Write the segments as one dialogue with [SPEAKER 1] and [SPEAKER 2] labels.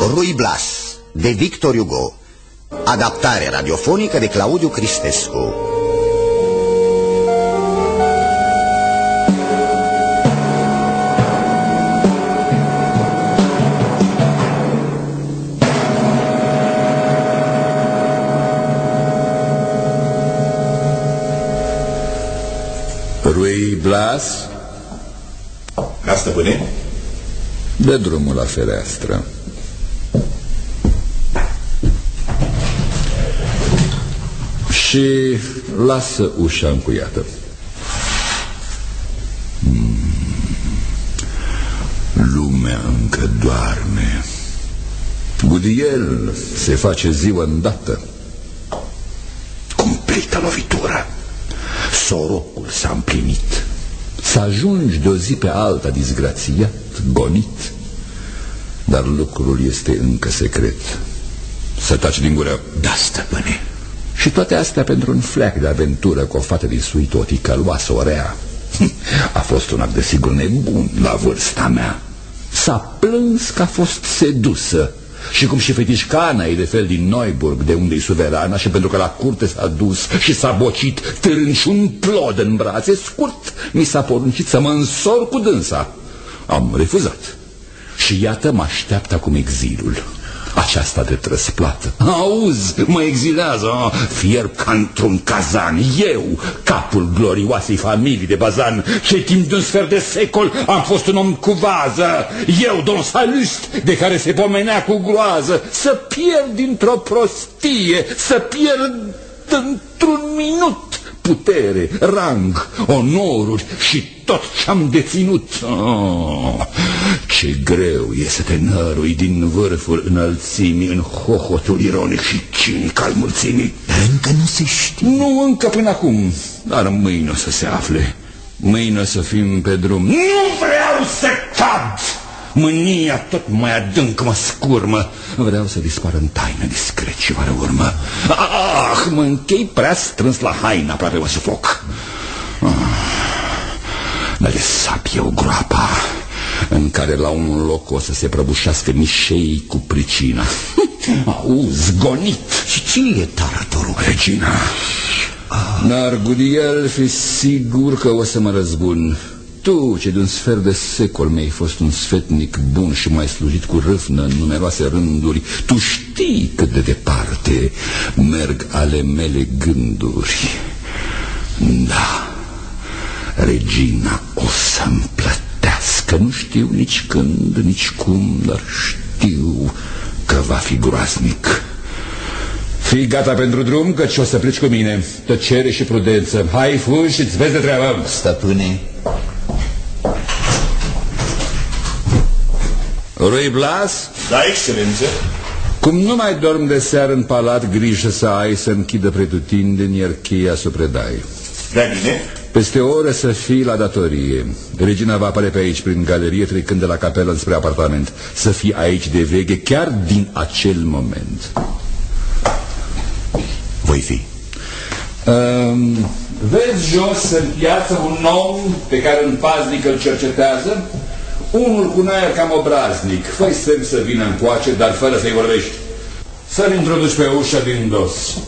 [SPEAKER 1] Ruy Blas, de Victor Hugo. Adaptare radiofonică de Claudiu Cristescu.
[SPEAKER 2] Ruy Blas?
[SPEAKER 3] Da, stăpâne?
[SPEAKER 2] Dă drumul la fereastră. Și lasă ușa încuiată. Lumea încă doarme. Gudiel se face ziua îndată. Cumplită lovitură. Sorocul s-a împlinit. Să ajungi de o zi pe alta disgrațiat, gonit. Dar lucrul este încă secret. Să taci din gură.
[SPEAKER 3] Da, stăpâne.
[SPEAKER 2] Și toate astea pentru un fleac de aventură cu o fată din suită, o ticăloasă, o rea. A fost un act de sigur nebun la vârsta mea. S-a plâns că a fost sedusă. Și cum și fetișcana e de fel din Neuburg, de unde e suverana, și pentru că la curte s-a dus și s-a bocit târând și un plod în brațe, scurt mi s-a poruncit să mă însor cu dânsa. Am refuzat. Și iată mă așteaptă acum exilul. Aceasta de răsplată. Auzi, mă exilează, fier ca într-un cazan. Eu, capul glorioasei familii de Bazan, ce timp de un sfert de secol am fost un om cu vază. Eu, Don Salust, de care se pomenea cu groază. Să pierd dintr-o prostie, să pierd într-un minut putere, rang, onoruri și tot ce-am deținut. Ce greu e să te nărui din vârful înălțimii în hohotul ironic și cinic al mulțimii.
[SPEAKER 1] Încă nu se știe.
[SPEAKER 2] Nu încă până acum, dar mâine o să se afle. Mâine o să fim pe drum. Nu vreau să cad! Mânia tot mai adânc mă scurmă. Vreau să dispară în taină, discret și fără urmă. Mă închei prea strâns la haină, aproape mă sufoc. Dă-le sabie o groapa în care la un loc o să se prăbușească mișei cu pricina. Auzi, gonit.
[SPEAKER 1] Și cine e taratorul?
[SPEAKER 2] Regina. Dar, Gudiel, fi sigur că o să mă răzbun. Tu, ce de un sfert de secol mi-ai fost un sfetnic bun și m-ai slujit cu râvnă în numeroase rânduri, tu știi cât de departe merg ale mele gânduri. Da, regina o să-mi plătească, nu știu nici când, nici cum, dar știu că va fi groaznic. Fii gata pentru drum, căci o să pleci cu mine. Tăcere și prudență. Hai, fugi și-ți vezi de treabă.
[SPEAKER 1] Stăpâne.
[SPEAKER 2] Ruy Blas?
[SPEAKER 3] Da, excelență.
[SPEAKER 2] Cum nu mai dorm de seară în palat, grijă să ai să închidă pretutindeni, iar cheia să o predai.
[SPEAKER 3] Da, bine.
[SPEAKER 2] Peste o oră să fii la datorie. Regina va apare pe aici, prin galerie, trecând de la capelă înspre apartament. Să fii aici de veche, chiar din acel moment.
[SPEAKER 1] Voi fi.
[SPEAKER 2] Vezi jos în piață un om pe care un paznic îl cercetează? Unul cu un aer cam obraznic. Fă-i semn să vină încoace, dar fără să-i vorbești. Să-l introduci pe ușa din dos.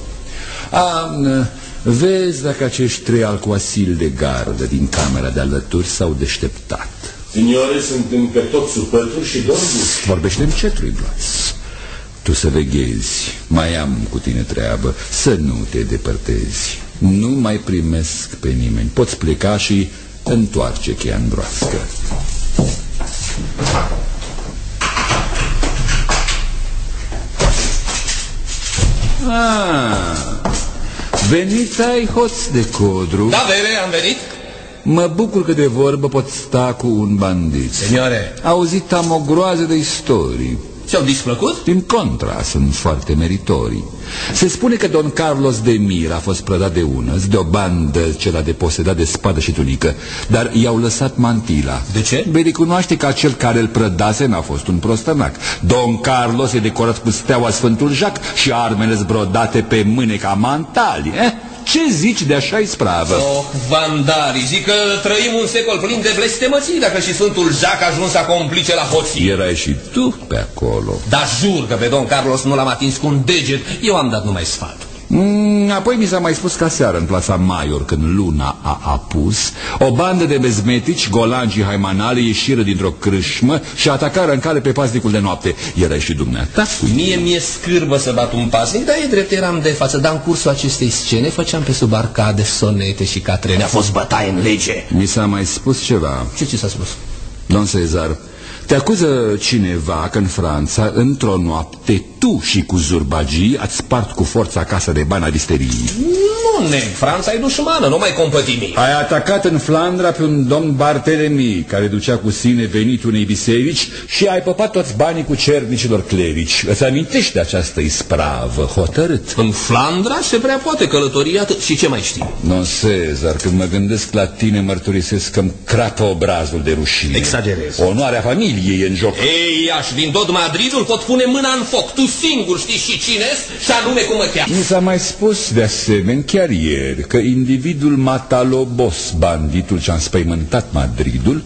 [SPEAKER 2] Vezi dacă acești trei alcoasili de gardă din camera de alături s-au deșteptat.
[SPEAKER 3] Signore, sunt încă tot supături și dorm.
[SPEAKER 2] Vorbește încet, Ruy Blas. Tu să veghezi. Mai am cu tine treabă. Să nu te depărtezi. Nu mai primesc pe nimeni. Poți pleca și întoarce cheia în broască. Venit ai, hoț de codru.
[SPEAKER 4] Da, vere, am venit.
[SPEAKER 2] Mă bucur că de vorbă pot sta cu un bandit.
[SPEAKER 4] Signore,
[SPEAKER 2] auzit am o groază de istorii.
[SPEAKER 4] ți-au displăcut?
[SPEAKER 2] Din contra, sunt foarte meritorii. Se spune că Don Carlos de Mir a fost prădat de unăți, de o bandă ce l-a deposedat de spadă și tunică, dar i-au lăsat mantila.
[SPEAKER 4] De ce?
[SPEAKER 2] Vei recunoaște că acel care îl prădase n-a fost un prostănac. Don Carlos e decorat cu steaua Sfântul Jacques și armele zbrodate pe mâne ca mantali. Ce zici de așa ispravă?
[SPEAKER 4] Vandari, zic că trăim un secol plin de blestemății, dacă și Sfântul Jacques a ajuns să complice la hoții.
[SPEAKER 2] Erai și tu pe acolo.
[SPEAKER 4] Dar jur că pe Don Carlos nu l-am atins cu un deget, eu am dat numai sfat.
[SPEAKER 2] Apoi mi s-a mai spus ca seară în Plața Maior, când luna a apus, o bandă de bezmetici, golangi și haimanale ieșiră dintr-o crâșmă și atacară în cale pe paznicul de noapte. Erai și dumneata?
[SPEAKER 4] Mie mi-e scârbă să bat un pasnic, dar e drept, eram de față. Dar în cursul acestei scene făceam pe sub arcade sonete și catrene. A fost bătaie în lege.
[SPEAKER 2] Mi s-a mai spus ceva.
[SPEAKER 4] Ce s-a spus?
[SPEAKER 2] Don Cezar, te acuză cineva că în Franța, într-o noapte, tu și cu zurbagii ați spart cu forța casa de bani a visteriei.
[SPEAKER 4] Nu, neg, Franța e dușmană, nu mai compătimi.
[SPEAKER 2] Ai atacat în Flandra pe un domn Bartelemi, care ducea cu sine venitul unei biserici, și ai păpat toți banii cu cernicilor clerici. Îți amintești de această ispravă hotărât?
[SPEAKER 4] În Flandra se prea poate călători atât. Și ce mai știi?
[SPEAKER 2] Don Cezar, când mă gândesc la tine, mărturisesc că-mi crapă obrazul de rușine.
[SPEAKER 4] Exagerez.
[SPEAKER 2] Onoarea familiei e în joc.
[SPEAKER 4] Ei, aș din tot Madridul pot pune mâna în foc. Tu singur știi și cine-s și anume cum mă cheamă.
[SPEAKER 2] Mi s-a mai spus de asemenea chiar ieri că individul Matalobos, banditul ce-a înspăimântat Madridul,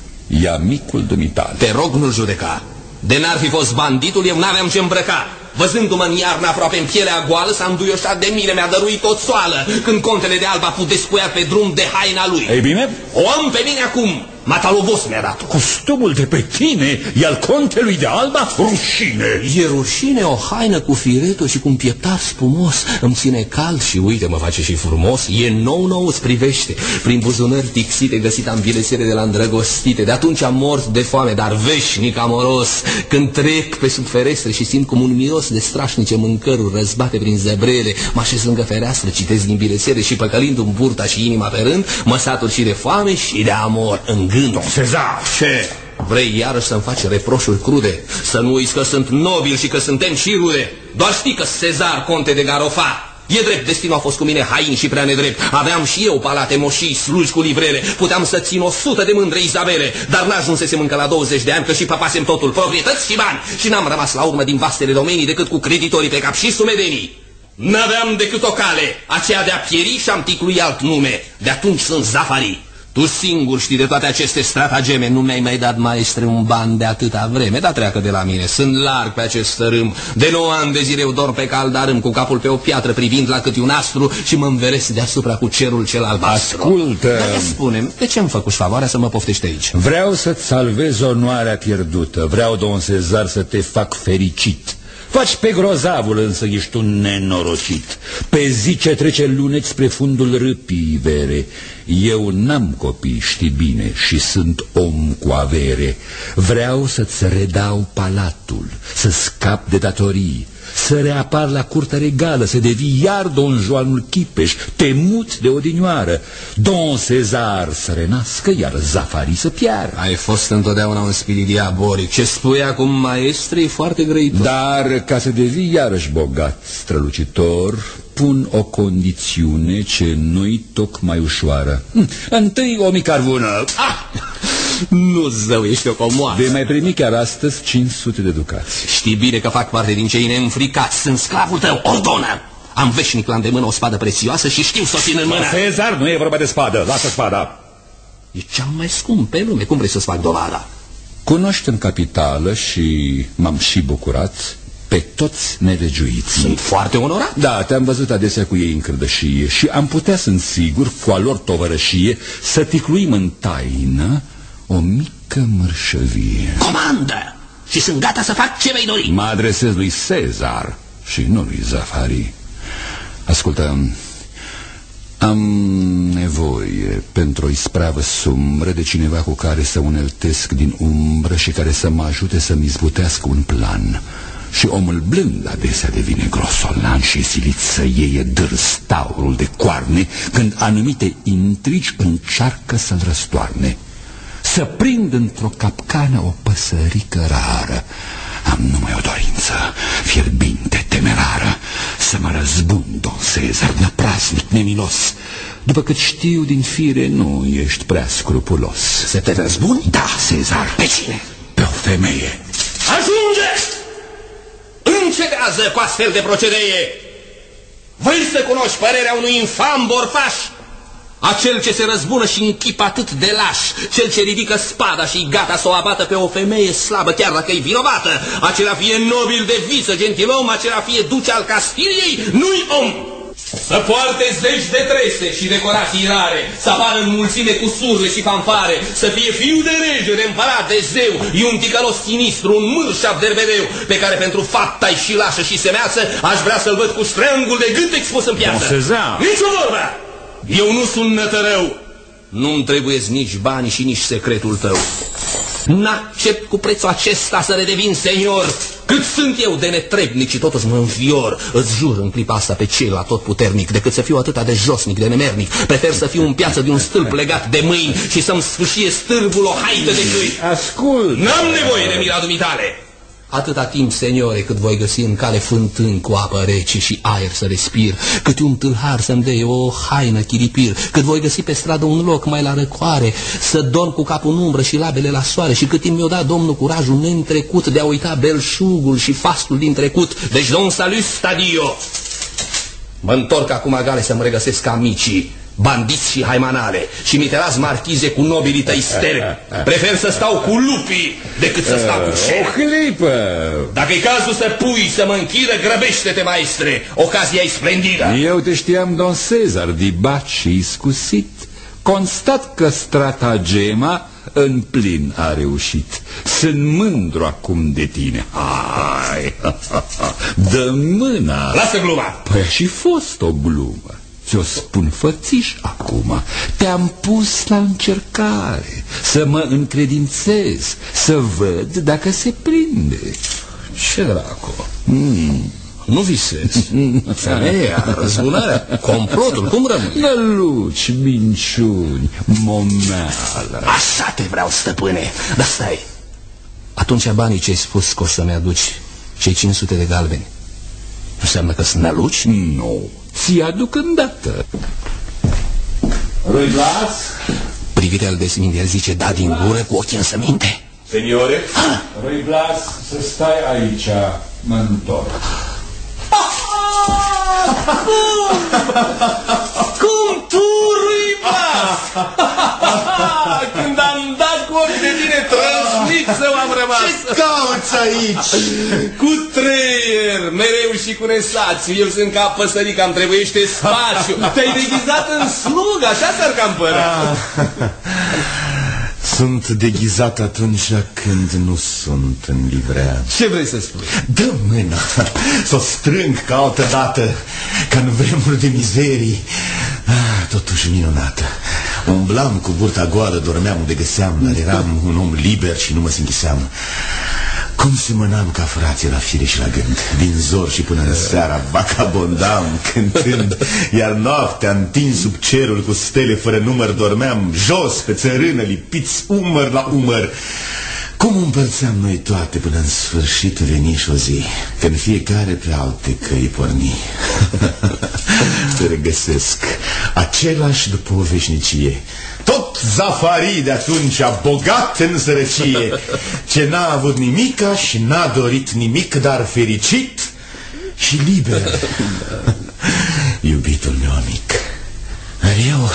[SPEAKER 2] e amicul dumitale.
[SPEAKER 4] Te rog, nu-l judeca. De n-ar fi fost banditul, eu n-aveam ce îmbrăca. Văzându-mă în iarnă aproape în pielea goală, s-a înduioșat de mine, mi-a dăruit o țoală, când contele de Alb a pus descuiat pe drum de haina lui.
[SPEAKER 2] Ei bine?
[SPEAKER 4] O am pe mine acum. Matalobos mi-a dat-o.
[SPEAKER 2] Costumul de pe tine e al contelui de Alba? Rușine!
[SPEAKER 4] E rușine o haină cu fireto și cu un pieptar spumos. Îmi ține cald și uite, mă face și frumos. E nou, îți privește. Prin buzunări tixite găsit am bilesere de la îndrăgostite. De atunci am mort de foame, dar veșnic amoros. Când trec pe sub ferestre și simt cum un miros de strașnice mâncăruri răzbate prin zebrele, mă așez lângă fereastră, citesc din bilesere și păcălindu-mi burta și inima pe rând, mă satur și de foame și de amor în gând.
[SPEAKER 2] Don Cezar!
[SPEAKER 4] Ce? Vrei iarăși să-mi faci reproșuri crude? Să nu uiți că sunt nobil și că suntem și rude. Doar știi că Cezar, conte de Garofa. E drept, destinul a fost cu mine hain și prea nedrept. Aveam și eu palate, moșii, slugi cu livrele. Puteam să țin 100 de mândre Izabele. Dar n-ajunsesem încă la 20 de ani, că și papasem totul, proprietăți și bani. Și n-am rămas la urmă din vastele domenii decât cu creditorii pe cap și sumedenii. N-aveam decât o cale, aceea de a pieri și am ticlui alt nume. De atunci sunt Zafari. Tu singur știi de toate aceste stratageme. Nu mi-ai mai dat, maestre, un ban de atâta vreme. Dar treacă de la mine, sunt larg pe acest tărâm. De 9 ani de zile eu dorm pe caldarâm, cu capul pe o piatră, privind la câte un astru, și mă înveresc deasupra cu cerul cel albastru.
[SPEAKER 2] Ascultă!
[SPEAKER 4] Dar spune-mi, de ce îmi făcuși favoarea să mă poftești aici?
[SPEAKER 2] Vreau să-ți salvez onoarea pierdută. Vreau, Don Cezar, să te fac fericit. Faci pe grozavul, însă ești un nenorocit. Pe zi ce trece luneți spre fundul râpii vere. Eu n-am copii, știi bine, și sunt om cu avere. Vreau să-ți redau palatul, să scap de datorii, să reapar la curtea regală, să devii iar Don Joanul Chipeș, temut de odinioară. Don Cezar să renască, iar Zafari să piară.
[SPEAKER 4] Ai fost întotdeauna un spirit diabolic. Ce spui acum, maestre, e foarte grăitor.
[SPEAKER 2] Dar ca să devii iarăși bogat, strălucitor, pun o condițiune ce nu-i tocmai ușoară. Întâi o mică arvună.
[SPEAKER 4] Nu, zău, ești o comoară.
[SPEAKER 2] Vei mai primi chiar astăzi 500 de ducați.
[SPEAKER 4] Știi bine că fac parte din cei neînfricați. Sunt sclavul tău, ordonă. Am veșnic la îndemână o spadă prețioasă și știu să o țin în mână.
[SPEAKER 2] Cezar, nu e vorba de spadă, lasă spada.
[SPEAKER 4] E cea mai scump pe lume. Cum vrei să-ți fac dovada?
[SPEAKER 2] Cunoști în capitală și m-am și bucurat pe toți nelegiuiții.
[SPEAKER 4] Sunt foarte onorat.
[SPEAKER 2] Da, te-am văzut adesea cu ei în cârdășie și am putea, sunt sigur, cu a lor tovărășie, să ticluim în taină o mică mărșăvie.
[SPEAKER 4] Comandă! Și sunt gata să fac ce vei dori.
[SPEAKER 2] Mă adresez lui Cezar și nu lui Zafari. Ascultă, am nevoie pentru o ispravă sumbră de cineva cu care să uneltesc din umbră și care să mă ajute să-mi izbutească un plan. Și omul blând adesea devine grosolan și silit să iei dârs taurul de coarne când anumite intrigi încearcă să-l răstoarne. Să prind într-o capcană o păsărică rară. Am numai o dorință fierbinte, temerară, să mă răzbun, Don Cezar, năprasnic, nemilos. După cât știu din fire, nu ești prea scrupulos.
[SPEAKER 4] Să te răzbuni?
[SPEAKER 2] Da, Cezar.
[SPEAKER 4] Pe cine?
[SPEAKER 2] Pe o femeie.
[SPEAKER 4] Ajunge! Încetează cu astfel de procedee! Vrei să cunoști părerea unui infam borfaș? Acel ce se răzbună și în chip atât de laș, cel ce ridică spada și gata să o abată pe o femeie slabă, chiar dacă e vinovată, acela fie nobil de viță, gentilom, acela fie duce al Castiliei, nu-i om! Să poarte zeci de trese și decorații rare, să apară în mulțime cu surle și fanfare, să fie fiu de rege, de împărat, de zeu, e un ticălos sinistru, un mârșav derbedeu, pe care pentru fapta și lașă și semeață aș vrea să-l văd cu ștreangul de gât expus în piață. Nici o vorbă! Eu nu sunt nătărău. Nu-mi trebuie nici banii și nici secretul tău. N-accept cu prețul acesta să redevin senior. Cât sunt eu de netrebnic și totuși mă înfior. Îți jur în clipa asta pe cel atotputernic, decât să fiu atâta de josnic, de nemernic. Prefer să fiu în piață de un stâlp legat de mâini și să-mi sfâșie stâlpul o haită de câini.
[SPEAKER 2] Ascult!
[SPEAKER 4] N-am nevoie de mila dumitale. Atâta timp, seniore, cât voi găsi în cale fântâni cu apă rece și aer să respir, cât un tâlhar să-mi dea o haină chiripir, cât voi găsi pe stradă un loc mai la răcoare, să dorm cu capul în umbră și labele la soare, și cât timp mi-o dat Domnul curajul neîntrecut de a uita belșugul și fastul din trecut. Deci, domn Salus Stadio, mă întorc acum gale să-mi regăsesc amicii, bandiți și haimanale, și mi te las marchize cu nobilii tăi sterbi. Prefer să stau cu lupii decât să stau cu șeri.
[SPEAKER 2] O clipă!
[SPEAKER 4] Dacă-i cazul să pui să mă închidă, grăbește-te, maestre, ocazia e splendidă.
[SPEAKER 2] Eu te știam, don Cezar, dibaci și iscusit. Constat că stratagema în plin a reușit. Sunt mândru acum de tine. Hai, dă mâna.
[SPEAKER 4] Lasă gluma.
[SPEAKER 2] Păi a și fost o glumă. Ți-o spun fățiș acum. Te-am pus la încercare, să mă încredințez, să văd dacă se prinde.
[SPEAKER 4] Ce dracu? Nu visezi. Femeia, răzbunarea, complotul, cum rămâne?
[SPEAKER 2] Năluci, minciuni, momeală.
[SPEAKER 4] Așa te vreau, stăpâne. Dar stai, atunci banii ce-ai spus că o să-mi aduci, cei 500 de galbeni, înseamnă că sunt năluci?
[SPEAKER 2] Nu, ți aduc îndată. Rui Blas?
[SPEAKER 4] Privirea al desminte, el zice da din gură cu ochii însă minte.
[SPEAKER 3] Seniore?
[SPEAKER 2] Rui Blas, să stai aici, mă întorc.
[SPEAKER 4] Cum tu, Rui Blas? Când am dat cu ochii de tine, trăsnic să m-am rămas.
[SPEAKER 1] Ce cauți aici?
[SPEAKER 4] Cu treier, mereu și cu nesațiu. Eu sunt ca păsărica, îmi trebuiește spațiu. Te-ai deghizat în slug, așa s-ar cam părea.
[SPEAKER 1] Sunt deghizat atunci când nu sunt în livrea.
[SPEAKER 4] Ce vrei să spui?
[SPEAKER 1] Dă mâna, să o strâng ca altă dată, ca în vremuri de mizerii. Totuși minunată. Umblam cu burta goală, dormeam unde găseam, dar eram un om liber și nu mă închiseam. Cum semănam ca frații la fire și la gând. Din zor și până în seara vagabondam cântând, iar noaptea întins sub cerul cu stele fără număr dormeam jos pe țărână, lipiți umăr la umăr. Cum împărțeam noi toate până în sfârșit veni și o zi, când fiecare pe alte căi porni. Te regăsesc, același după o veșnicie, tot Zafari de atunci, bogat în sărăcie, ce n-a avut nimica și n-a dorit nimic, dar fericit și liber. Iubitul meu amic. Dar eu...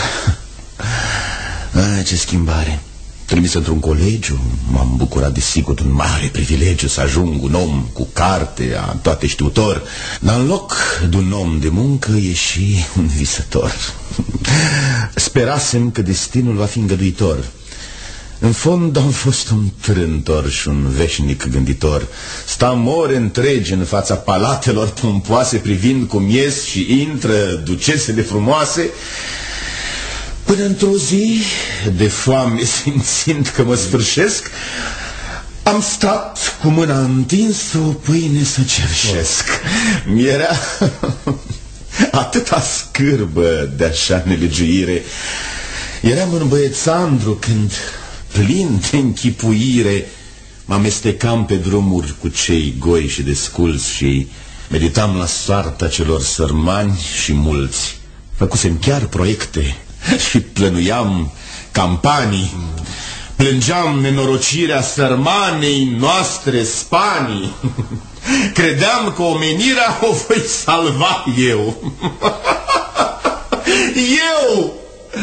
[SPEAKER 1] ce schimbare. Trimis într-un colegiu, m-am bucurat de sigur un mare privilegiu să ajung un om cu carte, a toate știutor, dar în loc de un om de muncă e și un visător. Sperasem că destinul va fi îngăduitor. În fond am fost un trântor și un veșnic gânditor. Stam ore întregi în fața palatelor pompoase, privind cum ies și intră ducesele frumoase, până într-o zi, de foame simțind că mă sfârșesc, am stat cu mâna întinsă o pâine să cerșesc. Mi-era atâta scârbă de așa nelegiuire. Eram un băiețandru când, plin de închipuire, mă amestecam pe drumuri cu cei goi și desculți și meditam la soarta celor sărmani și mulți. Făcusem chiar proiecte și plănuiam campanii. Plângeam nenorocirea sărmanei noastre Spanii. Credeam că omenirea o voi salva eu. Eu!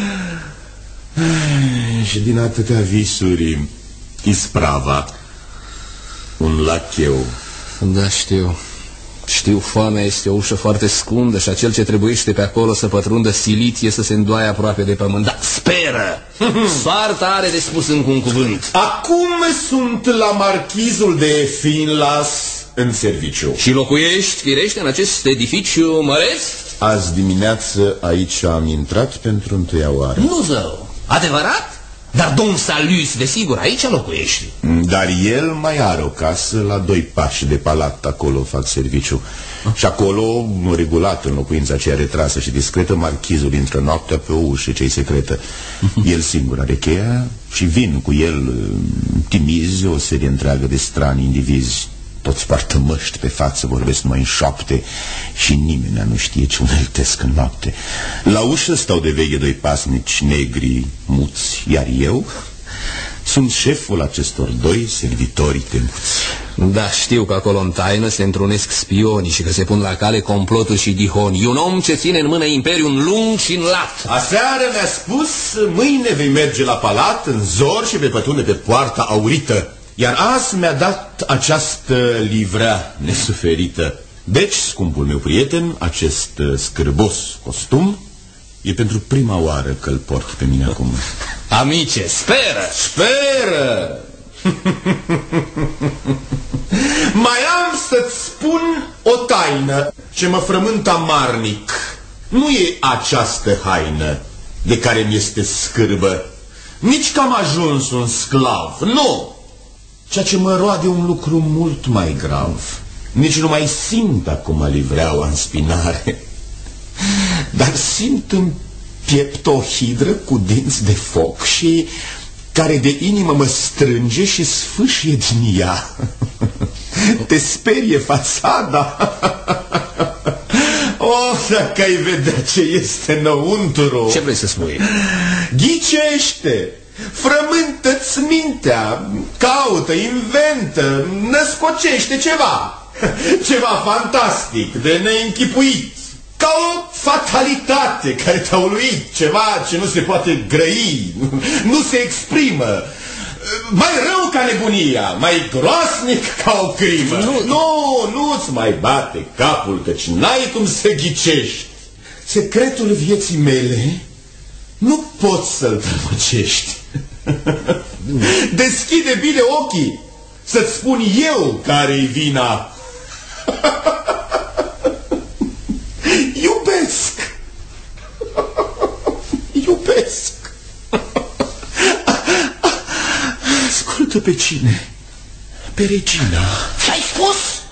[SPEAKER 1] Și din atâtea visuri, isprava, un lacheu.
[SPEAKER 4] Da, știu. Știu, foamea este o ușă foarte scundă și acel ce trebuiește pe acolo să pătrundă siliție să se îndoaie aproape de pământ. Dar speră! Soarta are de spus încă un cuvânt.
[SPEAKER 1] Acum sunt la marchizul de Finlas în serviciu.
[SPEAKER 4] Și locuiești, firește, în acest edificiu măreț?
[SPEAKER 1] Azi dimineață aici am intrat pentru întâia oară.
[SPEAKER 4] Nu, zău. Adevărat? Dar domn Salus, desigur, aici locuiești.
[SPEAKER 1] Dar el mai are o casă la 2 pași de palat, acolo fac serviciu. Și acolo, regulat în locuința aceea retrasă și discretă, marchizul intră noaptea pe o ușă ce-i secretă. El singur are cheia și vin cu el timizi o serie întreagă de strani indivizi. Toți poartă măști pe față, vorbesc numai în șoapte și nimeni nu știe ce uneltesc în noapte. La ușă stau de veche 2 pasnici negri, muți, iar eu sunt șeful acestor 2 servitori temuți.
[SPEAKER 4] Da, știu că acolo în taină se întrunesc spionii și că se pun la cale complotul și dihoni. E un om ce ține în mână imperiul lung și în lat.
[SPEAKER 1] Aseară mi-a spus, mâine vei merge la palat în zor și vei pătrunde pe poarta aurită. Iar azi mi-a dat această livrea nesuferită. Deci, scumpul meu prieten, acest scârbos costum e pentru prima oară că îl port pe mine acum.
[SPEAKER 4] Amice, speră!
[SPEAKER 1] Speră! Mai am să-ți spun o taină ce mă frământă amarnic. Nu e această haină de care mi-este scârbă, nici că am ajuns un sclav, nu! Ceea ce mă roade un lucru mult mai grav. Nici nu mai simt acum livreaua în spinare, dar simt în piept o hidră cu dinți de foc și care de inimă mă strânge și sfâșie din ea. Te sperie fațada? Oh, dacă ai vedea ce este înăuntru.
[SPEAKER 4] Ce vrei să spui?
[SPEAKER 1] Ghicește! Frământă-ți mintea, caută, inventă, născocește ceva. Ceva fantastic, de neînchipuit. Ca o fatalitate care te-a uluit, ceva ce nu se poate grăi, nu se exprimă. Mai rău ca nebunia, mai groasnic ca o crimă. Nu-ți mai bate capul, căci n-ai cum să ghicești. Secretul vieții mele nu poți să-l tămăcești. Deschide bine ochii să-ți spun eu care-i vina. Iubesc. Iubesc. Ascultă pe cine? Pe regina.
[SPEAKER 4] Ce-ai spus?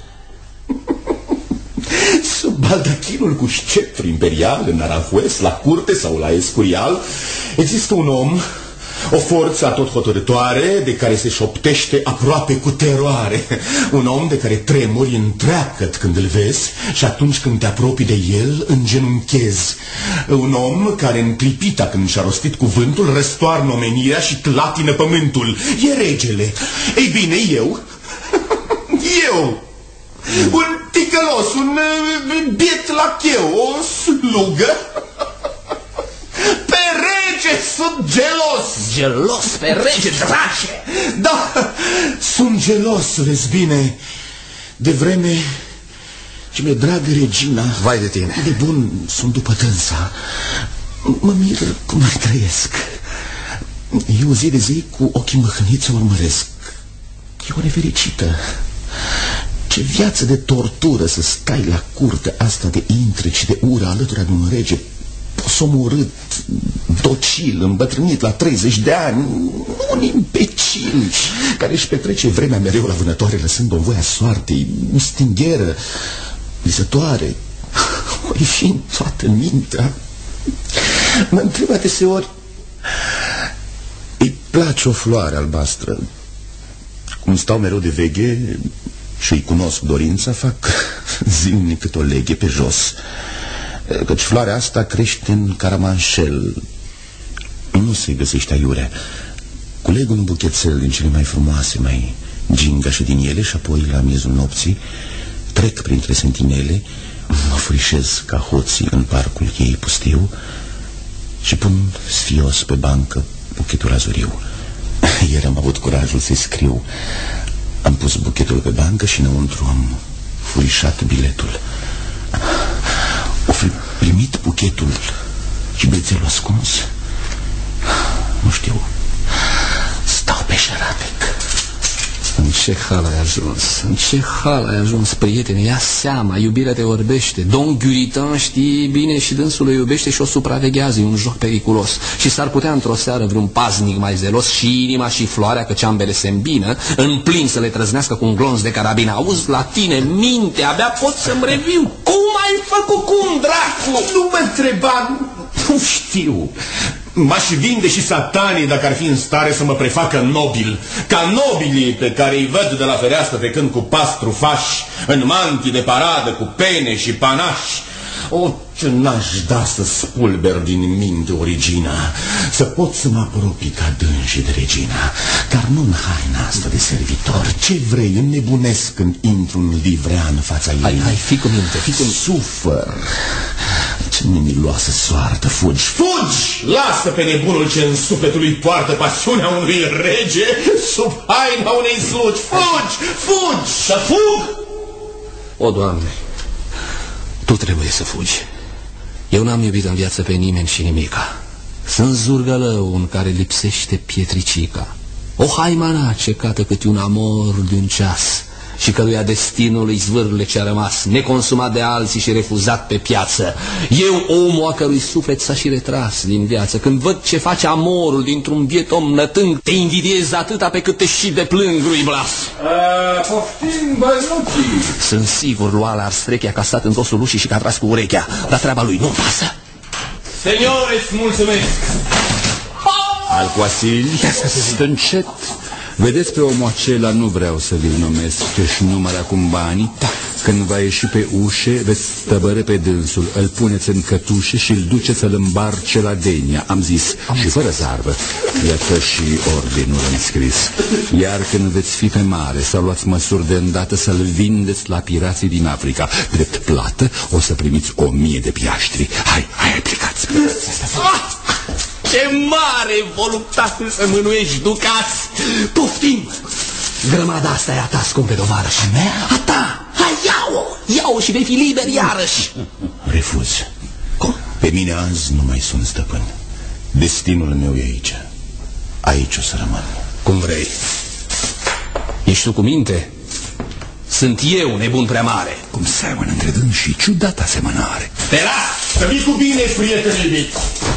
[SPEAKER 1] Sub baldachinul cu sceptru imperial în Aranjuez, la curte sau la Escurial, există un om, o forță atot-hotărătoare de care se șoptește aproape cu teroare. Un om de care tremuri întreagăt când îl vezi și atunci când te apropii de el îngenunchezi. Un om care în clipita când și-a rostit cuvântul răstoarnă omenirea și clatină pământul. E regele. Ei bine, eu, un ticălos, un biet lacheu, o slugă. Pe rege sunt gelos.
[SPEAKER 4] Gelos pe rege, drace.
[SPEAKER 1] Da, sunt gelos, vezi bine, de vreme ce mi-e dragă regina.
[SPEAKER 4] Vai de tine.
[SPEAKER 1] De bun sunt după dânsa. Mă mir cum mai trăiesc. Eu zi de zi cu ochii măhâniți o urmăresc. E o nefericită. Ce viață de tortură să stai la curte asta de intrici și de ură alături de un rege posomorât, docil, îmbătrânit la 30 de ani, un imbecil care își petrece vremea mereu la vânătoare lăsând o voia soartei, stingheră, lisătoare. Oi fi în toată mintea. Mă întreb adeseori, îi place o floare albastră? Cum stau mereu de veche și îi cunosc dorința, fac zilnic cât o leghe pe jos, căci floarea asta crește în Caramanșel. Nu se găsește aiurea. Culeg un buchețel din cele mai frumoase, mai gingașe din ele și apoi, la miezul nopții, Trec printre sentinele, mă frișez ca hoții în parcul ei pustiu și pun sfios pe bancă buchetul azuriu. Ieri am avut curajul să-i scriu. Am pus buchetul pe bancă și înăuntru am furișat biletul. O fi primit buchetul și bilețelul ascuns? Nu știu. Stau pe șarapec.
[SPEAKER 4] În ce hal ai ajuns? În ce hal ai ajuns, prietene? Ia seama, iubirea te orbește. Don Guritan știe bine și dânsul o iubește și o supraveghează. E un joc periculos. Și s-ar putea într-o seară vreun paznic mai zelos și inima și floarea, căci ambele se îmbină, în plin să le trăznească cu un glonț de carabină. Auzi, la tine minte, abia pot să-mi reviu. Cum ai făcut? Cum, dracu?
[SPEAKER 1] Nu mă întreba, nu știu. M-aș vinde și satanii dacă ar fi în stare să mă prefacă nobil, ca nobilii pe care îi văd de la fereastră trecând cu pas trufași, în mantii de paradă, cu pene și panași. O, ce n-aș da să spulber din minte origina, să pot să mă apropii ca dânsi de regina, dar nu în haina asta de servitor. Ce vrei, înnebunesc când intru în livrea în fața ei.
[SPEAKER 4] Hai, fii cu minte, fii cu minte.
[SPEAKER 1] Sufăr. Ce nemiloasă soartă, fugi, fugi! Lasă pe nebunul ce în sufletul lui poartă pasiunea unui rege sub haina unei slugi. Fugi, fugi, să fug!
[SPEAKER 4] O, Doamne, Tu trebuie să fugi. Eu n-am iubit în viață pe nimeni și nimica. Sunt zurgălău în care lipsește pietricica, o haimana cecată câte un amor de un ceas și căruia destinul îi zvârle ce-a rămas, neconsumat de alții și refuzat pe piață. Eu, omul a cărui suflet s-a și retras din viață, când văd ce face amorul dintr-un biet om nătâng, te invidiez atâta pe cât te și deplâng, lui Blas.
[SPEAKER 2] Poftim, bănuții.
[SPEAKER 4] Sunt sigur, Luala Arstrechea, că a stat în dosul ușii și că a tras cu urechea, dar treaba lui nu-mi pasă.
[SPEAKER 3] Senior, îți mulțumesc.
[SPEAKER 2] Alcoasili, stâncet. Vedeți pe omul acela, nu vreau să vi-l numesc, că-și numără acum banii. Când va ieși pe ușe, veți stăbără pe dânsul, îl puneți în cătușe și îl duceți să-l îmbarce la Denia, am zis, și fără zarvă. Iată și ordinul înscris. Iar când veți fi pe mare, să luați măsuri de îndată să-l vindeți la pirații din Africa. Drept plată, o să primiți 1000 de piaștri. Hai, plecați.
[SPEAKER 4] Ce mare voluptate să mânuiești ducați! Poftim! Grămada asta e a ta, scumpe tovarăș.
[SPEAKER 1] A mea?
[SPEAKER 4] A ta! Hai, ia-o și vei fi liber iarăși.
[SPEAKER 1] Refuz.
[SPEAKER 4] Cum?
[SPEAKER 1] Pe mine azi nu mai sunt stăpân. Destinul meu e aici. Aici o să rămân.
[SPEAKER 4] Cum vrei. Ești tu cu minte? Sunt eu nebun prea mare.
[SPEAKER 2] Cum seamănă între dânsii, ciudată asemănare.
[SPEAKER 1] Te las! Să vii cu bine, prieten iubit!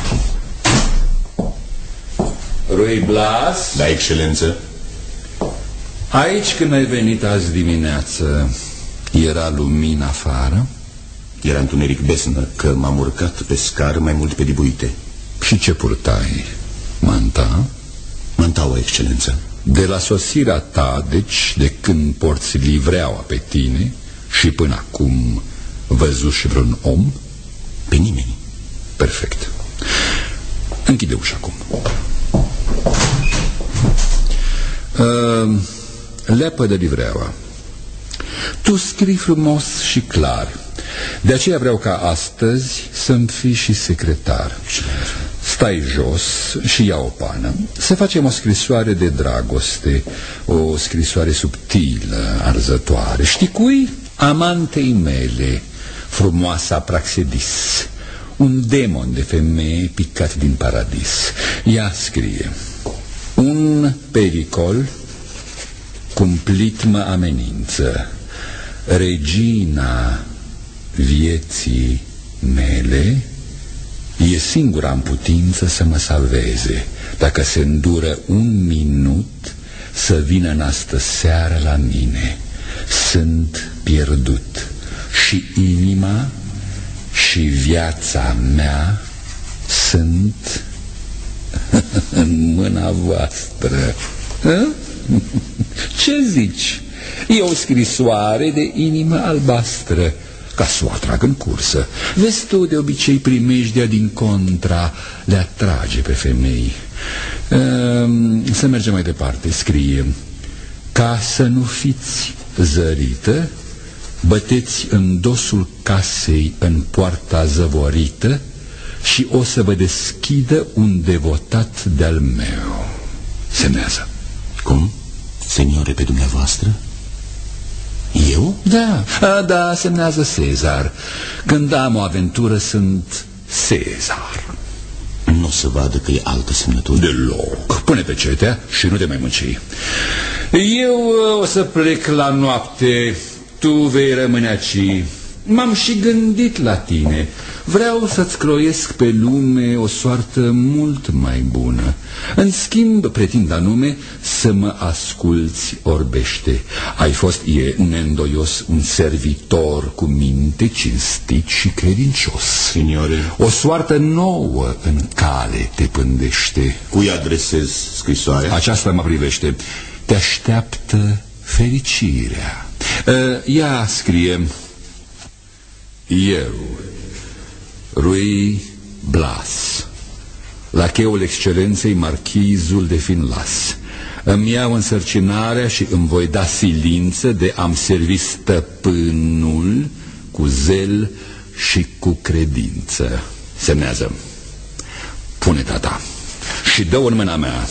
[SPEAKER 2] Rui Blas?
[SPEAKER 1] Da, excelență.
[SPEAKER 2] Aici când ai venit azi dimineață, era lumină afară?
[SPEAKER 1] Era întuneric besnă, că m-am urcat pe scară mai mult pe dibuite.
[SPEAKER 2] Și ce purtai? Manta?
[SPEAKER 1] Mantaua, excelență.
[SPEAKER 2] De la sosirea ta, deci, de când porți livreaua pe tine și până acum văzuși vreun om?
[SPEAKER 1] Pe nimeni.
[SPEAKER 2] Perfect. Închide ușa acum. Leapă de livreaua. Tu scrii frumos și clar. De aceea vreau ca astăzi să-mi fii și secretar. Stai jos și ia o pană. Să facem o scrisoare de dragoste, o scrisoare subtilă, arzătoare. Știi cui? Amantei mele, frumoasa Praxedis, un demon de femeie picat din paradis. Ea scrie: un pericol cumplit mă amenință, regina vieții mele e singura în putință să mă salveze. Dacă se îndură un minut, să vină în astă seară la mine. Sunt pierdut și inima și viața mea sunt în mâna voastră. Ce zici? E o scrisoare de inimă albastră, ca să o atrag în cursă. Vezi tu, de obicei primejdea din contra le atrage pe femei. Să mergem mai departe. Scrie: ca să nu fiți zărită, băteți în dosul casei în poarta zăvorită și o să vă deschidă un devotat de-al meu. Semnează.
[SPEAKER 1] Cum? Seniore, pe dumneavoastră? Eu?
[SPEAKER 2] Da, semnează Cezar. Când am o aventură sunt Cezar.
[SPEAKER 1] Nu o să vadă că e altă semnătură?
[SPEAKER 2] Deloc. Pune pe cetea și nu te mai mânci. Eu o să plec la noapte, tu vei rămâne aici. M-am și gândit la tine. Vreau să-ți croiesc pe lume o soartă mult mai bună. În schimb, pretind anume să mă asculți orbește. Ai fost, e neîndoios, un servitor cu minte, cinstit și credincios.
[SPEAKER 1] Signore,
[SPEAKER 2] o soartă nouă în cale te pândește.
[SPEAKER 1] Cui adresez scrisoarea?
[SPEAKER 2] Aceasta mă privește. Te așteaptă fericirea. Ea scrie: eu, Rui Blas, la cheul excelenței marchizul de Finlas, îmi iau însărcinarea și îmi voi da silință de a-mi servi stăpânul cu zel și cu credință. Semnează. Pune tata și dă-o în mâna mea.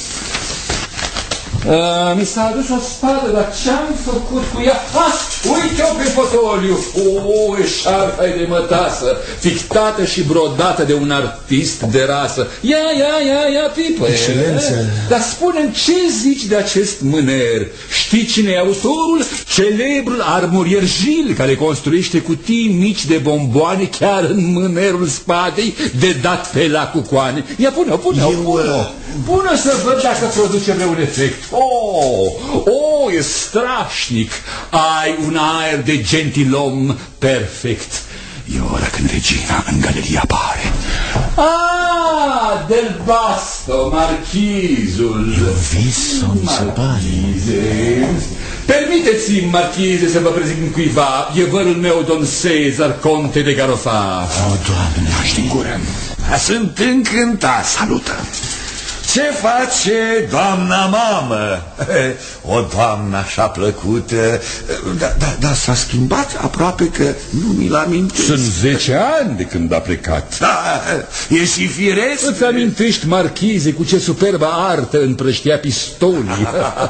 [SPEAKER 2] Mi s-a adus o spadă, dar ce-am făcut cu ea? Uite-o pe fotoliu. O eșarfa de mătasă, pictată și brodată de un artist de rasă. Ia, pipă.
[SPEAKER 1] Excelență.
[SPEAKER 2] Dar spune-mi, ce zici de acest mâner? Știi cine e autorul? Celebrul armurier Gil, care construiește cutii mici de bomboane chiar în mânerul spadei de dat pe la cucoane. Ia, pune-o. Pune să văd dacă produce vreun efect. E strașnic. Ai un aer de gentilom perfect. E ora când regina în galerie apare. Del Basto, marchizul.
[SPEAKER 1] E un vis sau mi se pare?
[SPEAKER 2] Permiteți-mi, marchize, să vă prezint cuiva. E vărul meu, don Cezar, conte de Garofa.
[SPEAKER 1] Doamne,
[SPEAKER 2] Naști în gură.
[SPEAKER 5] Sunt încântat.
[SPEAKER 2] Salută.
[SPEAKER 5] Ce face doamna mamă? O doamnă așa plăcută. Dar s-a schimbat aproape că nu mi-l amintesc.
[SPEAKER 2] Sunt 10 ani de când a plecat.
[SPEAKER 5] Da, e și firesc.
[SPEAKER 2] Îți amintești, marchize, cu ce superbă artă împrăștea pistolii.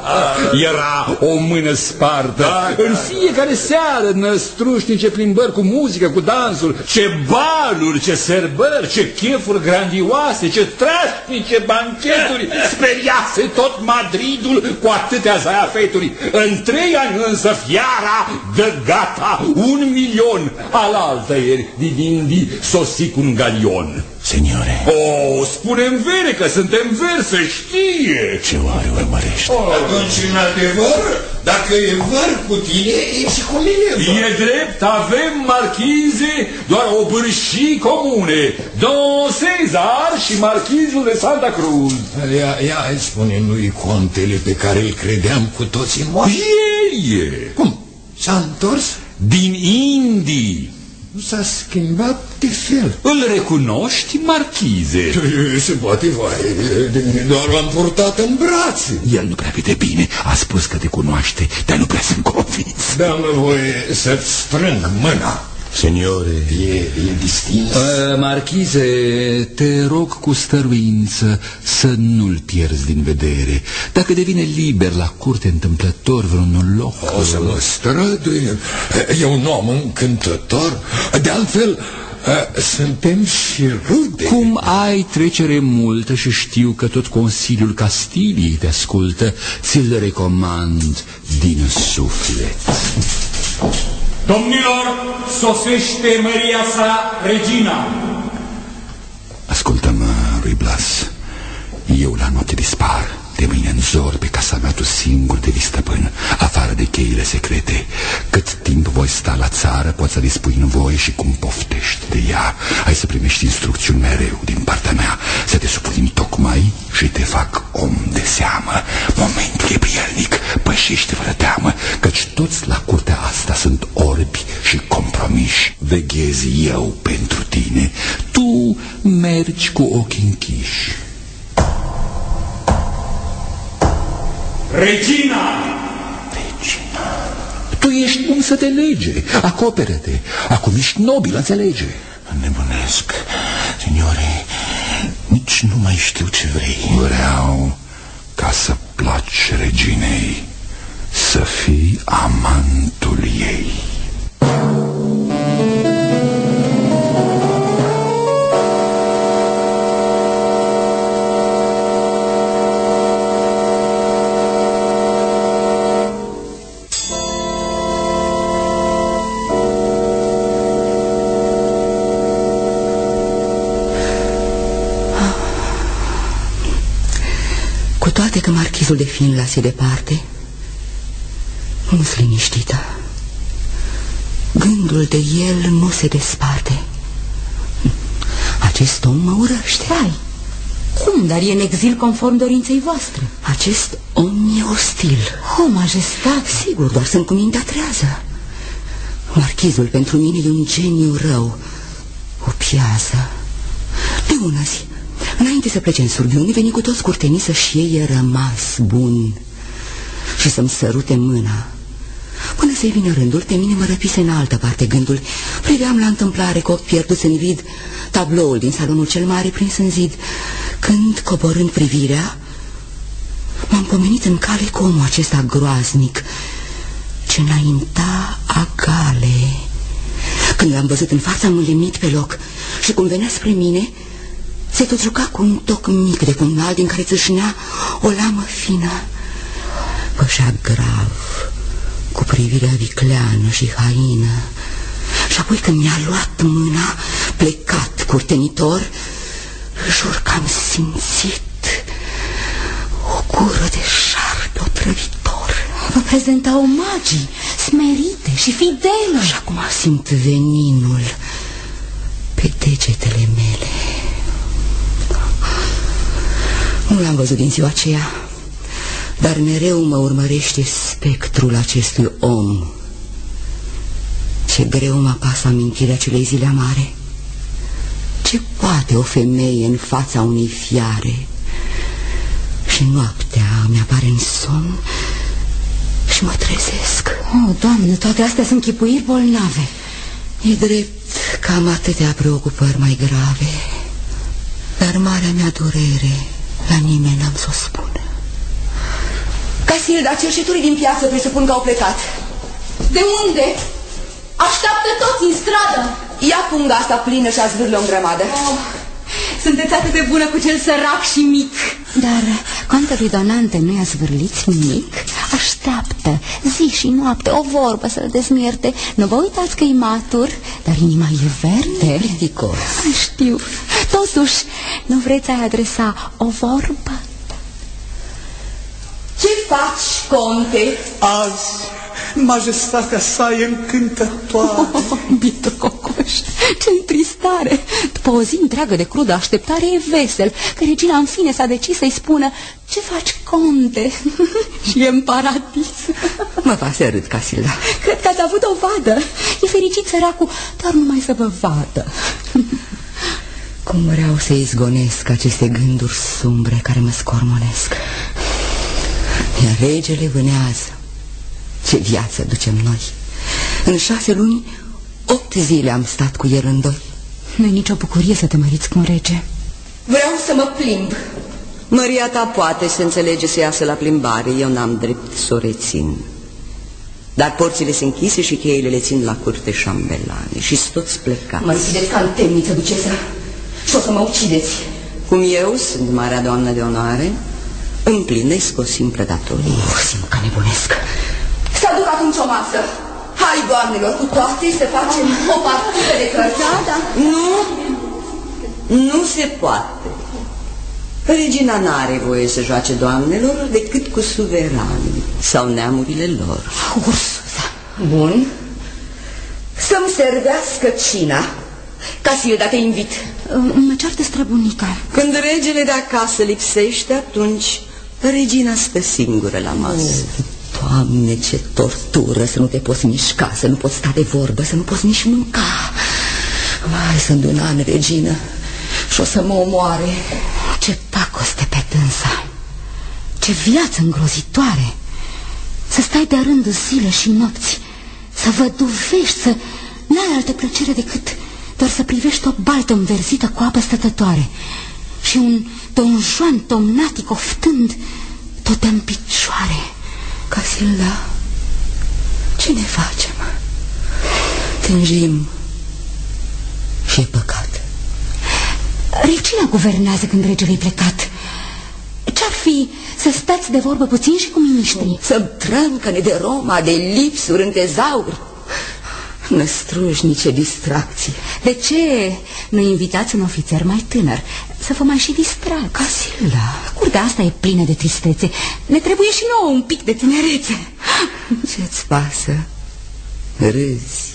[SPEAKER 2] Era o mână spartă. În fiecare seară năstrușnice plimbări cu muzică, cu dansul. Ce baluri, ce serbări, ce chefuri grandioase, ce trașnice banchete. Speriase tot Madridul cu atâtea zaiafeturi. În 3 ani însă fiara dă gata 1.000.000. Alaltăieri din Indii sosi cu un galion.
[SPEAKER 1] Seniore.
[SPEAKER 2] Spune-mi vere că suntem veri, să știe.
[SPEAKER 1] Ce oare urmărește?
[SPEAKER 5] Atunci, în adevăr, dacă e văr cu tine, e și cu mine.
[SPEAKER 2] E drept, avem, marchize, doar obârșii comune. Don Cezar și marchizul de Santa Cruz.
[SPEAKER 5] Ia spune lui contele pe care îl credeam cu toții moși.
[SPEAKER 2] El e.
[SPEAKER 5] Cum? S-a întors?
[SPEAKER 2] Din Indii.
[SPEAKER 5] Nu s-a schimbat de fel.
[SPEAKER 2] Îl recunoști, marchize?
[SPEAKER 5] Se poate, vai, doar l-am purtat în brațe.
[SPEAKER 2] El nu prea vede bine. A spus că te cunoaște, dar nu prea sunt convins.
[SPEAKER 5] Dă-mi voie să-ți strâng mâna.
[SPEAKER 1] Seniore,
[SPEAKER 5] E distins.
[SPEAKER 2] Marchize, te rog cu stăruință să nu-l pierzi din vedere. Dacă devine liber la curte întâmplător vreun loc...
[SPEAKER 5] O să mă străduie. E un om încântător. De altfel, suntem și rude.
[SPEAKER 2] Cum ai trecere multă și știu că tot Consiliul Castiliei te ascultă, ți-l recomand din suflet.
[SPEAKER 3] Domnilor, sosește măria sa regina.
[SPEAKER 2] Ascultă-mă, Rui Blas. Eu la noapte dispar. De mâine în zor pe casa mea tu singur devii stăpân, afară de cheile secrete. Cât timp voi sta la țară, poți să dispui în voie și cum poftești de ea. Ai să primești instrucțiuni mereu din partea mea, să te supuni tocmai și te fac om de seamă. Momentul e prielnic, pășește fără teamă, căci toți la curtea asta sunt orbi și compromiși. Veghez eu pentru tine, tu mergi cu ochii închiși.
[SPEAKER 3] Regina!
[SPEAKER 2] Tu ești unsă de lege. Acoperă-te. Acum ești nobil, înțelege.
[SPEAKER 1] Nebunesc, signore, nici nu mai știu ce vrei.
[SPEAKER 2] Vreau ca să placi reginei, să fii amantul ei.
[SPEAKER 6] Cu toate că marchizul de Finlas e departe, nu sunt liniștită. Gândul de el nu se desparte. Acest om mă urăște.
[SPEAKER 7] Hai, cum? Dar e în exil conform dorinței voastre.
[SPEAKER 6] Acest om e ostil.
[SPEAKER 7] O, majestate!
[SPEAKER 6] Sigur, doar sunt cu mintea trează. Marchizul pentru mine e un geniu rău, o piază. De una zi, înainte să plece în surghiuni, veni cu toți curtenii să-și iei rămas bun și să-mi sărute mâna. Până să-i vină rândul, pe mine mă răpise în altă parte gândul. Priveam la întâmplare cu ochi pierduți în vid tabloul din salonul cel mare prins în zid, când, coborând privirea, m-am pomenit în cale cu omul acesta groaznic ce înainta agale. Când l-am văzut în față, am înlemnit pe loc și cum venea spre mine, se tot juca cu un toc mic de pumnal din care țâșnea o lamă fină. Pășea grav, cu privirea vicleană și haină. Și apoi când mi-a luat mâna, plecat curtenitor, jur că am simțit o gură de șarpe otrăvitor.
[SPEAKER 7] Vă prezentau magii, smerite și fidele.
[SPEAKER 6] Și acum simt veninul pe degetele mele. Nu l-am văzut din ziua aceea, dar mereu mă urmărește spectrul acestui om. Ce greu mă apasă amintirea acelei zile amare. Ce poate o femeie în fața unei fiare? Și noaptea mi-apare în somn și mă trezesc.
[SPEAKER 7] Oh, Doamne, toate astea sunt chipuiri bolnave.
[SPEAKER 6] E drept că am atâtea preocupări mai grave, dar marea mea durere la nimeni n-am să o spun. Casilda, cerșeturii din piață presupun că au plecat.
[SPEAKER 7] De unde? Așteaptă toți în stradă.
[SPEAKER 6] Ia punga asta plină și azvârle-o în grămadă.
[SPEAKER 7] Oh, sunteți atât de bună cu cel sărac și mic.
[SPEAKER 8] Dar contelui Donante nu i-a zvârliți nimic? Așteaptă zi și noapte o vorbă să-l dezmierte. Nu vă uitați că e matur, dar inima e verde.
[SPEAKER 6] Plicticos.
[SPEAKER 8] Știu. Totuși, nu vreți să-i adresa o vorbă?
[SPEAKER 6] Ce faci, conte?
[SPEAKER 5] Azi, majestatea sa e încântătoare.
[SPEAKER 8] Bietul cocoș, ce întristare! După o zi întreagă de crudă așteptare e vesel că regina în fine s-a decis să-i spună: ce faci, conte? Și e în paradis.
[SPEAKER 6] Mă va să râd, Casilda.
[SPEAKER 8] Cred că ați avut o vadă. E fericit săracul, dar numai să vă vadă.
[SPEAKER 6] Cum vreau să izgonesc aceste gânduri sumbre care mă scormonesc. Iar regele vânează. Ce viață ducem noi. În 6 luni, 8 zile am stat cu el în doi.
[SPEAKER 8] Nu-i nicio bucurie să te măriți cu un rege.
[SPEAKER 6] Vreau să mă plimb. Măria ta poate să înțelege să iasă la plimbare. Eu n-am drept să o rețin. Dar porțile sunt închise și cheile le țin la curte șambelane. Și-s toți plecați.
[SPEAKER 7] Mă închideți ca în temniță, ducesă, și o să mă ucideți.
[SPEAKER 6] Cum eu sunt marea doamnă de onoare, împlinesc o simplă datorie.
[SPEAKER 7] Simt că nebunesc.
[SPEAKER 6] Să aduc atunci o masă. Hai, doamnelor, cu toate să facem o partidă de cărți. Da. Nu se poate. Regina n-are voie să joace, doamnelor, decât cu suverani sau neamurile lor.
[SPEAKER 7] Ursusa.
[SPEAKER 6] Bun. Să-mi servească cina. Casilda, te invit.
[SPEAKER 8] Mă ceartă străbunica.
[SPEAKER 6] Când regele de acasă lipsește, atunci regina stă singură la masă. Doamne, ce tortură să nu te poți mișca, să nu poți sta de vorbă, să nu poți nici mânca. Vai, sunt un an, regină, și o să mă omoare.
[SPEAKER 8] Ce pacoste pe dânsa. Ce viață îngrozitoare. Să stai de rând zile și nopți să văduvești, să n-ai altă plăcere decât doar să privești o baltă înverzită cu apă stătătoare și un Don Juan tomnatic oftând tot în picioare.
[SPEAKER 6] Casilda, ce ne facem? Tânjim și e păcat.
[SPEAKER 8] Regina guvernează când regele-i plecat. Ce-ar fi să stați de vorbă puțin și cu miniștrii?
[SPEAKER 6] Să trâncăne de Roma, de lipsuri în tezauri, năstrușnice distracții.
[SPEAKER 8] De ce nu invitați un ofițer mai tânăr să vă mai și distrag?
[SPEAKER 6] Casilda,
[SPEAKER 8] curtea asta e plină de tristețe. Ne trebuie și nouă un pic de tinerețe.
[SPEAKER 6] Ce-ți pasă? Râzi.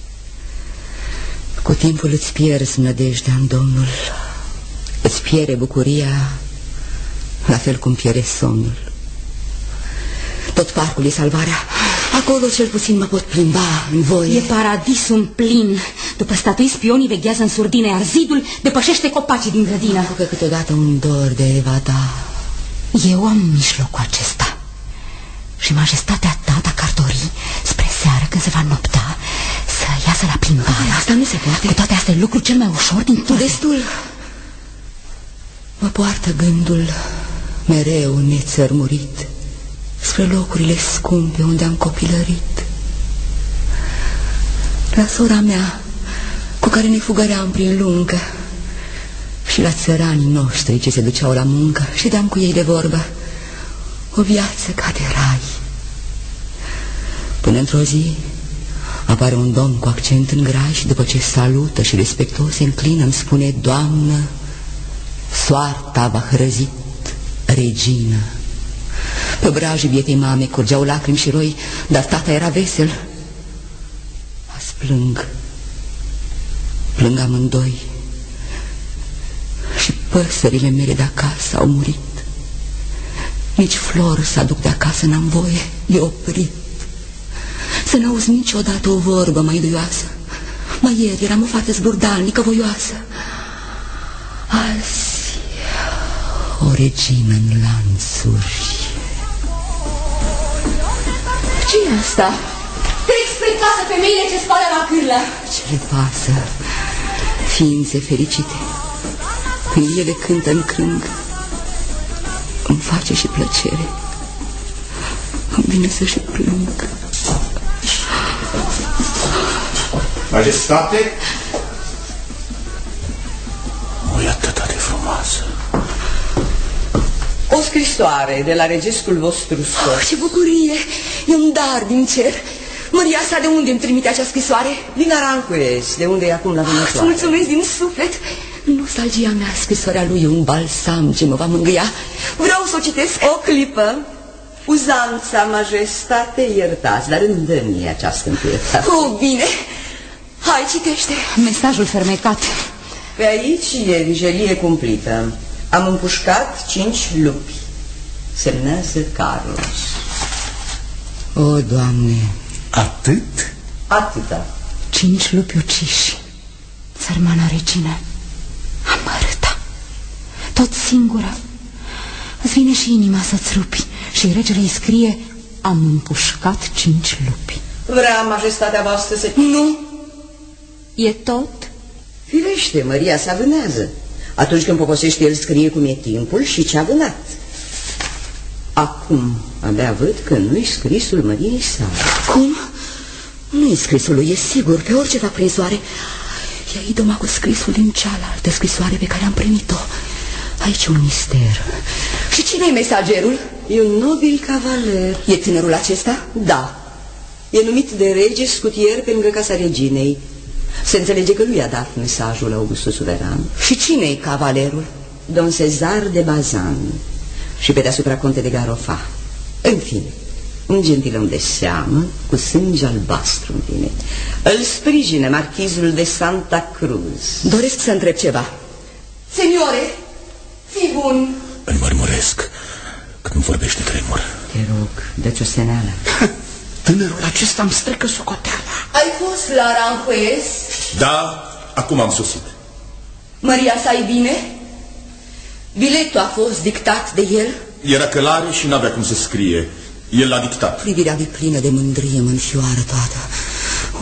[SPEAKER 6] Cu timpul îți pierzi nădejdea în Domnul. Îți pierde bucuria, la fel cum pierde somnul. Tot parcul e salvarea. Acolo cel puțin mă pot plimba în voie.
[SPEAKER 8] E paradisul în plin. După statui spionii veghează în surdine, iar zidul depășește copacii din grădină.
[SPEAKER 6] Mă apucă câteodată un dor de evada.
[SPEAKER 8] Eu am mijlocul acesta. Și majestatea ta, dacă ar dori, spre seară, când se va nopta, să iasă la plimbare.
[SPEAKER 6] Asta nu se poate.
[SPEAKER 8] Cu toate astea e lucrul cel mai ușor din toate.
[SPEAKER 6] Destul. Mă poartă gândul mereu nețărmurit spre locurile scumpe unde am copilărit. La sora mea, cu care ne fugăream prin lungă, și la țăranii noștri ce se duceau la muncă, ședeam cu ei de vorbă. O viață ca de rai. Până într-o zi apare un domn cu accent în grai și după ce salută și respectuos se înclină, îmi spune: Doamnă, soarta v-a hrăzit, regină. Pe obrajii bietei mame curgeau lacrimi și roi, dar tata era vesel. Azi plâng. Plâng amândoi. Și păsările mele de acasă au murit. Nici flori să aduc de acasă n-am voie, e oprit. Să n-auzi niciodată o vorbă mai duioasă. Mai ieri eram o fată zburdalnică, voioasă. Azi o regină în lanțuri.
[SPEAKER 8] Ce-i asta? Trec spre casă femeile ce spală la cârlă.
[SPEAKER 6] Ce le pasă? Ființe fericite. Când ele cântă în crâng, îmi face și plăcere. Îmi vine să și plâng.
[SPEAKER 1] Majestate? O, e atât de frumoasă.
[SPEAKER 9] O scrisoare de la registul vostru scos.
[SPEAKER 6] Ce bucurie! E un dar din cer. Maria sa, de unde îmi trimite acea scrisoare?
[SPEAKER 9] Din Aranjuez, de unde e acum la Vânătoare.
[SPEAKER 6] Îți mulțumesc din suflet. Nostalgia mea, scrisoarea lui e un balsam ce mă va mângâia. Vreau să o citesc.
[SPEAKER 9] O clipă. Uzanța, majestate, iertați, dar îndă-mi această întâietate.
[SPEAKER 6] Oh, bine. Hai, citește.
[SPEAKER 8] Mesajul fermecat.
[SPEAKER 9] Pe aici e vijelie cumplită. Am împușcat 5 lupi. Semnează Carlos.
[SPEAKER 6] O, Doamne.
[SPEAKER 1] Atât?
[SPEAKER 9] Atâta.
[SPEAKER 8] 5 lupi uciși. Sărmana regină, amărâta, tot singură. Îți vine și inima să-ți rupi. Și regele îi scrie: am împușcat 5 lupi.
[SPEAKER 9] Vrea majestatea voastră să...
[SPEAKER 6] Nu.
[SPEAKER 8] E tot?
[SPEAKER 9] Firește, Maria se avânează. Atunci când poposește, el scrie cum e timpul și ce-a vânat. Acum abia văd că nu-i scrisul Măriei sale.
[SPEAKER 6] Cum? Nu-i scrisul lui, e sigur, pe orice fac prinsoare. Ia idoma cu scrisul din cealaltă scrisoare pe care am primit-o. Aici e un mister. Și cine e mesagerul?
[SPEAKER 9] E un nobil cavaler.
[SPEAKER 6] E tânărul acesta?
[SPEAKER 9] Da. E numit de rege scutier pe lângă casa reginei. Se înțelege că lui a dat mesajul Augustul Suveran.
[SPEAKER 6] Și cine e cavalerul?
[SPEAKER 9] Don Cezar de Bazan. Și pe deasupra conte de Garofa. În fine, un gentilom de seamă, cu sânge albastru în tine. Îl sprijine marchizul de Santa Cruz.
[SPEAKER 6] Doresc să întreb ceva. Seniore, fii bun.
[SPEAKER 1] Îl mărmuresc. Când vorbește tremur.
[SPEAKER 9] Te rog, dă-ți o seneală.
[SPEAKER 5] Tânărul acesta îmi strecă socoteala.
[SPEAKER 6] Ai fost la Aranjuez?
[SPEAKER 1] Da, acum am sosit.
[SPEAKER 6] Maria sa e bine? Biletul a fost dictat de el?
[SPEAKER 1] Era călare și n-avea cum să scrie. El l-a dictat.
[SPEAKER 6] Privirea lui plină de mândrie mă înfioară toată.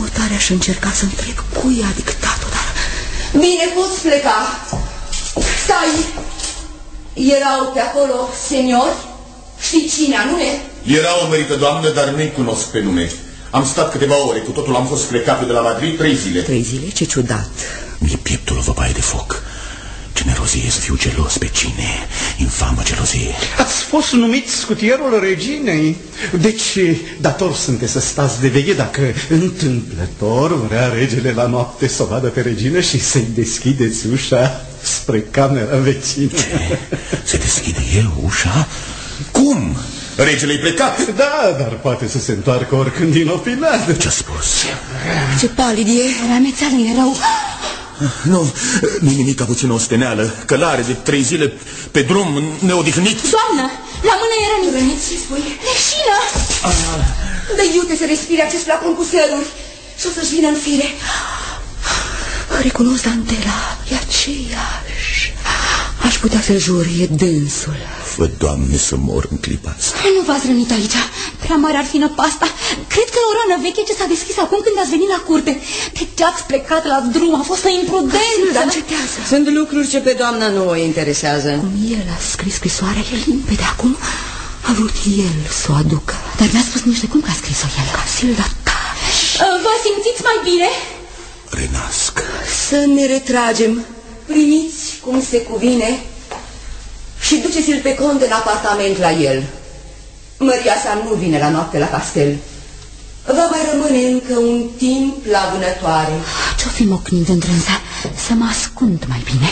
[SPEAKER 6] O tare aș încerca să întreb cui a dictat-o, dar...
[SPEAKER 7] Bine, poți pleca. Stai. Erau pe acolo seniori? Știi cine anume?
[SPEAKER 1] Era o mărită doamnă, dar nu-i cunosc pe nume. Am stat câteva ore, cu totul am fost plecat de la Madrid 3 zile.
[SPEAKER 6] 3 zile? Ce ciudat.
[SPEAKER 1] Mi-e pieptul o văpaie de foc. Generozie să fiu gelos pe cine? Infamă gelozie.
[SPEAKER 10] Ați fost numit scutierul reginei. Deci, dator sunteți să stați de veche dacă întâmplător vrea regele la noapte să o vadă pe regină și să-i deschideți ușa spre camera vecină.
[SPEAKER 1] Ce? Se deschide el ușa? Cum? Regele-i plecat?
[SPEAKER 10] Da, dar poate să se întoarcă oricând inopinat.
[SPEAKER 1] Ce-a spus?
[SPEAKER 6] Ce palid e.
[SPEAKER 8] Ramețeală e rău.
[SPEAKER 1] Nu-i nimic, a puțin o steneală. Călare de 3 zile pe drum, neodihnit.
[SPEAKER 8] Doamnă, la mână e rănit.
[SPEAKER 7] Rănit, ce spui?
[SPEAKER 8] Leșină!
[SPEAKER 7] Dă iute să respire acest flacon cu seluri și o să-și vină în fire.
[SPEAKER 6] Recunosc dantela, e aceeași. Aș putea să jur, e dânsul.
[SPEAKER 1] Fă, Doamne, să mor în clipa asta.
[SPEAKER 8] Nu v-ați rănit aici. Prea mare ar fi năpasta. Cred că e o rană veche ce s-a deschis acum când ați venit la curte. De ce ați plecat la drum? A fost o imprudență.
[SPEAKER 6] Dar încetează.
[SPEAKER 9] Sunt lucruri ce pe doamna nu o interesează.
[SPEAKER 6] Cum el a scris scrisoarea, e limpede. Acum a vrut el să o aducă.
[SPEAKER 8] Dar mi-a spus nici de cum că a scris-o el.
[SPEAKER 6] Casilda ta.
[SPEAKER 8] Vă simțiți mai bine?
[SPEAKER 1] Renasc.
[SPEAKER 6] Să ne retragem.
[SPEAKER 7] Primiți cum se cuvine și duceți-l pe conte în apartament la el. Măria sa nu vine la noapte la castel. Va mai rămâne încă un timp la vânătoare.
[SPEAKER 8] Ce-o fi mocnind în drânsa? Să mă ascund mai bine.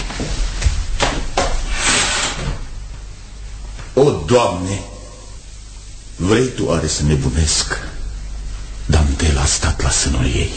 [SPEAKER 1] O, Doamne, vrei Tu oare să nebunesc? Dantela a stat la sânul ei.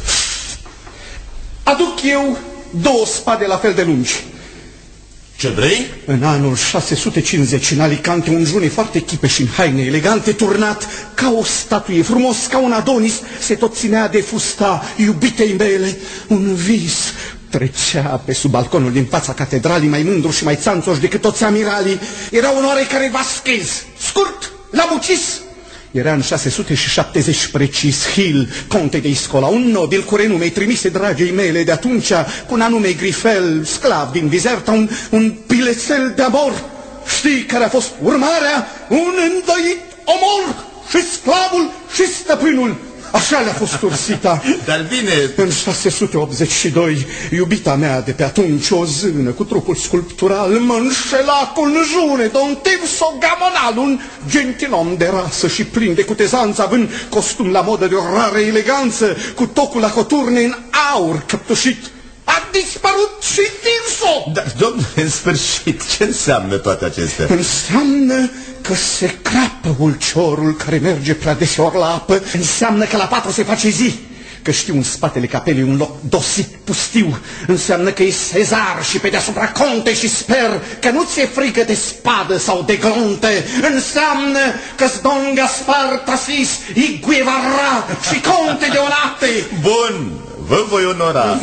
[SPEAKER 10] Aduc eu 2 spade la fel de lungi.
[SPEAKER 1] Ce vrei?
[SPEAKER 10] În anul 650, în Alicante, un june foarte chipeș în haine elegante, turnat ca o statuie, frumos ca un Adonis, se tot ținea de fusta iubitei mele. Un vis trecea pe sub balconul din fața catedralii, mai mândru și mai țanțoș decât toți amiralii. Era un oarecare Vasquez, scurt, la bucis. Era în 670 precis Hill, conte de Iscola, un nobil cu renume, trimise dragei mele de atunci, cu un anume Grifel, sclav din Vizerta, un bilețel de amor. Știi care a fost urmarea? Un îndoit omor, și sclavul și stăpânul. Așa le-a fost ursita.
[SPEAKER 1] Dar bine...
[SPEAKER 10] În 682, iubita mea de pe atunci, o zână cu trupul sculptural, mă înșela cu un june, Don Tirso Gamonal, un gentilom de rasă și plin de cutezanță, având costum la modă de o rară eleganță, cu tocul la coturne în aur căptușit. A dispărut și Tirso!
[SPEAKER 1] Dar, domnule, în sfârșit, ce înseamnă toate acestea?
[SPEAKER 10] Înseamnă că se crapă ulciorul care merge prea deseori la apă. Înseamnă că la 4 se face zi. Că știu în spatele capelei un loc dosit, pustiu. Înseamnă că e Cezar și pe deasupra conte și sper că nu ți-e frică de spadă sau de glonte. Înseamnă că-s Don Gaspar Tasis, I Guevara și conte de Onate.
[SPEAKER 1] Bun, vă voi onora.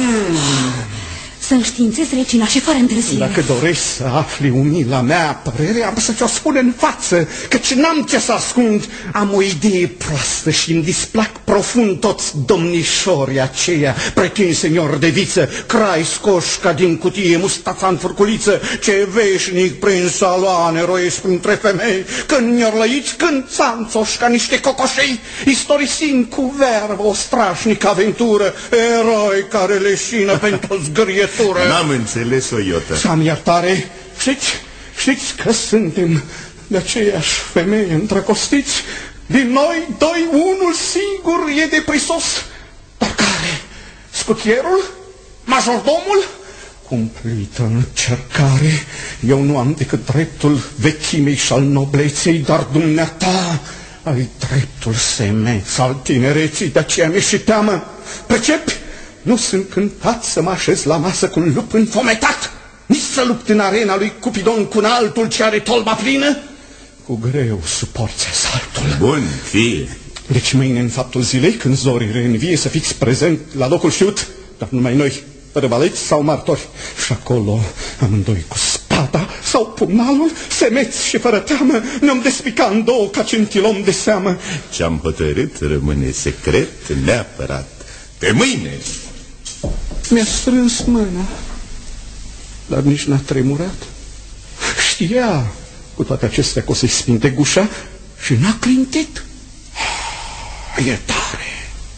[SPEAKER 8] Să înștiințezi regina și fără întârziere.
[SPEAKER 10] Dacă dorești să afli umila mea părere, am să ți-o spun în față, căci n-am ce să ascund. Am o idee proastă și îmi displac profund toți domnișorii aceia, pretin senior de viță, crai scoși ca din cutie, mustața în furculiță, ce veșnic prin saloane roiesc printre femei, când niorlăiți, când țanțoși ca niște cocoșei, istorisind cu verbă o strașnică aventură, eroi care leșină pentru zgârietură.
[SPEAKER 1] N-am înțeles o iotă.
[SPEAKER 10] Să-mi iertare, știți că suntem de aceeași femeie îndrăgostiți. Din noi, doi, unul singur e de prisos. Dar care? Scutierul? Majordomul? Cumplită încercare. Eu nu am decât dreptul vechimei și al nobleței, dar dumneata ai dreptul semeț al tinereții, de aceea mi-e și teamă. Percepi? Nu sunt cântat să mă așez la masă cu un lup înfometat, nici să lupt în arena lui Cupidon cu un altul ce are tolba plină. Cu greu suporți asaltul.
[SPEAKER 1] Bun, fie.
[SPEAKER 10] Deci mâine, în faptul zilei, când zorii reînvie, să fiți prezent la locul știut, dar numai noi, fără valeți sau martori. Și acolo, amândoi cu spada sau pumnalul, semeți și fără teamă, ne-am despica în două ca centilom de seamă.
[SPEAKER 1] Ce-am hotărât rămâne secret neapărat.
[SPEAKER 5] Pe mâine.
[SPEAKER 10] Mi-a strâns mâna, dar nici n-a tremurat. Știa cu toate acestea că o să-i spinte gușa și n-a clintit. E tare.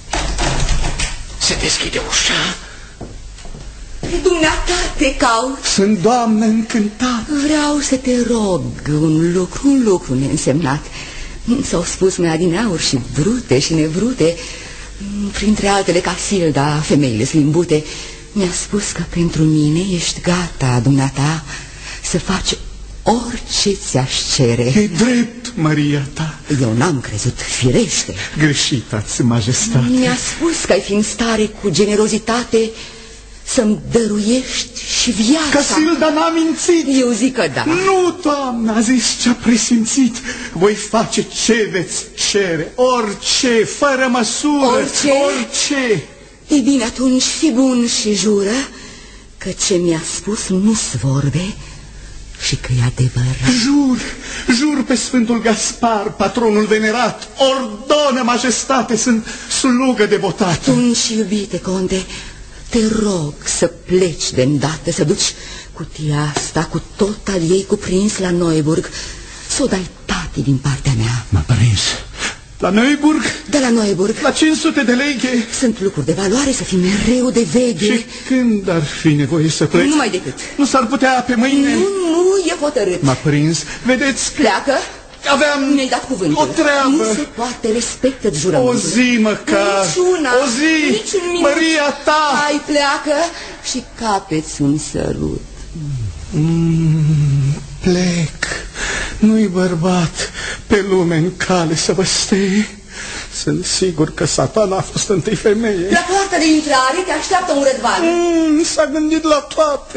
[SPEAKER 5] Se deschide ușa.
[SPEAKER 7] Dumneata te caut.
[SPEAKER 10] Sunt doamnă încântat.
[SPEAKER 7] Vreau să te rog un lucru neînsemnat. S-au spus mai adineauri și vrute și nevrute, printre altele ca Silda, femeile slimbute. Mi-a spus că pentru mine ești gata, dumneata, să faci orice ți-aș cere.
[SPEAKER 10] E drept, Maria ta.
[SPEAKER 7] Eu n-am crezut, firește.
[SPEAKER 10] Greșitați, majestate.
[SPEAKER 7] Mi-a spus că ai fi în stare cu generozitate să-mi dăruiești și viața.
[SPEAKER 10] Că Silda n-a mințit.
[SPEAKER 7] Eu zic că da.
[SPEAKER 10] Nu, doamnă, a zis ce-a presimțit. Voi face ce veți cere, orice, fără măsură. Orice.
[SPEAKER 7] E bine, atunci fi bun și jură că ce mi-a spus nu-s vorbe și că e adevărat.
[SPEAKER 10] Jur pe Sfântul Gaspar, patronul venerat. Ordonă, majestate, sunt slugă devotat.
[SPEAKER 7] Atunci, iubite conte, te rog să pleci de îndată, să duci cutia asta cu tot al ei cuprins la Neuburg, să o dai tati din partea mea.
[SPEAKER 10] M-a prins. La Neuburg?
[SPEAKER 7] De la Neuburg.
[SPEAKER 10] La 500 de leghe.
[SPEAKER 7] Sunt lucruri de valoare, să fii mereu de veche.
[SPEAKER 10] Și când ar fi nevoie să plec?
[SPEAKER 7] Nu mai decât.
[SPEAKER 10] Nu s-ar putea pe mâine?
[SPEAKER 7] Nu, e hotărât.
[SPEAKER 10] M-a prins. Vedeți?
[SPEAKER 7] Pleacă. Mi-ai dat cuvântul.
[SPEAKER 10] O treabă.
[SPEAKER 7] Nu se poate, respectă-ți jurământul.
[SPEAKER 10] O zi măcar.
[SPEAKER 7] Niciuna.
[SPEAKER 10] O zi.
[SPEAKER 7] Niciun minut.
[SPEAKER 10] Maria ta.
[SPEAKER 7] Hai, pleacă și capeți un sărut.
[SPEAKER 10] Plec. Nu-i bărbat pe lume în cale să vă steie. Sunt sigur că Satana a fost întâi femeie.
[SPEAKER 7] La poarta de intrare te așteaptă un rădvan.
[SPEAKER 10] S-a gândit la toate.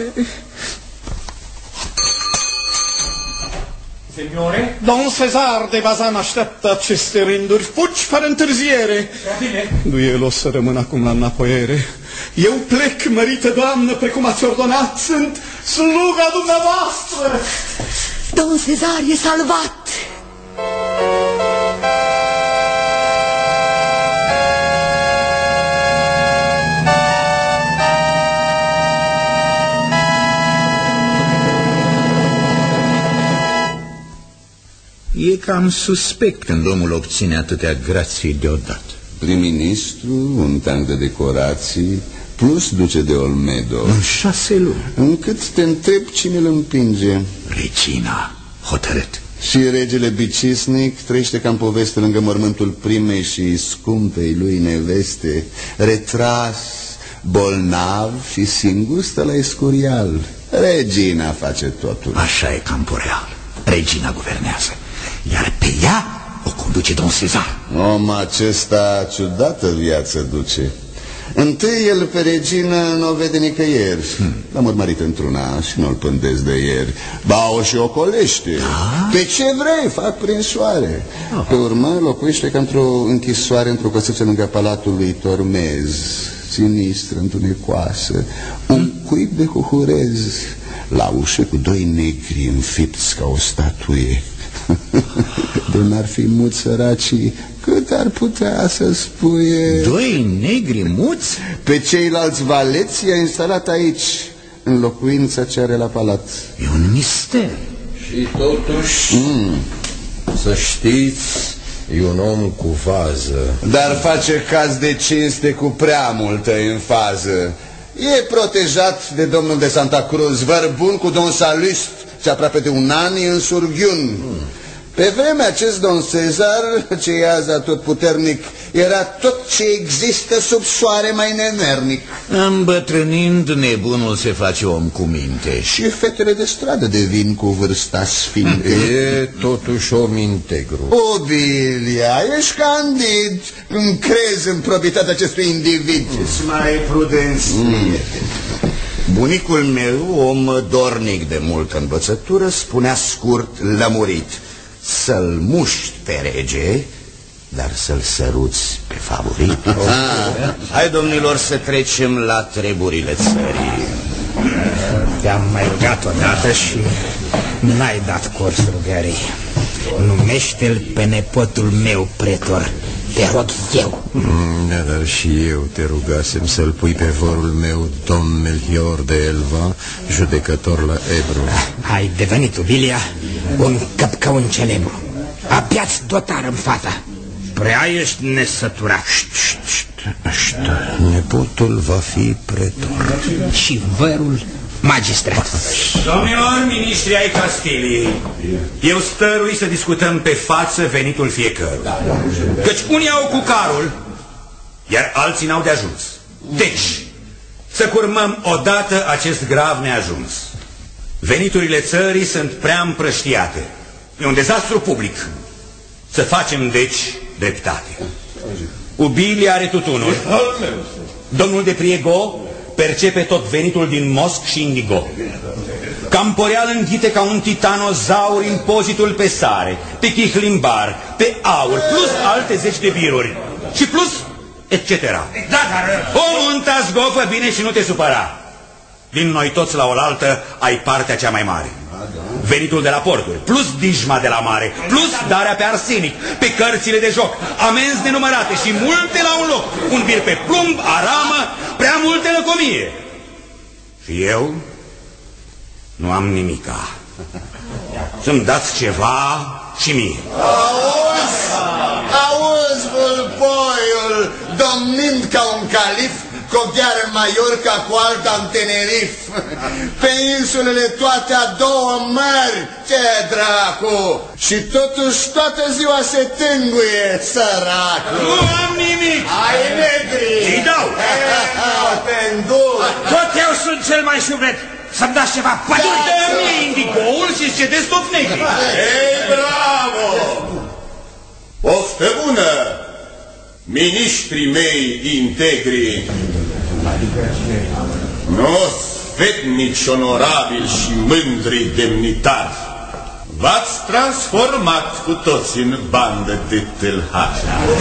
[SPEAKER 3] Signore?
[SPEAKER 10] Domn Cezar de Bazan așteaptă aceste rânduri. Fugi fără întârziere. Nu el o să rămân acum la înapoiere. Eu plec, mărită doamnă, precum ați ordonat. Sunt sluga dumneavoastră.
[SPEAKER 7] Domn Cezar e salvat.
[SPEAKER 11] E cam suspect când omul obține atâtea grații deodată.
[SPEAKER 12] Prim-ministru, un tank de decorații, plus duce de Olmedo.
[SPEAKER 11] În 6 luni.
[SPEAKER 12] Încât te întreb cine îl împinge.
[SPEAKER 11] Regina, hotărât.
[SPEAKER 12] Și regele Bicisnic trăiește ca în poveste lângă mormântul primei și scumpei lui neveste, retras, bolnav și singur stă la Escurial. Regina face totul.
[SPEAKER 11] Așa e Camporeal. Regina guvernează. Iar pe ea o conduce domn Cezar.
[SPEAKER 12] Om acesta ciudată viață duce. Întâi el pe regină nu o vede nicăieri. L-am urmărit într-una și nu-l pândesc de ieri. Ba o și ocolește. Pe ce vrei, fac prin soare. Pe urmă locuiește ca într-o închisoare, într-o căsuță lângă palatul lui Tormez, sinistră, întunecoasă, un cuib de huhurez. La ușă cu 2 negri înfipți ca o statuie. De n-ar fi muți săracii, cât ar putea să spuie?
[SPEAKER 11] 2 negri muți?
[SPEAKER 12] Pe ceilalți valeți i-a instalat aici, în locuința ce are la palat.
[SPEAKER 11] E un mister.
[SPEAKER 13] Și totuși, să știți, e un om cu vază.
[SPEAKER 12] Dar face caz de cinste cu prea multă enfază. E protejat de domnul de Santa Cruz, vărbun cu domn Salust, ce aproape de un an e în surghiun. Pe vremea acest domn Cezar, ce e azi atotputernic, era tot ce există sub soare mai nemernic.
[SPEAKER 11] Îmbătrânind, nebunul se face om cu minte.
[SPEAKER 12] Și fetele de stradă devin cu vârsta sfinte.
[SPEAKER 13] E totuși om integru.
[SPEAKER 12] Obilia, ești candid, încrezi în probitatea acestui individ.
[SPEAKER 1] Mai prudenți, Bunicul meu, om dornic de multă învățătură, spunea scurt, lămurit: să-l muști pe rege, dar să-l săruți pe favorit. Hai, domnilor, să trecem la treburile țării.
[SPEAKER 14] Te-am mai rugat odată și n-ai dat curs rugării. Numește-l pe nepotul meu pretor te rog eu.
[SPEAKER 13] Dar și eu te rugasem să-l pui pe vorul meu, domn Melchior de Elva, judecător la Ebru.
[SPEAKER 14] Ai devenit, Ubilia, un căpcăun celebru. Abia-ți dotarăm fata. Prea ești nesăturat.
[SPEAKER 13] Nepotul va fi pretor.
[SPEAKER 14] Și vărul magistrat.
[SPEAKER 5] Domnilor miniștri ai Castiliei, eu stărui să discutăm pe față venitul fiecăruia. Căci unii au cu carul, iar alții n-au de ajuns. Deci, să curmăm odată acest grav neajuns. Veniturile țării sunt prea împrăștiate. E un dezastru public. Să facem, deci, dreptate. Ubilia are tutunul. Domnul de Priego percepe tot venitul din mosc și indigo. Camporeal înghite ca un titanozaur impozitul pe sare, pe chihlimbar, pe aur, plus alte 10 de biruri. Și plus, etc. O munta zgofă bine și nu te supăra. Din noi toți la oaltă ai partea cea mai mare. Venitul de la porturi, plus dijma de la mare, plus darea pe arsenic, pe cărțile de joc, amenzi nenumărate și multe la un loc, un bir pe plumb, aramă, prea multe lăcomie. Și eu nu am nimica. Să-mi dați ceva și mie.
[SPEAKER 12] Auzi, vulpoiul, domnind ca un calif, cu o gheară în Maiorca, cu alta în Tenerif. Pe insulele toate a două mări, ce dracu! Și totuși toată ziua se tânguie, săracul.
[SPEAKER 5] Nu am nimic!
[SPEAKER 12] Ai negri!
[SPEAKER 5] Îi dau!
[SPEAKER 14] Tot eu sunt cel mai șubret! Să-mi dați ceva păduri!
[SPEAKER 5] Dă-mi indigoul și-ți cedezi tot negri!
[SPEAKER 12] Ei, bravo!
[SPEAKER 1] Poftă bună, miniștrii mei integri, sfetnici, onorabili și mândri demnitari, v-ați transformat cu toți în bandă de tâlhari.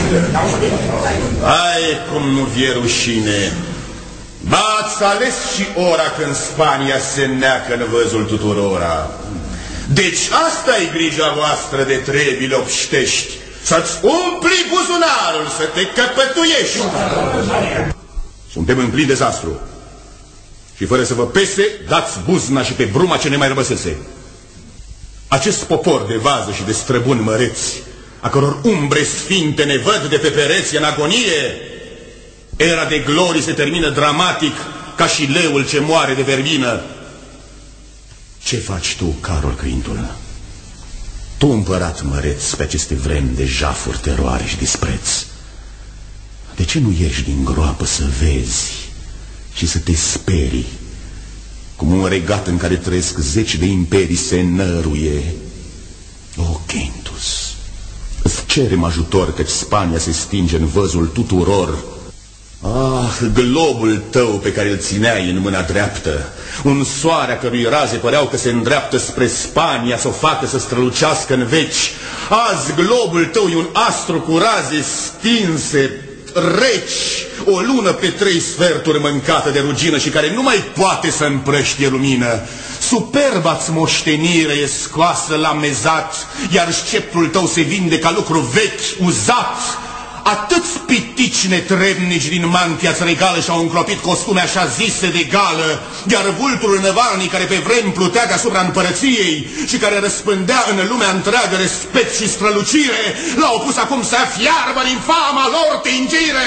[SPEAKER 1] Hai, cum nu vie rușine, v-ați ales și ora când Spania se neacă în văzul tuturora. Deci asta e grija voastră de trebile obștești, să-ți umpli buzunarul, să te căpătuiești. Suntem în plin dezastru și fără să vă pese, dați buzna și pe bruma ce ne mai rămăsese. Acest popor de vază și de străbuni măreți, a căror umbre sfinte ne văd de pe pereți în agonie, era de glorii se termină dramatic ca și leul ce moare de vermină. Ce faci tu, Carol Quintul? Tu, împărat măreț, pe aceste vremi de jafuri, teroare și dispreț, de ce nu ieși din groapă să vezi și să te sperii, cum un regat în care trăiesc 10 de imperii se năruie? O, Quintus, îți cerem ajutor, căci Spania se stinge în văzul tuturor. Ah, globul tău pe care îl țineai în mâna dreaptă, un soare a cărui raze păreau că se îndreaptă spre Spania să o facă să strălucească în veci. Azi globul tău e un astru cu raze stinse, reci, o lună pe 3 sferturi mâncată de rugină și care nu mai poate să împrăștie lumină. Superba-ți moștenire e scoasă la mezat, iar sceptrul tău se vinde ca lucru vechi, uzat. Atâți pitici netrebnici din mantia-ți regală și-au încropit costume așa zise de gală, iar vulturul năvalnic care pe vremi plutea deasupra împărăției și care răspândea în lumea întreagă respect și strălucire, l-au pus acum să fiarbă din fama lor tingire.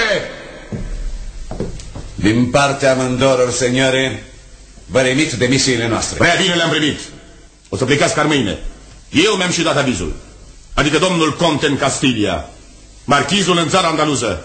[SPEAKER 11] Din partea amândoror, seniore, vă remit demisiile noastre.
[SPEAKER 1] Prea bine le-am primit. O să plecați ca mâine. Eu mi-am și dat avizul. Adică domnul Conte în Castilia, marchizul în țara andaluză.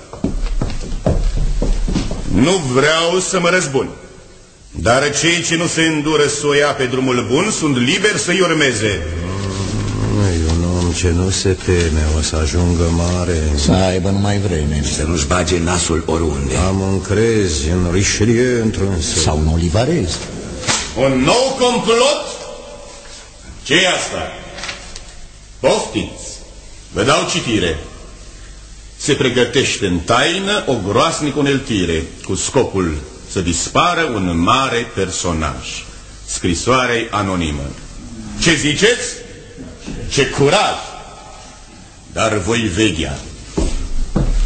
[SPEAKER 1] Nu vreau să mă răzbun, dar cei ce nu se îndură să o ia pe drumul bun sunt liberi să-i urmeze.
[SPEAKER 13] E un om ce nu se teme, o să ajungă mare.
[SPEAKER 11] Să aibă numai vreme. Să nu-și bage nasul oriunde.
[SPEAKER 13] Am încrezi în Richelieu într-un
[SPEAKER 11] sau în Olivarez.
[SPEAKER 1] Un nou complot? Ce-i asta? Poftiți, vă dau citire. Se pregătește în taină o groasnică uneltire cu scopul să dispară un mare personaj. Scrisoare anonimă. Ce ziceți? Ce curaj! Dar voi veghea.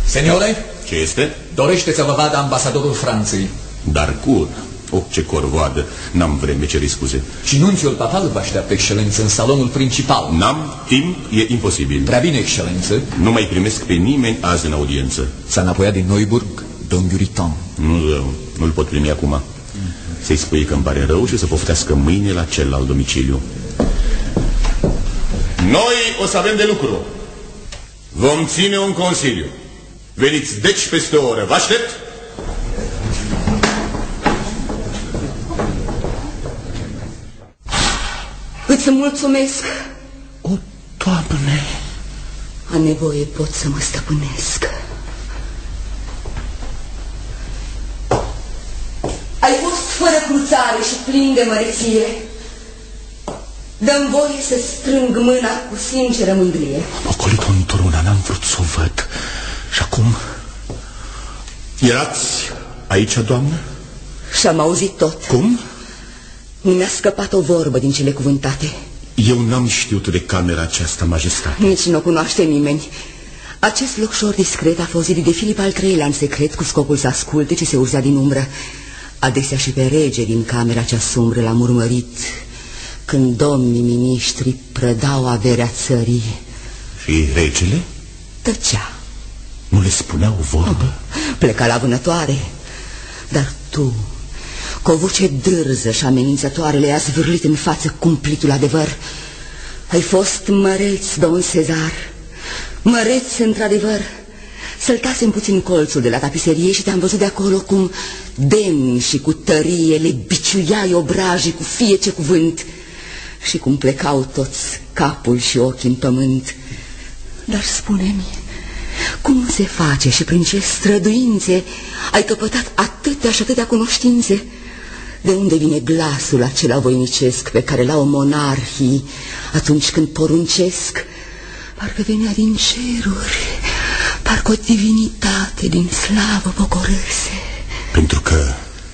[SPEAKER 2] Seniore?
[SPEAKER 1] Ce este?
[SPEAKER 2] Dorește să vă vadă ambasadorul Franței.
[SPEAKER 1] Dar cur? Ce corvoadă. N-am vreme, ceri scuze.
[SPEAKER 2] Și nunțiul papal vă așteaptă, excelență, în salonul principal.
[SPEAKER 1] N-am timp, e imposibil.
[SPEAKER 2] Prea bine, excelență.
[SPEAKER 1] Nu mai primesc pe nimeni azi în audiență.
[SPEAKER 2] S-a înapoiat din Neuburg, domn Buriton.
[SPEAKER 1] Nu-l pot primi acum. Să-i spui că îmi pare rău și să poftească mâine la celălalt domiciliu. Noi o să avem de lucru. Vom ține un consiliu. Veniți deci peste o oră. Vă aștept?
[SPEAKER 7] Îți mulțumesc.
[SPEAKER 1] O, Doamne!
[SPEAKER 7] A nevoie pot să mă stăpânesc. Ai fost fără cruțare și plin de măreție. Dă-mi voie să strâng mâna cu sinceră mândrie.
[SPEAKER 1] Am ocolit-o într-una, n-am vrut să o văd. Și acum... Erați aici, doamnă?
[SPEAKER 7] Și-am auzit tot.
[SPEAKER 1] Cum?
[SPEAKER 7] Nu mi-a scăpat o vorbă din cele cuvântate.
[SPEAKER 1] Eu n-am știut de camera aceasta, majestate.
[SPEAKER 7] Nici nu o cunoaște nimeni. Acest locșor discret a fost zidit de Filip al III-lea în secret, cu scopul să asculte ce se urzea din umbră. Adesea și pe rege din camera cea sumbră l-am urmărit când domnii miniștri prădau averea țării.
[SPEAKER 1] Și regele?
[SPEAKER 7] Tăcea.
[SPEAKER 1] Nu le spunea o vorbă?
[SPEAKER 7] Pleca la vânătoare. Dar tu, cu o voce dârză și amenințătoare, le-ai zvârlit în față cumplitul adevăr. Ai fost măreț, domn Cezar. Măreț, într-adevăr. Săltasem puțin colțul de la tapiserie și te-am văzut de acolo cum demn și cu tărie le biciuiai obrajii cu fie ce cuvânt și cum plecau toți capul și ochii în pământ. Dar spune-mi, cum se face și prin ce străduințe ai căpătat atâtea și atâtea cunoștințe? De unde vine glasul acela voinicesc pe care l-au monarhii atunci când poruncesc? Parcă venea din ceruri, parcă o divinitate din slavă pogorâse.
[SPEAKER 1] Pentru că,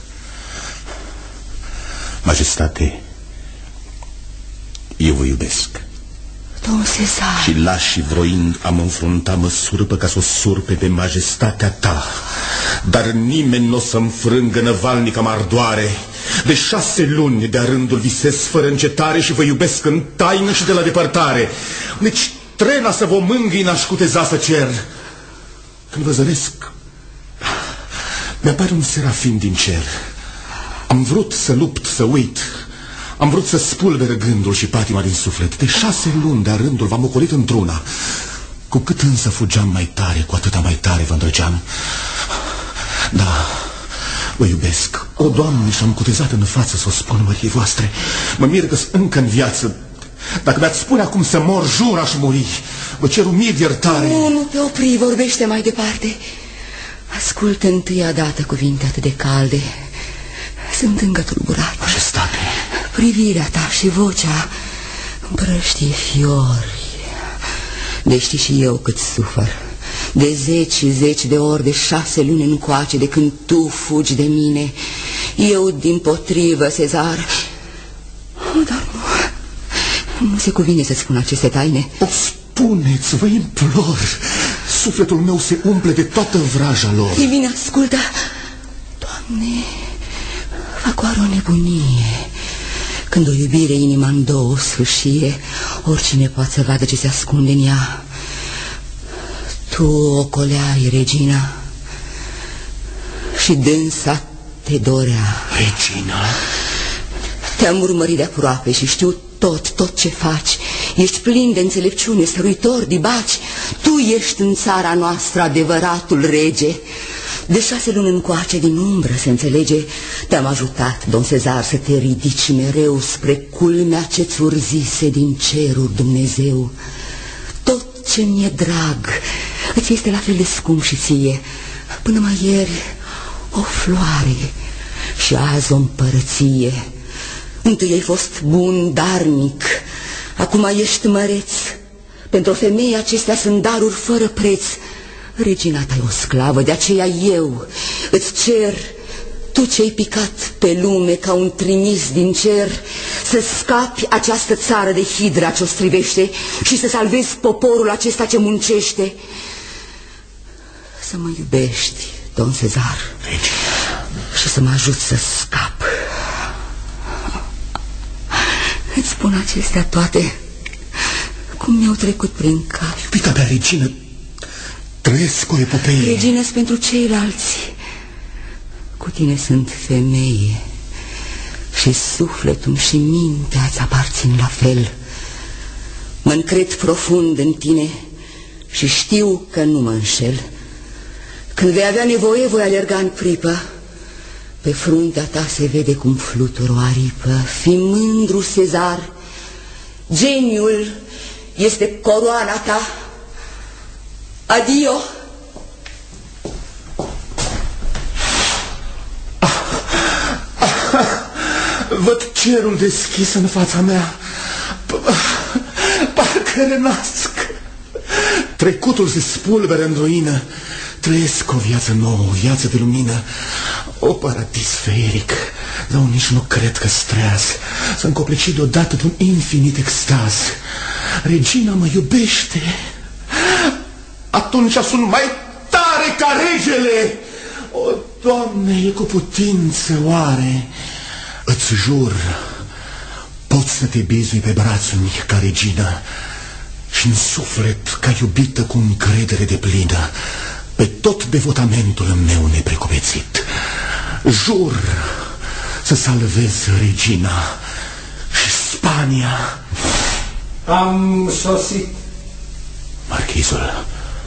[SPEAKER 1] majestate, eu vă iubesc.
[SPEAKER 7] Domn Cezar.
[SPEAKER 1] Și lași și vroind am înfruntat măsură ca să o surpe pe majestatea ta. Dar nimeni nu o să-mi frângă năvalnica mardoare. De 6 luni de-a rândul visez fără încetare și vă iubesc în taină și de la depărtare. Deci trena să vă mângâi n-aș cuteza să cer. Când vă zăresc, mi-apare un serafim din cer. Am vrut să lupt, să uit. Am vrut să spulberă gândul și patima din suflet. De 6 luni de-a rândul v-am ocolit într-una. Cu cât însă fugeam mai tare, cu atâta mai tare vă îndrăgeam. Da, vă iubesc. O, Doamne, și-am cutezat în față să o spun măriei voastre. Mă mir că-s încă în viață. Dacă mi-ați spune acum să mor, jur aș muri. Vă cer umil iertare.
[SPEAKER 7] Nu te opri, vorbește mai departe. Ascultă întâia dată cuvinte atât de calde. Sunt încă tulburat.
[SPEAKER 1] Majestate.
[SPEAKER 7] Privirea ta și vocea împrăștie fiori. De știi și eu cât sufăr. De 10 și 10 de ori, de 6 luni încoace, de când tu fugi de mine. Eu dimpotrivă, Cezar. Dar nu se cuvine să spun aceste taine.
[SPEAKER 1] O spuneți, vă implor. Sufletul meu se umple de toată vraja lor.
[SPEAKER 7] E bine, ascultă. Doamne, fac oară o nebunie. Când o iubire inima în două sfârșie, oricine poate să vadă ce se ascunde în ea. Tu ocoleai, regina, și dânsa te dorea.
[SPEAKER 1] Regina?
[SPEAKER 7] Te-am urmărit de aproape și știu tot ce faci. Ești plin de înțelepciune, stăruitor, dibaci. Tu ești în țara noastră adevăratul rege. De 6 luni încoace, din umbră se înțelege, te-am ajutat, domn Cezar, să te ridici mereu spre culmea ce-ți urzise din ceruri Dumnezeu. Tot ce mi-e drag îți este la fel de scump și ție. Până mai ieri o floare și azi o împărăție. Întâi ai fost bun, darnic, acum ești măreț. Pentru o femeie acestea sunt daruri fără preț. Regina ta e o sclavă, de aceea eu îți cer, tu ce-ai picat pe lume ca un trimis din cer, să scapi această țară de hidra ce o strivește și să salvezi poporul acesta ce muncește.
[SPEAKER 6] Să mă iubești, domn Cezar, și să mă ajut să scap. Îți spun acestea toate cum mi-au trecut prin cap.
[SPEAKER 1] Iubita mea, regină, trăiesc o epopeie.
[SPEAKER 6] Regină-s pentru ceilalți. Cu tine sunt femeie și sufletul și mintea îți aparțin la fel. Mă încred profund în tine și știu că nu mă înșel. Când vei avea nevoie, voi alerga în pripă. Pe fruntea ta se vede cum flutură o aripă. Fii mândru, Cezar, geniul este coroana ta. Adio!
[SPEAKER 1] Văd cerul deschis în fața mea. Parcă renasc. Trecutul se spulberă în ruină. Trăiesc o viață nouă, o viață de lumină. O paradis feric. Dar nici nu cred că streaz. Sunt coplecit deodată de un infinit extaz. Regina mă iubește. Atunci sunt mai tare ca regele. O, Doamne, e cu putință oare? Îți jur, pot să te bizui pe brațul mic ca regină și în suflet ca iubită cu încredere deplină pe tot devotamentul meu neprecupețit. Jur să salvez regina și Spania.
[SPEAKER 3] Am sosit.
[SPEAKER 1] Marchizul,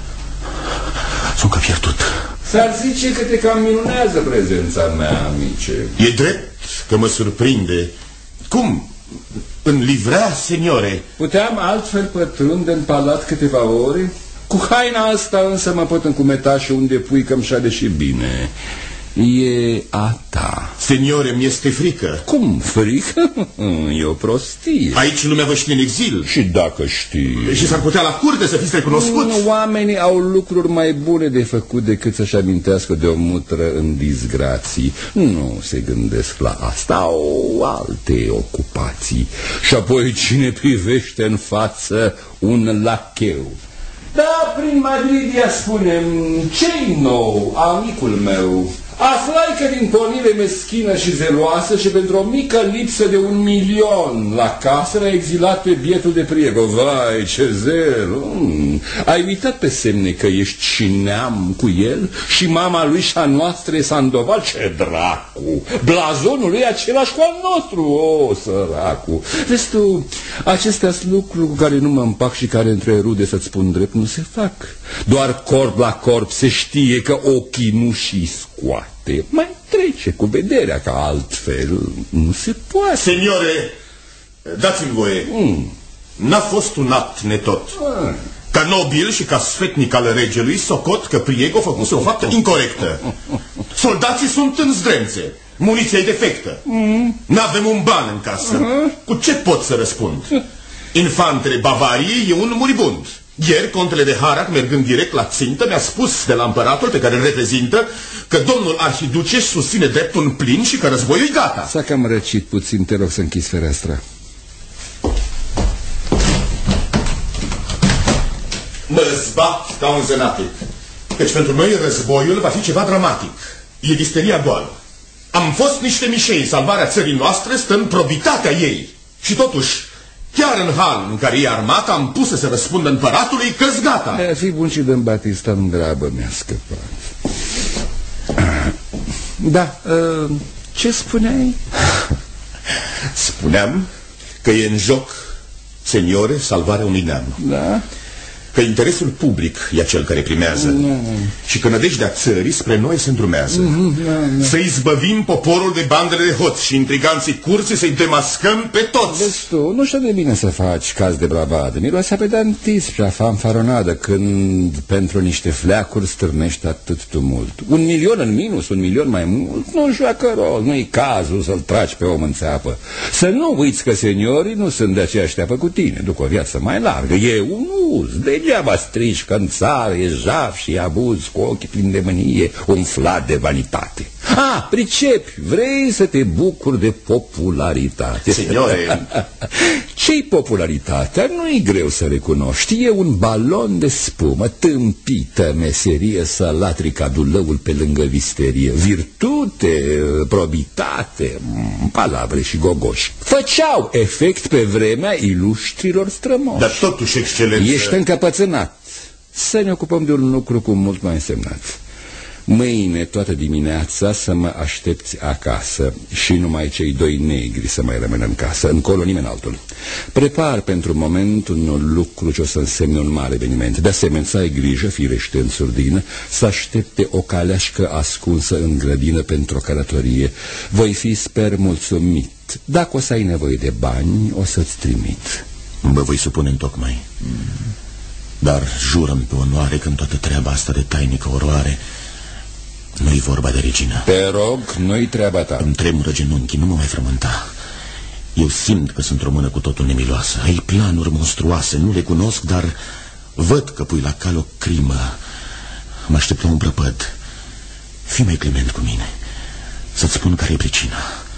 [SPEAKER 1] sunt ca pierdut.
[SPEAKER 2] S-ar zice că te cam minunează prezența mea, amice.
[SPEAKER 1] E drept că mă surprinde. Cum? În livrea, seniore?
[SPEAKER 2] Puteam altfel pătrunde în palat câteva ore? Cu haina asta însă mă pot încumeta și unde pui cămșade și bine. E a ta.
[SPEAKER 1] Seniore, mi-este frică.
[SPEAKER 2] Cum frică? E o prostie.
[SPEAKER 1] Aici lumea vă știe în exil.
[SPEAKER 2] Și dacă știe.
[SPEAKER 1] Și s-ar putea la curte să fiți recunoscuți.
[SPEAKER 2] Oamenii au lucruri mai bune de făcut decât să-și amintească de o mutră în disgrații. Nu se gândesc la asta, au alte ocupații. Și apoi cine privește în față un lacheu? Da, prin Madridia, spune-mi, ce-i nou, amicul meu? Aflai că din pornire meschină și zeloasă și pentru o mică lipsă de 1.000.000 la casă l-a exilat pe bietul de Priego. Vai, ce zel! Ai uitat pe semne că ești și neam cu el și mama lui și a noastră e Sandoval? Ce dracu! Blazonul lui e același cu al nostru, o, săracu! Vezi tu, acestea-s lucruri cu care nu mă împac și care între rude, să-ți spun drept, nu se fac. Doar corp la corp se știe că ochii nu și scoate. Mai trece cu vederea, că altfel nu se poate.
[SPEAKER 1] Seniore, dați-mi voie. N-a fost un act netot. Ca nobil și ca sfetnic al regelui, socot că Priego făcuse o faptă incorectă. Soldații sunt în zdrențe, muniția e defectă. N-avem un ban în casă. Cu ce pot să răspund? Infantele Bavariei e un muribund. Ieri, contele de Harac, mergând direct la țintă, mi-a spus de la împăratul pe care îl reprezintă că domnul arhiduce susține dreptul în plin și că războiul e gata.
[SPEAKER 2] S-a cam răcit puțin, te rog să închizi fereastra.
[SPEAKER 1] Mă zbat ca un zenatic, căci pentru noi războiul va fi ceva dramatic. E disteria goală. Am fost niște mișei, salvarea țării noastre stă în probitatea ei. Și totuși, chiar în hal în care e armata, am pus să se răspundă împăratului că-s gata.
[SPEAKER 2] Fii bun și dă-mi Batista în grabă, mi-a scăpat. Da, ce spuneai?
[SPEAKER 1] Spuneam că e în joc, seniore, salvarea unui neam.
[SPEAKER 2] Da?
[SPEAKER 1] Că interesul public e cel care primează și că nădejdea țării spre noi se îndrumează. Să izbăvim poporul de bandele de hoți și intriganții curții, să-i demascăm pe toți.
[SPEAKER 2] Vezi tu, nu știu de bine să faci caz de bravadă. Miroase pedantism și a fanfaronadă când pentru niște fleacuri stârnești atât tumult. 1.000.000 în minus, 1.000.000 mai mult, nu joacă rol, nu-i cazul să-l tragi pe om în țeapă. Să nu uiți că seniorii nu sunt de aceeași teapă cu tine, duc o viață mai largă. E un uz, degeaba strici că în țară e jaf și abuz cu ochii plini de mânie, umflat de vanitate. Pricepi, vrei să te bucuri de popularitate.
[SPEAKER 1] Signore.
[SPEAKER 2] Ce-i popularitatea? Nu-i greu să recunoști. E un balon de spumă, tâmpită meserie să latri ca dulăul pe lângă visterie. Virtute, probitate, palavre și gogoși făceau efect pe vremea iluștrilor strămoși.
[SPEAKER 1] Dar totuși, excelență...
[SPEAKER 2] Ești încăpățânat. Să ne ocupăm de un lucru cu mult mai însemnat. Mâine toată dimineața să mă aștepți acasă și numai cei 2 negri să mai rămână în casă, încolo nimeni altul. Prepar pentru moment un lucru ce o să însemne un mare eveniment. De asemenea, să ai grijă, firește în surdină, să aștepte o caleașcă ascunsă în grădină pentru o călătorie. Voi fi, sper, mulțumit. Dacă o să ai nevoie de bani, o să-ți trimit.
[SPEAKER 1] Mă voi supune întocmai. Dar jurăm pe onoare că în toată treaba asta de tainică oroare nu-i vorba de regină.
[SPEAKER 2] Te rog, nu-i treaba ta.
[SPEAKER 1] Îmi tremură genunchii, nu mă mai frământa. Eu simt că sunt o mână cu totul nemiloasă. Ai planuri monstruoase, nu le cunosc, dar văd că pui la cal o crimă. Mă aștept la un prăpăd. Fii mai clement cu mine, să-ți spun care e pricina.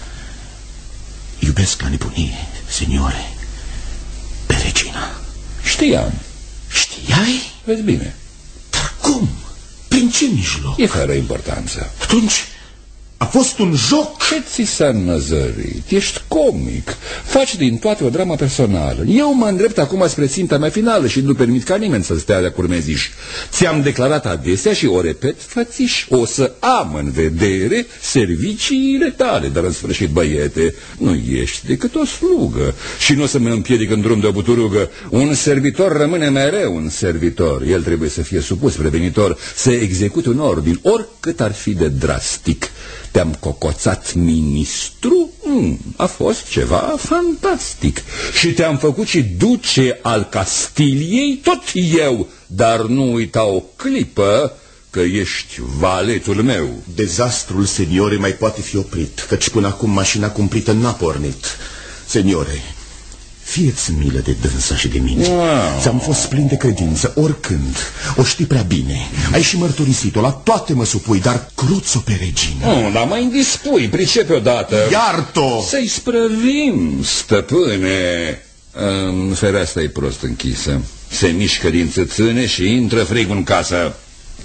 [SPEAKER 1] Iubesc la nebunie, seniore, pe regina.
[SPEAKER 2] Știam.
[SPEAKER 1] Știai?
[SPEAKER 2] Vezi bine.
[SPEAKER 1] Dar cum? Prin ce mijloc?
[SPEAKER 2] E fără importanță.
[SPEAKER 1] Atunci a fost un joc?
[SPEAKER 2] Ce ți s-a năzărit? Ești comic. Faci din toate o dramă personală. Eu mă îndrept acum spre ținta mea finală și nu permit ca nimeni să stea de curmeziș. Ți-am declarat adesea și o repet, fățiș, o să am în vedere serviciile tale. Dar în sfârșit, băiete, nu ești decât o slugă și nu o să mă împiedic în drum de o buturugă. Un servitor rămâne mereu un servitor. El trebuie să fie supus prevenitor, să execute un ordin, oricât ar fi de drastic. Te-am cocoțat ministru? A fost ceva fantastic. Și te-am făcut și duce al Castiliei, tot eu. Dar nu uita o clipă că ești valetul meu.
[SPEAKER 1] Dezastrul, seniore, mai poate fi oprit, căci până acum mașina cumplită n-a pornit. Seniore, fie-ți milă de dânsa și de mine. Ți-am fost plin de credință, oricând. O știi prea bine. Ai și mărturisit-o, la toate mă supui, dar cruț-o pe regină.
[SPEAKER 2] Dar mai indispui, pricepe odată.
[SPEAKER 1] Iart-o!
[SPEAKER 2] Să-i sprăvim, stăpâne. Fereastra e prost închisă. Se mișcă din țâțâne și intră frigul în casă.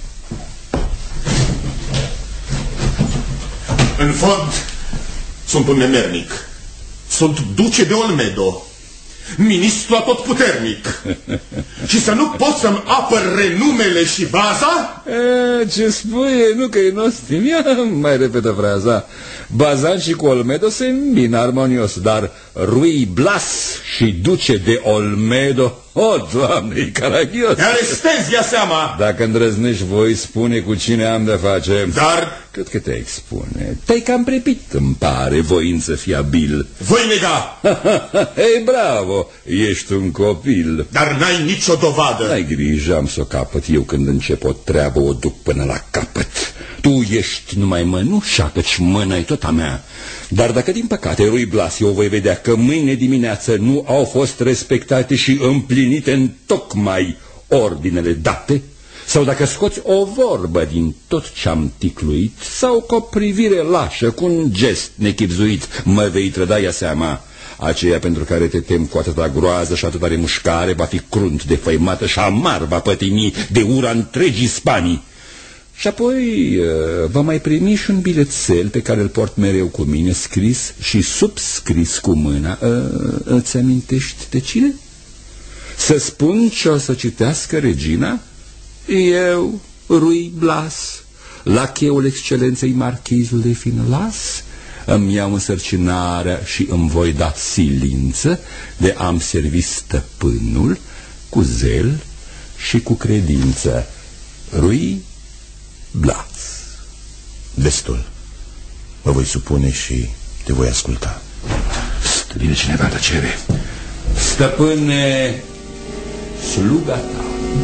[SPEAKER 1] În fond, sunt un nemernic. Sunt duce de Olmedo, ministru atotputernic. Și să nu pot să-mi apăr renumele și baza?
[SPEAKER 2] Ce spui, nu că e nostim. Ia mai repetă fraza. Bazan și cu Olmedo se îmbină armonios, dar Ruy Blas și duce de Olmedo, Doamne, caragios.
[SPEAKER 1] Te arestezi, ia seama.
[SPEAKER 2] Dacă îndrăznești, voi spune cu cine am de face.
[SPEAKER 1] Dar...
[SPEAKER 2] Cât că te expune. Te-ai cam prepit, îmi pare, voință fiabil.
[SPEAKER 1] Voi nega.
[SPEAKER 2] Ei, bravo, ești un copil.
[SPEAKER 1] Dar n-ai nicio dovadă.
[SPEAKER 2] N-ai grijă, am să o capăt. Eu când încep o treabă, o duc până la capăt. Tu ești numai mănușa, căci mâna-i tot a mea. Dar dacă din păcate, Ruy Blas, eu voi vedea că mâine dimineață nu au fost respectate și împlinite întocmai ordinele date, sau dacă scoți o vorbă din tot ce-am ticluit, sau cu o privire lașă, cu un gest nechibzuit, mă vei trăda, ia seama. Aceea pentru care te tem cu atâta groază și atâta remușcare va fi crunt de făimată și amar va pătimi de ura întregii Spanii. Și apoi va mai primi și un bilețel pe care îl port mereu cu mine, scris și subscris cu mâna. Îți amintești de cine? Să spun ce o să citească regina? Eu, Ruy Blas, lacheul excelenței marchizul de Finlas, îmi iau însărcinarea și îmi voi da silință de a-mi servi stăpânul cu zel și cu credință. Ruy Blas.
[SPEAKER 1] Destul. Mă voi supune și te voi asculta.
[SPEAKER 2] Vine cineva, tăcere. Stăpâne, sluga ta.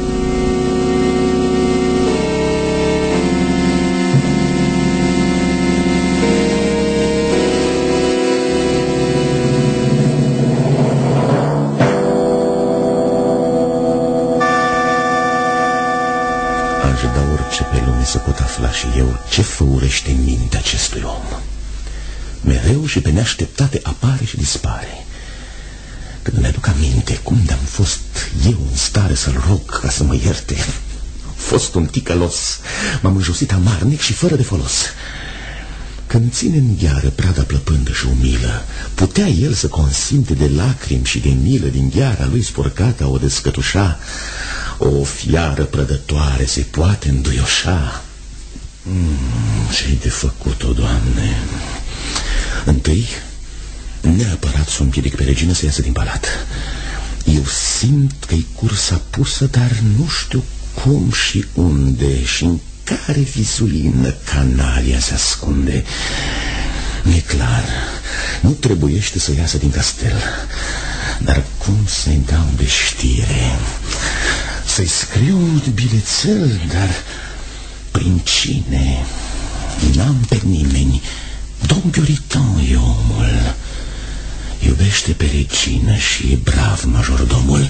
[SPEAKER 1] Ce pe lume să pot afla și eu ce făurește în mintea acestui om. Mereu și pe neașteptate apare și dispare. Când îmi aduc aminte cum de-am fost eu în stare să-l rog ca să mă ierte, a fost un ticălos. M-am înjosit amarnic și fără de folos. Când ține în gheară prada plăpândă și umilă, putea el să consimte de lacrimi și de milă din gheara lui spurcată o descătușa? O fiară prădătoare se poate înduioșa? Ce-i de făcut-o, Doamne? Întâi, neapărat să o împiedic pe regină să iasă din palat. Eu simt că-i cursa pusă, dar nu știu cum și unde și în care vizuină canalia se ascunde. E clar, nu trebuiește să iasă din castel. Dar cum să-i dau de știre? Să-i scriu un bilețel, dar prin cine? N-am pe nimeni. Domn Guriton e omul. Iubește pe regină și e brav majordomul.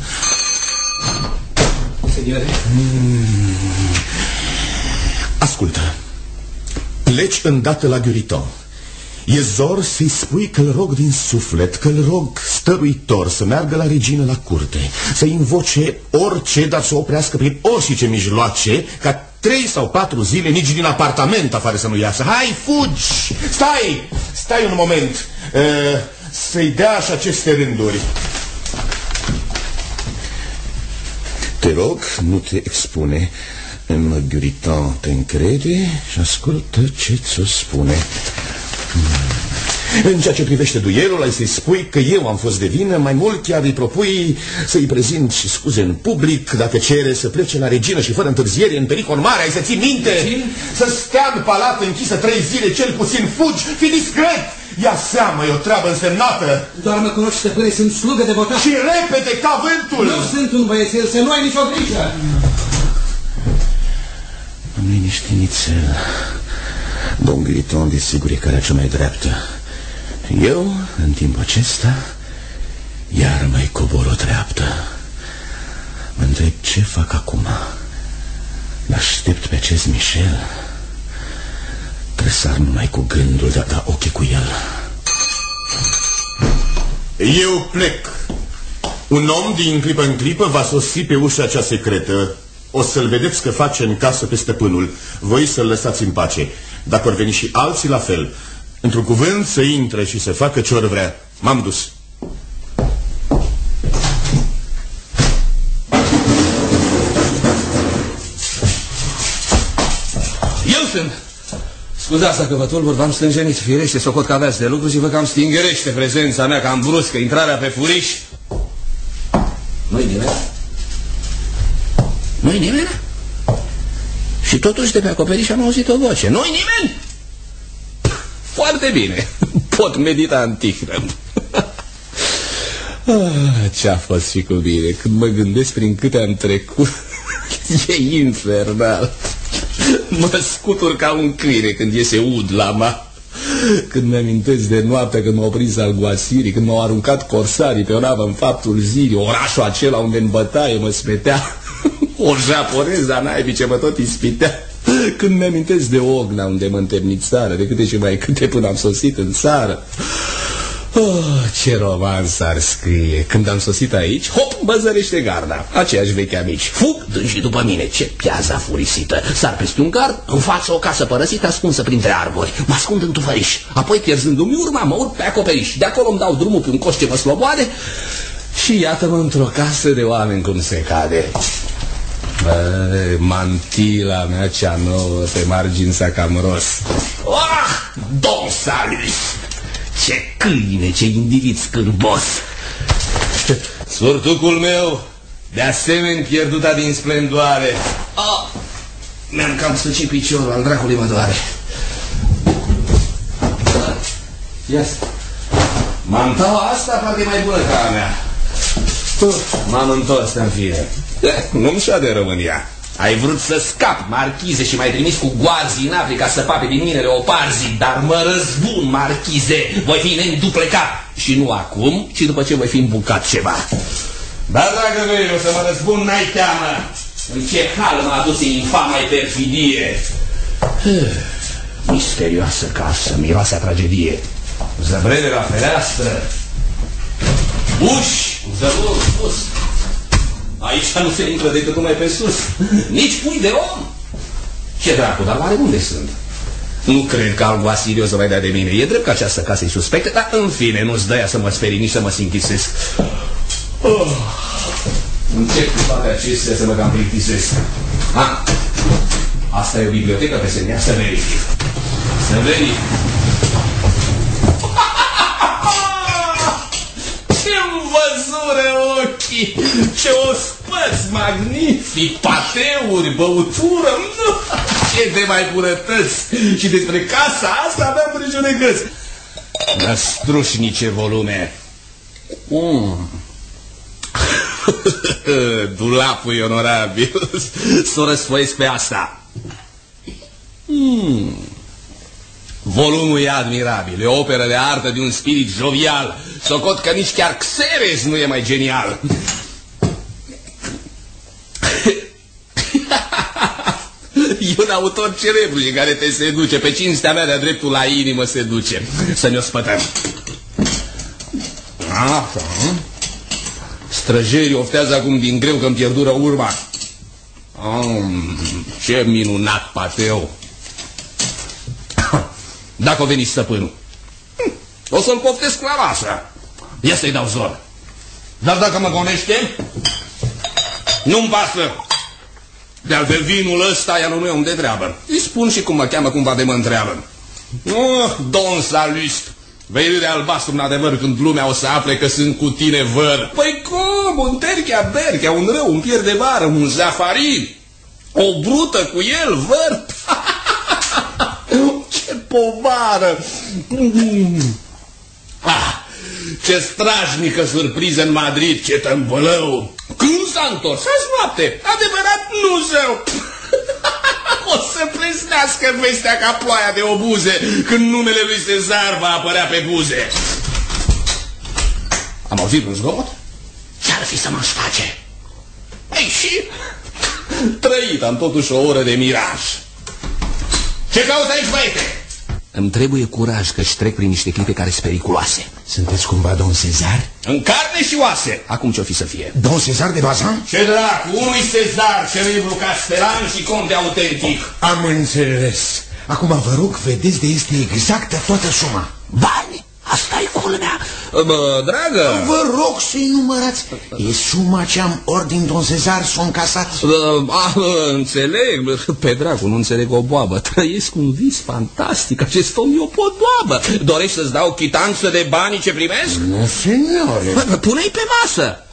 [SPEAKER 4] Seniore?
[SPEAKER 1] Ascultă, pleci îndată la Guriton. E zor să-i spui că-l rog din suflet, că-l rog stăruitor să meargă la regină la curte, să-i invoce orice, dar să oprească prin orice mijloace, ca 3 sau 4 zile nici din apartament afară să nu iasă. Hai, fugi! Stai un moment, să-i dea și aceste rânduri. Te rog, nu te expune. În Guriton te încrede și ascultă ce ți-o spune. În ceea ce privește duelul, ai să-i spui că eu am fost de vină. Mai mult chiar îi propui să-i prezint și scuze în public. Dacă cere să plece la regină și fără întârziere, în pericol mare, ai să ții minte. Să stea în palat închisă 3 zile, cel puțin. Fugi, fii discret. Ia seama, e o treabă însemnată.
[SPEAKER 15] Doar mă cunoști, stăpâne, sunt slugă de votat. Și
[SPEAKER 1] repede ca vântul.
[SPEAKER 15] Nu sunt un băiețel, să nu ai nicio grijă.
[SPEAKER 1] Am liniștit nițel. Domn Guriton, desigur, e calea cea mai dreaptă. Eu, în timpul acesta, iar mai cobor o treaptă. Mă întreb ce fac acum. L-aștept pe acest Michel. Tresar numai cu gândul de a da ochii cu el. Eu plec. Un om din clipă în clipă va sosi pe ușa cea secretă. O să-l vedeți că face în casă pe stăpânul. Voi să-l lăsați în pace. Dacă or veni și alții, la fel. Într-un cuvânt, să intre și să facă ce or vrea. M-am dus.
[SPEAKER 4] Eu sunt. Scuzați dacă vă tulbur, v-am stânjenit. Firește, socot că aveați de lucru și vă cam stingerește prezența mea, cam bruscă, intrarea pe furiș. Nu-i nimeni? Nu-i nimeni? Și totuși de pe acoperiș am auzit o voce. Nu-i nimeni? Foarte bine. Pot medita în tihnă. Ce-a fost și cu mine. Când mă gândesc prin câte am trecut, e infernal. Mă scutur ca un câine când iese ud lama. Când mi-amintesc de noaptea când m-au prins alguasirii, când m-au aruncat corsarii pe o navă în faptul zilei, orașul acela unde în bătaie mă smetea o japoneză a naibii ce mă tot ispitea. Când mi-amintesc de Ogna unde mă întemnițară, de câte și mai câte până am sosit în țară. Oh, ce romans ar scrie. Când am sosit aici, hop, mă zărește garda. Aceiași vechi amici. Fug, dânși după mine. Ce piaza furisită. Sar peste un gard, în față o casă părăsită ascunsă printre arbori. Mă ascund în tufăriș. Apoi, pierzându-mi urma, mă urc pe acoperiș. De acolo îmi dau drumul pe un coș ce mă sloboade. Și iată-mă într-o casă de oameni cum se cade. Mantila mea cea nouă pe margini s-a cam ros. Don Salus! Ce câine, ce individ scârbos! Surtucul meu, de asemenea pierduta din splendoare. Mi-am cam sfârșit piciorul, al dracului mă doare. Ia să... Mantaua asta parcă mai bună ca a mea. M-am întors în fire. Nu-mi șade România. Ai vrut să scap, marchize, și m-ai trimis cu goarzii în Africa să pape din mine leoparzii. Dar mă răzbun, marchize. Voi fi neînduplecat. Și nu acum, ci după ce voi fi îmbucat ceva. Dar, dragă mea, o să mă răzbun, n-ai teamă. În ce hal m-a adus infama perfidie. Misterioasă casă, miroase a tragedie. Zăbrede la fereastră. Uși Să rog, sus. Aici nu se intră decât numai pe sus. Nici pui de om. Ce dracu, dar oare unde sunt? Nu cred că Albu Asiriu o să mai dea de mine. E drept că această casă e suspectă, dar în fine, nu-ți dă ea să mă sperii, nici să mă sinchisesc. Încep cu toate acestea să mă cam plictisesc. Asta e o bibliotecă pe semnea, să verific. Să verific. Ce-mi văzură ochii! Ce ospăți magnific! Pateuri, băutură! Ce de mai bunătăți! Și despre casa asta aveam prejudecăți. Năstrușnice volume. Dulapul e onorabil. S-o răsfoiesc pe asta. Volumul e admirabil. E o operă de artă de un spirit jovial. Socot că nici chiar Xeres nu e mai genial. E un autor celebru care te seduce. Pe cinstea mea de-a dreptul la inimă se duce. Să ne-o spătăm. Străjerii oftează acum din greu că-mi pierdură urma. Ce minunat pateu. Dacă o veni stăpânul, o să-l poftesc la masă. Ia să-i dau zor. Dar dacă mă gonește, nu-mi pasă. De-altfel vinul ăsta e al unui om de treabă. Îi spun și cum mă cheamă, cumva de mă întreabă. Don Salust, vei râde albastru în adevăr când lumea o să afle că sunt cu tine văr. Păi cum? Un terchea berchea, un rău, un pier de vară, un zafarin, o brută cu el văr. Ce povară! Ce strajnică surpriză în Madrid, ce tămbălău! Când s-a întors? Azi noapte, adevărat nu zău! O să plesnească vestea ca ploaia de obuze când numele lui Cezar va apărea pe buze. Am auzit un zgomot? Ce-ar fi să mă-și face? Ei, și trăit am totuși o oră de miraj. Ce cauți aici, băiete? Îmi trebuie curaj, că-și trec prin niște clipe care sunt periculoase.
[SPEAKER 11] Sunteți cumva domn Cezar?
[SPEAKER 4] În carne și oase. Acum ce-o fi să fie?
[SPEAKER 11] Domn Cezar de Bazan?
[SPEAKER 4] Ce dracu, unui Cezar, celebru castelan și conte autentic.
[SPEAKER 11] Am înțeles. Acum vă rog, vedeți de este exactă toată suma. Bani! Asta-i culmea.
[SPEAKER 4] Bă, dragă!
[SPEAKER 11] Vă rog să-i numărați. E suma ce am ordin, domn Cezar, s-o încasați.
[SPEAKER 4] Înțeleg, pe dracu, nu înțeleg o boabă. Trăiesc un vis fantastic, acest om e o podoabă. Dorești să-ți dau chitanță de banii ce primesc?
[SPEAKER 11] Nu, seniore.
[SPEAKER 4] Pune-i pe masă.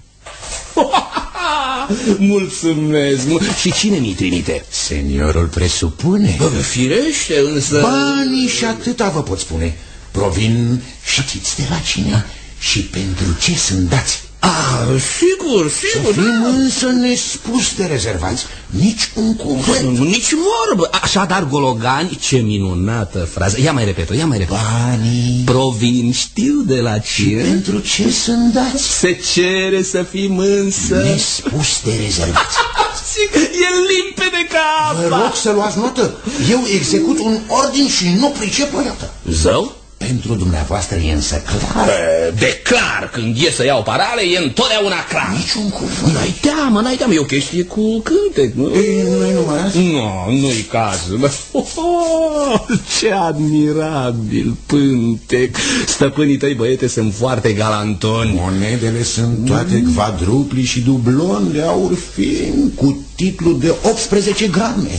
[SPEAKER 4] Mulțumesc. Și cine mi-i trimite?
[SPEAKER 11] Seniorul presupune.
[SPEAKER 4] Firește, însă...
[SPEAKER 11] Banii și atâta vă pot spune. Provin, știți de la cine și pentru ce sunt dați.
[SPEAKER 4] Sigur, sigur.
[SPEAKER 11] Să fim însă nespus de rezervați. Nici un cuvânt.
[SPEAKER 4] Nici vorbă. Așadar, gologani, ce minunată frază. Ia mai repet-o.
[SPEAKER 11] Banii
[SPEAKER 4] provin, știu de la cine.
[SPEAKER 11] Și pentru ce sunt dați.
[SPEAKER 4] Se cere să fim însă
[SPEAKER 11] nespus de rezervați.
[SPEAKER 4] E limpede ca apa.
[SPEAKER 11] Vă rog să luați notă. Eu execut un ordin și nu pricep o dată.
[SPEAKER 4] Zău?
[SPEAKER 11] Pentru dumneavoastră e însă clar.
[SPEAKER 4] De clar, când e să iau parale, e întotdeauna clar.
[SPEAKER 11] Niciun cuvânt.
[SPEAKER 4] N-ai teamă, e o chestie cu cântec.
[SPEAKER 11] Nu-i numărați?
[SPEAKER 4] Nu-i cazul. Ce admirabil pântec. Stăpânii tăi, băiete, sunt foarte galantoni.
[SPEAKER 11] Monedele sunt toate quadrupli și dublon de aur fin, cu titlu de 18 grame.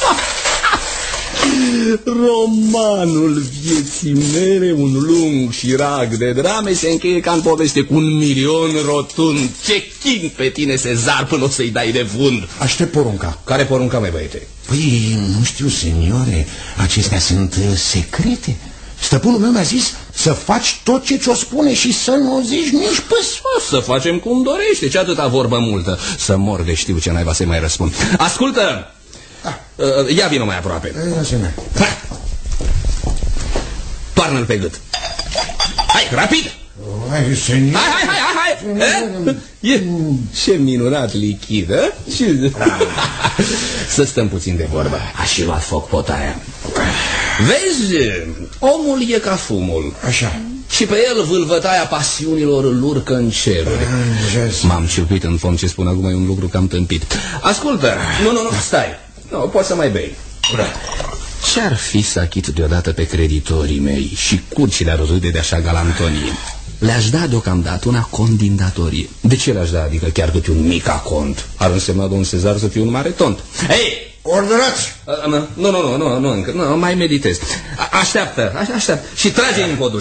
[SPEAKER 4] Romanul vieții mele, un lung șirag de drame, se încheie ca în poveste cu 1.000.000 rotund. Ce chin pe tine, Cezar, până o să-i dai de vânt.
[SPEAKER 11] Aștept porunca.
[SPEAKER 4] Care porunca, mai băiete?
[SPEAKER 11] Păi, nu știu, seniore, acestea sunt secrete. Stăpânul meu mi-a zis să faci tot ce ți-o spune și să nu zici nici păs.
[SPEAKER 4] Să facem cum dorește, ce atâta vorbă multă. Să mor de știu ce naiba să-i mai răspund. Ascultă! Ia vină mai aproape. Toarnă-l pe gât. Hai, rapid! Hai! Ce minunat lichid, Să stăm puțin de vorbă. A și luat foc potaia. Vezi, omul e ca fumul.
[SPEAKER 11] Așa.
[SPEAKER 4] Și pe el vâlvătaia pasiunilor îl urcă în ceruri. M-am ciupuit în fond ce spun acum, e un lucru cam tâmpit. Ascultă, nu, stai. Nu, poți să mai bei. Ce-ar fi să achit deodată pe creditorii mei și curcile ar râde de așa galantonie? Le-aș da deocamdată una cont din datorie. De ce le-aș da? Adică chiar câte un mic acont. Ar însemna, domnul Cezar, să fiu un mare tont. Hei!
[SPEAKER 11] Ordărați!
[SPEAKER 4] Nu, încă. Nu, mai meditez. Așteaptă. Și trage în codul.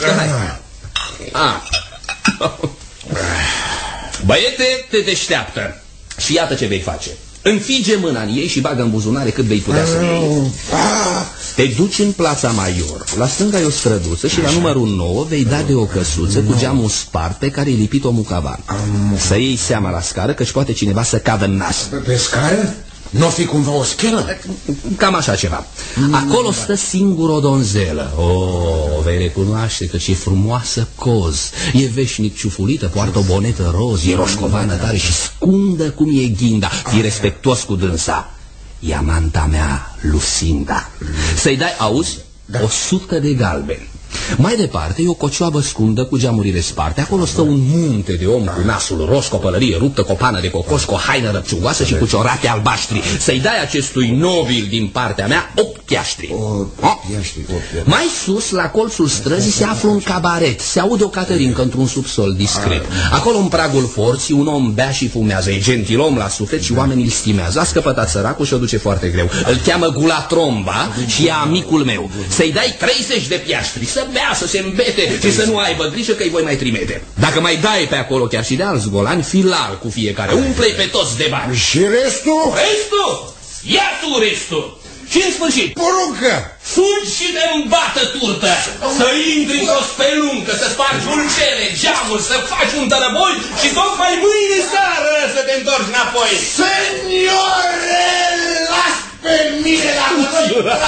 [SPEAKER 4] Băiete, te deșteaptă. Și iată ce vei face. Înfige mâna în ei și bagă în buzunare cât vei putea să iei. Te duci în Plața Maior. La stânga e o străduță și la numărul 9 vei da de o căsuță cu geamul spart pe care e lipit o mucavan. Să iei seama la scară, căci poate cineva să cadă în nas.
[SPEAKER 11] Pe scară? Nu fi cumva o schelă?
[SPEAKER 4] Cam așa ceva. Acolo stă singur o donzelă. O vei recunoaște că e frumoasă coz. E veșnic ciufulită, poartă o bonetă roz, e roșcovană tare și scundă cum e ghinda. Fii respectuos cu dânsa. E amanta mea, Lucinda. Să-i dai, auzi, 100 de galbeni. Mai departe e o cocioabă scundă cu geamurile sparte. Acolo stă un munte de om cu nasul roș, cu o pălărie ruptă, cu o pană de cocoș, cu o haină răpciugoasă și cu ciorate albaștri. Să-i dai acestui nobil din partea mea 8 piaștri. Mai sus, la colțul străzii, se află un cabaret. Se aude o caterincă într-un subsol discret. Acolo, în pragul porții, un om bea și fumează. E gentilom la suflet și oamenii îl stimează. A scăpătat săracul și o duce foarte greu. Îl cheamă Gulatromba și e amicul meu. Să-i dai 30 de piaștri, să bea, să se îmbete și să nu aibă grijă că îi voi mai trimite. Dacă mai dai pe acolo chiar și de alți golani, fii larg cu fiecare. Umple-i pe toți de bani.
[SPEAKER 11] Și restul?
[SPEAKER 4] Restul? Ia tu restul. Și în sfârșit,
[SPEAKER 11] poruncă!
[SPEAKER 4] Fugi și de îmbată turtă, să intri într-o speluncă, să spargi ulcele, geamuri, să faci un tărăboi și tocmai mâine seară să te întorci înapoi.
[SPEAKER 11] Seniore, las pe mine la noi!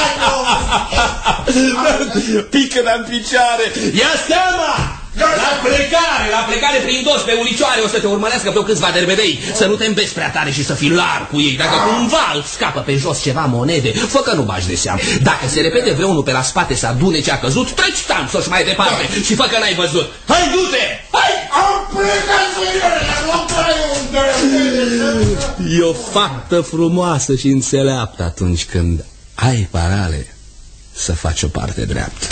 [SPEAKER 4] Pică-ne în picioare! Ia seama! La plecare prin dos, pe ulicioare, o să te urmărească pe câțiva derbedei. Să nu te îmbeți prea tare și să fii larg cu ei. Dacă cumva îți scapă pe jos ceva monede, fă că nu bagi de seamă. Dacă se repede vreunul pe la spate să adune ce a căzut, treci tanțoși mai departe și fă că n-ai văzut. Hai, du-te! Hai!
[SPEAKER 11] Am plecat,
[SPEAKER 4] E o faptă frumoasă și înțeleaptă atunci când ai parale să faci o parte dreaptă.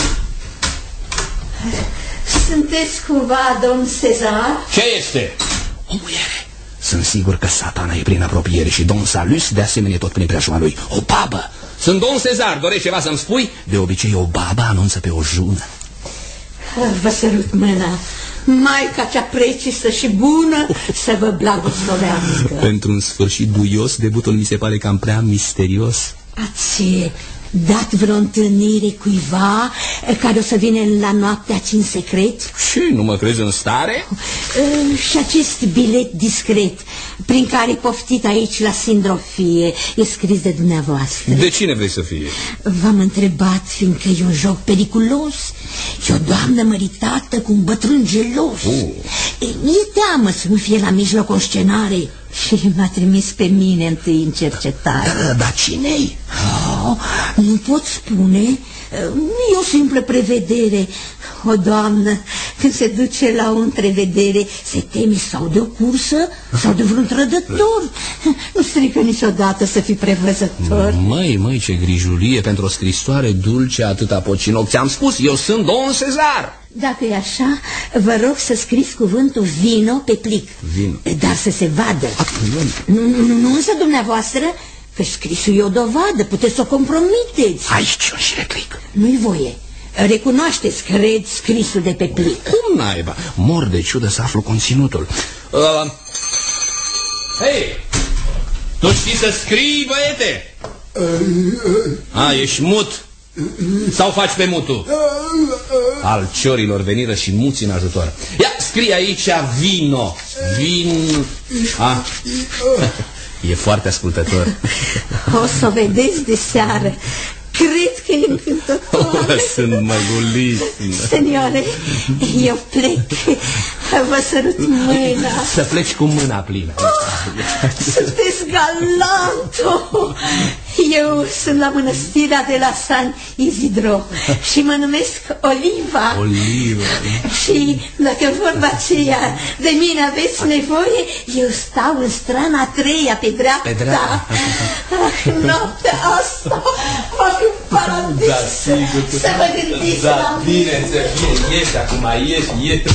[SPEAKER 16] Sunteți cumva domn Cezar?
[SPEAKER 4] Ce este? O muiere. Sunt sigur că Satana e prin apropiere și domn Salus de asemenea tot prin preajma lui. O babă. Sunt domn Cezar. Dorești ceva să-mi spui? De obicei o babă anunță pe o jună.
[SPEAKER 16] Vă sărut mâna. Maica cea precisă și bună să vă blagoslovească.
[SPEAKER 4] Pentru un sfârșit duios, debutul mi se pare cam prea misterios.
[SPEAKER 16] Ați dat vreo întâlnire cuiva care o să vină la noaptea aici în secret?
[SPEAKER 4] Și nu mă crezi în stare?
[SPEAKER 16] Și acest bilet discret prin care poftit aici la Sindrofie e scris de dumneavoastră.
[SPEAKER 4] De cine vrei să fie?
[SPEAKER 16] V-am întrebat fiindcă e un joc periculos. E o doamnă măritată cu un bătrân gelos. E teamă să nu fie la mijloc o scenare. Și m-a trimis pe mine întâi în cercetare.
[SPEAKER 4] Dar cine-i?
[SPEAKER 16] Nu pot spune. E o simplă prevedere. O doamnă, când se duce la o întrevedere, se teme sau de o cursă sau de vreun trădător. Nu strică niciodată să fii prevăzător.
[SPEAKER 4] Măi, ce grijulie pentru o scrisoare dulce atâta pocinoc. Ți-am spus, eu sunt domn Cezar.
[SPEAKER 16] Dacă e așa, vă rog să scriți cuvântul vino pe plic.
[SPEAKER 4] Vino.
[SPEAKER 16] Dar să se vadă. Nu însă dumneavoastră, că scrisul e o dovadă, puteți să o compromiteți.
[SPEAKER 4] Aici un șiretlic.
[SPEAKER 16] Nu-i voie. Recunoașteți, cred, scrisul de pe plic.
[SPEAKER 4] Cum naiba? Mor de ciudă să aflu conținutul. Hei! Tu știi să scrii, băiete? Ești mut? Sau faci pe mutul? Al ciorilor veniră și muți în ajutor. Ia, scrie aici vino. E foarte ascultător.
[SPEAKER 16] O să o vedeți de seară. Cred că e încântător.
[SPEAKER 4] Sunt măgulit.
[SPEAKER 16] Senioare, eu plec. Vă sărut mâna.
[SPEAKER 4] Să pleci cu mâna plină.
[SPEAKER 16] Sunteți galantul! Eu sunt la mănăstirea de la San Isidro și mă numesc Oliva.
[SPEAKER 4] Oliva.
[SPEAKER 16] Și dacă vorba aceea de mine aveți nevoie, eu stau în strana a treia pe dreapta.
[SPEAKER 4] Pe dreapta.
[SPEAKER 16] Noaptea asta fac în paradis.
[SPEAKER 4] Da, sigur.
[SPEAKER 16] Să vă gândiți la mine.
[SPEAKER 4] Bine, ieși acum, ieși.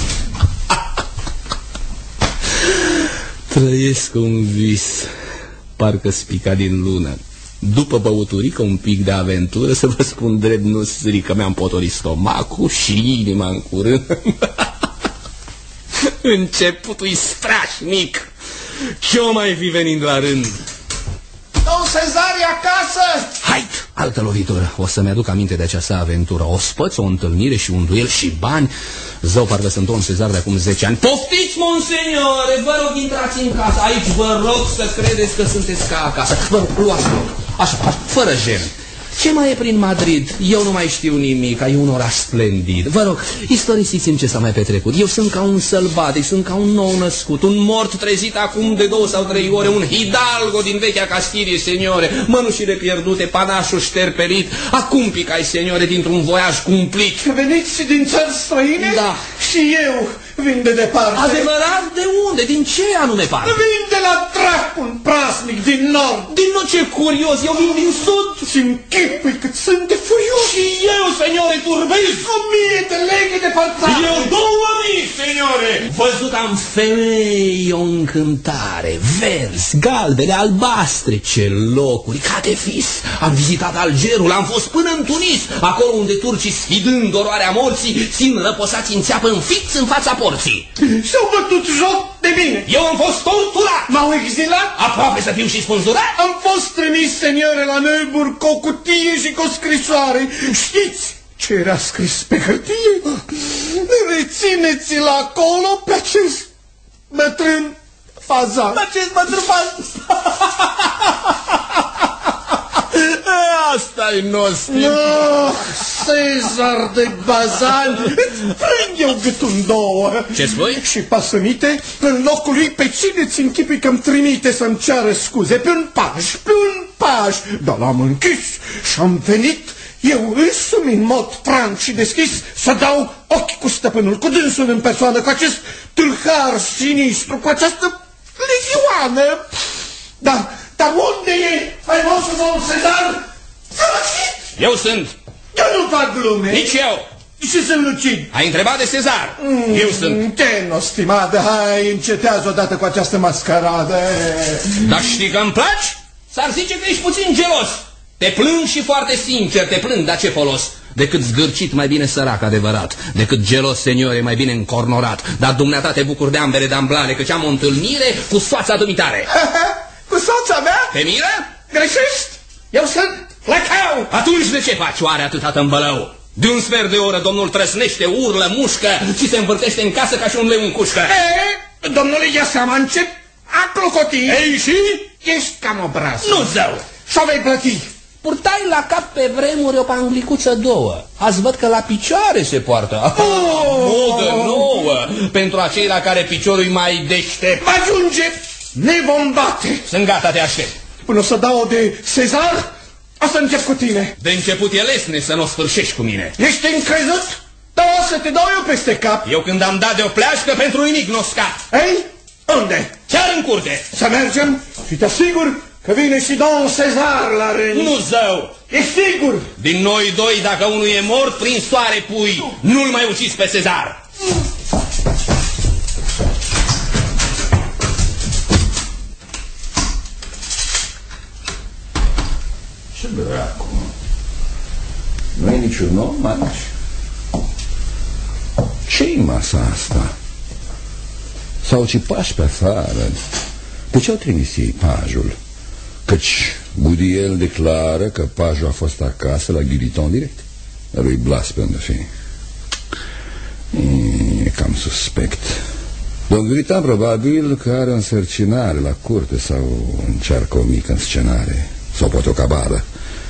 [SPEAKER 4] Trăiesc un vis, parcă spica din lună. După băuturică, un pic de aventură, să vă spun drept, nu strică, mi-am potolit stomacul și inima în curând. Începutul-i strașnic. Ce-o mai fi venind la rând?
[SPEAKER 15] Domn Cezar e acasă!
[SPEAKER 4] Hai, altă lovitură. O să-mi aduc aminte de această aventură. O spăț, o întâlnire și un duel și bani. Zău, parcă sunt domn Cezar de acum 10 ani. Poftiți, monseniore, vă rog, intrați în casă. Aici vă rog să credeți că sunteți ca acasă. Vă rog, luați loc. Așa, fără gen. Ce mai e prin Madrid? Eu nu mai știu nimic, e un oraș splendid. Vă rog, istorisiți-mi ce s-a mai petrecut. Eu sunt ca un sălbatic, sunt ca un nou născut, un mort trezit acum de 2 sau 3 ore, un hidalgo din vechea Castilie, seniore, mănușile pierdute, panașul șterpelit, acum picai, seniore, dintr-un voiaj cumplit.
[SPEAKER 15] Veniți din țări străine?
[SPEAKER 4] Da.
[SPEAKER 15] Și eu vin de departe.
[SPEAKER 4] Adevărat? De unde? Din ce anume parte?
[SPEAKER 15] Vin de la dracul prasnic din nord.
[SPEAKER 4] Din nou, ce curios, eu vin din sud.
[SPEAKER 15] Și închipui cât sunt de furios.
[SPEAKER 4] Și eu, seniore, turbez
[SPEAKER 15] 1000 de leghe de pălțare.
[SPEAKER 4] Eu 2000, seniore. Văzut am femei, o încântare, verzi, galbene, albastre, ce locuri, ca de vis. Am vizitat Algerul, am fost până în Tunis, acolo unde turcii, sfidând oroarea morții, țin răposați în țeapă în fix în fața porții.
[SPEAKER 15] Și-au bătut joc de mine.
[SPEAKER 4] Eu am fost torturat.
[SPEAKER 15] M-au exilat.
[SPEAKER 4] Aproape să fiu și spânzurat.
[SPEAKER 15] Am fost trimis, seniore, la Neuburg cu o cutie și cu o scrisoare. Știți ce era scris pe hârtie? Rețineți-l acolo pe acest bătrân fazan.
[SPEAKER 4] Acest bătrân fazan. Asta-i nostru.
[SPEAKER 15] No, Cezar de Bazan, îți prind eu gâtul în două.
[SPEAKER 4] Ce spui?
[SPEAKER 15] Și pasămite, în locul lui, pe cine ți închipui că-mi trimite să-mi ceară scuze? Pe un paj, dar l-am închis și am venit eu însumi în mod franc și deschis să dau ochi cu stăpânul, cu dânsul în persoană, cu acest tâlhar sinistru, cu această legioană. Dar unde e faimosul domn Cezar?
[SPEAKER 4] Eu sunt.
[SPEAKER 15] Eu nu fac glume.
[SPEAKER 4] Nici eu.
[SPEAKER 15] Și sunt lucid.
[SPEAKER 4] Ai întrebat de Cezar. Eu sunt.
[SPEAKER 15] Te, nostimată, hai, încetează odată cu această mascaradă.
[SPEAKER 4] Dar știi că îmi placi? S-ar zice că ești puțin gelos. Te plâng și foarte sincer, te plâng, dar ce folos? Decât zgârcit, mai bine sărac, adevărat. Decât gelos, seniore, mai bine încornorat. Dar dumneata te bucur de ambele damblare, căci am o întâlnire cu soața dumitare.
[SPEAKER 15] Cu soța mea?
[SPEAKER 4] Te miră?
[SPEAKER 15] Greșești? Eu sunt lăcău.
[SPEAKER 4] Atunci de ce faci oare atâta tâmbălău? De un sfert de oră domnul trăsnește, urlă, mușcă și se învârtește în casă ca și un leu în cușcă.
[SPEAKER 15] Domnule, ia seama, încep a clocotii.
[SPEAKER 4] Ei, și?
[SPEAKER 15] Ești cam obraz.
[SPEAKER 4] Nu, zău.
[SPEAKER 15] Și-o vei plăti.
[SPEAKER 4] Purtai la cap pe vremuri o panglicuță două. Azi văd că la picioare se poartă. Modă nouă pentru acei la care piciorul-i mai deștept.
[SPEAKER 15] Ajunge, ne vom bate.
[SPEAKER 4] Sunt gata, te aștept.
[SPEAKER 15] Până o să dau de Cezar, o să încep cu tine.
[SPEAKER 4] De început e lesne să nu o sfârșești cu mine.
[SPEAKER 15] Ești încrezut? Da, o să te dau eu peste cap.
[SPEAKER 4] Eu când am dat de o pleașcă, pentru nimic n-o scap.
[SPEAKER 15] Ei? Unde?
[SPEAKER 4] Chiar în curte.
[SPEAKER 15] Să mergem și te asigur că vine și domn Cezar la rând.
[SPEAKER 4] Nu, zău.
[SPEAKER 15] Ești sigur?
[SPEAKER 4] Din noi doi, dacă unul e mort, prin soare pui. Nu-l mai uciți pe Cezar.
[SPEAKER 2] Ce dracu? Nu e niciun om aici? Ce-i masa asta? S-au cipași pe afară. De ce au trimis ei pajul? Căci Gudiel declară că pajul a fost acasă la Ghiliton direct. Dar lui blasfem de fi. E cam suspect. Domnul Ghiliton probabil că are o însărcinare la curte sau încearcă o mică înscenare. Sau poate o cabală.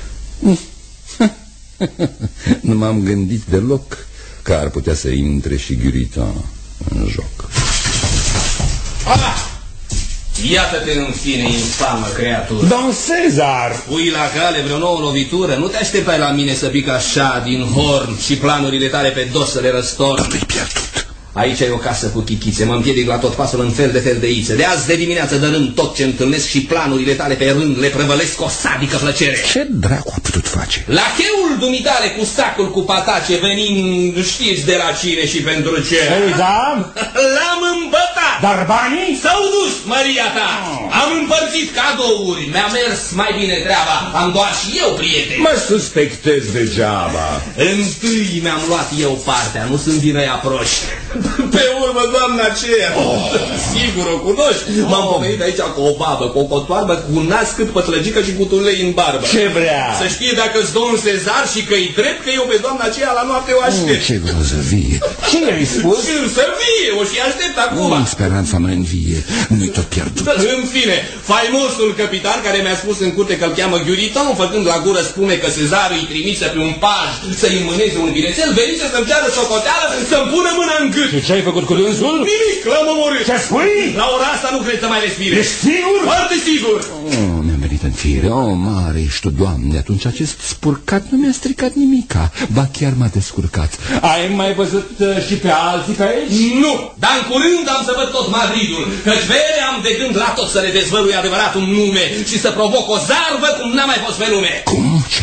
[SPEAKER 2] Nu m-am gândit deloc că ar putea să intre și Ghiliton în joc.
[SPEAKER 4] Iată-te în fine, infamă creatură.
[SPEAKER 11] Don Cezar!
[SPEAKER 4] Pui la cale vreo nouă lovitură? Nu te așteptai la mine să pic așa din horn și planurile tale pe dos să le răstorn.
[SPEAKER 2] Totul-i pierdut.
[SPEAKER 4] Aici e o casă cu chichițe, mă împiedic la tot pasul în fel de fel de ițe. De azi de dimineață dărâm tot ce întâlnesc și planurile tale pe rând le prăvălesc cu o sadică plăcere.
[SPEAKER 2] Ce dracu a putut face?
[SPEAKER 4] La cheul dumitale cu sacul cu patace venind, știți de la cine și pentru ce?
[SPEAKER 11] Ei, da?
[SPEAKER 4] L-am îmbătat!
[SPEAKER 11] Dar banii?
[SPEAKER 4] S-au dus, măria ta! Am împărțit cadouri, mi-a mers mai bine treaba, am doar și eu prieteni.
[SPEAKER 11] Mă suspectez degeaba.
[SPEAKER 4] Întâi mi-am luat eu partea, nu sunt din ăia proști. Pe urmă, doamna aceea, sigur o cunoști, m-am pomenit aici cu o babă, cu o cotoarbă, cu un nas cât pătlăgică și cu tulei în barbă.
[SPEAKER 11] Ce vrea?
[SPEAKER 4] Să știe dacă-s domn Cezar și că-i drept că eu pe doamna aceea la noapte o aștept.
[SPEAKER 2] Ce grozăvie!
[SPEAKER 11] Ce i-ai spus?
[SPEAKER 4] Să vie, o și aștept acum.
[SPEAKER 2] Speranța mea învie, nu-i tot pierdut.
[SPEAKER 4] În fine, faimosul capitan care mi-a spus în curte că-l cheamă Ghiuriton, făcând la gură spune că Cezar îi trimise pe un paj să-i mâneze un bilețel, venise să-mi ceară socoteală, să-mi pună mâna în gât.
[SPEAKER 11] Și ce ai făcut cu dânsul?
[SPEAKER 4] Nimic, l-am omorât.
[SPEAKER 11] Ce spui?
[SPEAKER 4] La ora asta nu cred să mai respire.
[SPEAKER 11] Ești sigur?
[SPEAKER 4] Foarte sigur.
[SPEAKER 2] Mi-am venit în fire. Mare ești tu, Doamne. Atunci acest spurcat nu mi-a stricat nimica. Ba chiar m-a descurcat.
[SPEAKER 11] Ai mai văzut și pe alții pe aici?
[SPEAKER 4] Nu, dar în curând am să văd tot Madridul, căci vere am de gând la tot să le dezvălui adevărat un nume și să provoc o zarvă cum n-a mai fost pe lume.
[SPEAKER 2] Cum? Ce?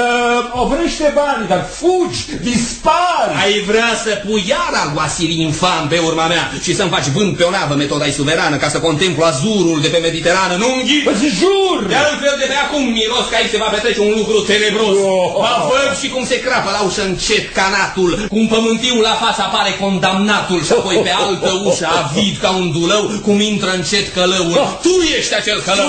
[SPEAKER 11] Oprește banii, dar fugi, dispari.
[SPEAKER 4] Ai vrea să pui iar alguasilii infam pe urma mea și să-mi faci vânt pe o navă, metoda-i suverană, ca să contemplu azurul de pe Mediterană, nu înghi?
[SPEAKER 11] Îți jur!
[SPEAKER 4] De altfel de pe acum miros că aici se va petrece un lucru tenebros. Mă văd și cum se crapă la ușă încet canatul, cum pământiul la față apare condamnatul și apoi pe altă ușă avid ca un dulău, cum intră încet călăul. Tu ești acel călău.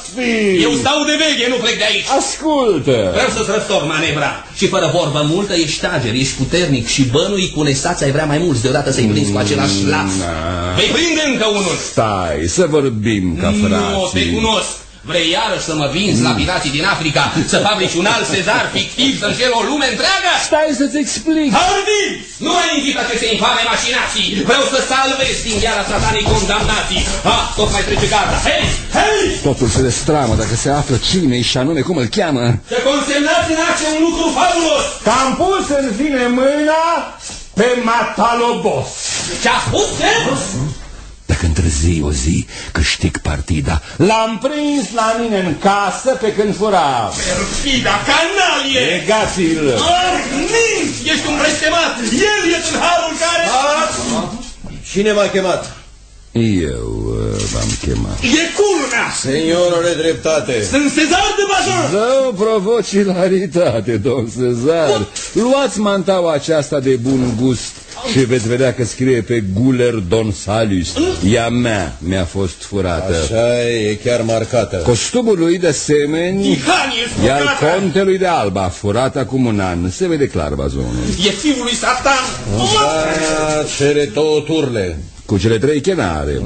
[SPEAKER 4] Eu stau de veche, nu plec de aici.
[SPEAKER 11] Ascultă!
[SPEAKER 4] Vreau să-ți răstor manevra. Și fără vorbă multă, ești tager, ești puternic și bănui cu nesați ai vrea mai mulți deodată să-i prinzi cu același laț. Vei prinde încă unul.
[SPEAKER 2] Stai, să vorbim ca frații.
[SPEAKER 4] Nu, te cunosc. Vrei iarăși să mă vinzi la pirații din Africa, să fabrici un alt Cezar fictiv, să înșel o lume întreagă?
[SPEAKER 11] Stai să-ți explic.
[SPEAKER 4] Hardy! Nu mai invit aceste infame mașinații. Vreau să salvez din gheara satanei condamnații. Tocmai trece garda. Hei! Hei!
[SPEAKER 2] Totul se destramă dacă se află cine și anume cum îl cheamă.
[SPEAKER 4] Să consemnați în ace un lucru fabulos.
[SPEAKER 11] Că-am pus în fine mâna pe Matalobos.
[SPEAKER 4] Ce-a spus, ce?
[SPEAKER 2] Dacă întârzii o zi, câștig partida.
[SPEAKER 11] L-am prins la mine în casă pe când fura.
[SPEAKER 4] Perfida, canalie!
[SPEAKER 11] Legați-l!
[SPEAKER 4] Minți! Ești un blestemat! El e tâlharul care...
[SPEAKER 13] Cine m-a chemat?
[SPEAKER 2] Eu v-am chemat.
[SPEAKER 4] E culmea!
[SPEAKER 13] Seniorule dreptate!
[SPEAKER 4] Sunt Cezar de Bazan!
[SPEAKER 2] Zău provoci hilaritate, domn Cezar. Luați mantaua aceasta de bun gust și veți vedea că scrie pe guler Don Salus. Ea mea mi-a fost furată.
[SPEAKER 13] Așa e chiar marcată.
[SPEAKER 2] Costumul lui de asemenea, iar contelui de Alba, furat acum un an. Se vede clar bazonul.
[SPEAKER 4] E fiul lui Satan!
[SPEAKER 13] Da, cele două turle.
[SPEAKER 2] Cu cele 3 chenare.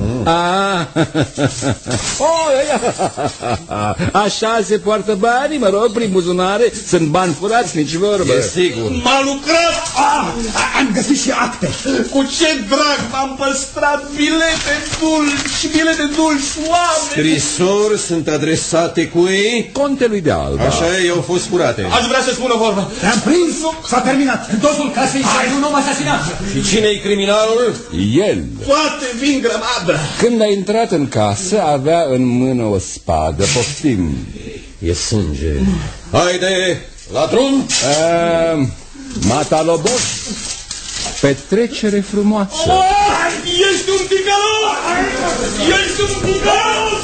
[SPEAKER 2] Așa se poartă banii, mă rog, prin buzunare. Sunt bani furați, nici vorbă.
[SPEAKER 13] E sigur.
[SPEAKER 4] M-a lucrat!
[SPEAKER 10] Am găsit și acte.
[SPEAKER 4] Cu ce drag m-am păstrat bilete dulci, oameni!
[SPEAKER 13] Scrisori sunt adresate cui?
[SPEAKER 2] Contelui de Alba.
[SPEAKER 13] Așa e, au fost furate.
[SPEAKER 4] Aș vrea să spun o vorbă.
[SPEAKER 10] Te-am prins, s-a terminat. Dosul casei ai un om asasinat.
[SPEAKER 13] Și cine-i criminalul?
[SPEAKER 2] El.
[SPEAKER 4] Toate vin grămadă.
[SPEAKER 2] Când a intrat în casă, avea în mână o spadă. Poftim.
[SPEAKER 13] E sânge. Haide, la drum!
[SPEAKER 2] Matalobos, petrecere frumoasă.
[SPEAKER 4] Ești un ticălos! Ești un ticălos!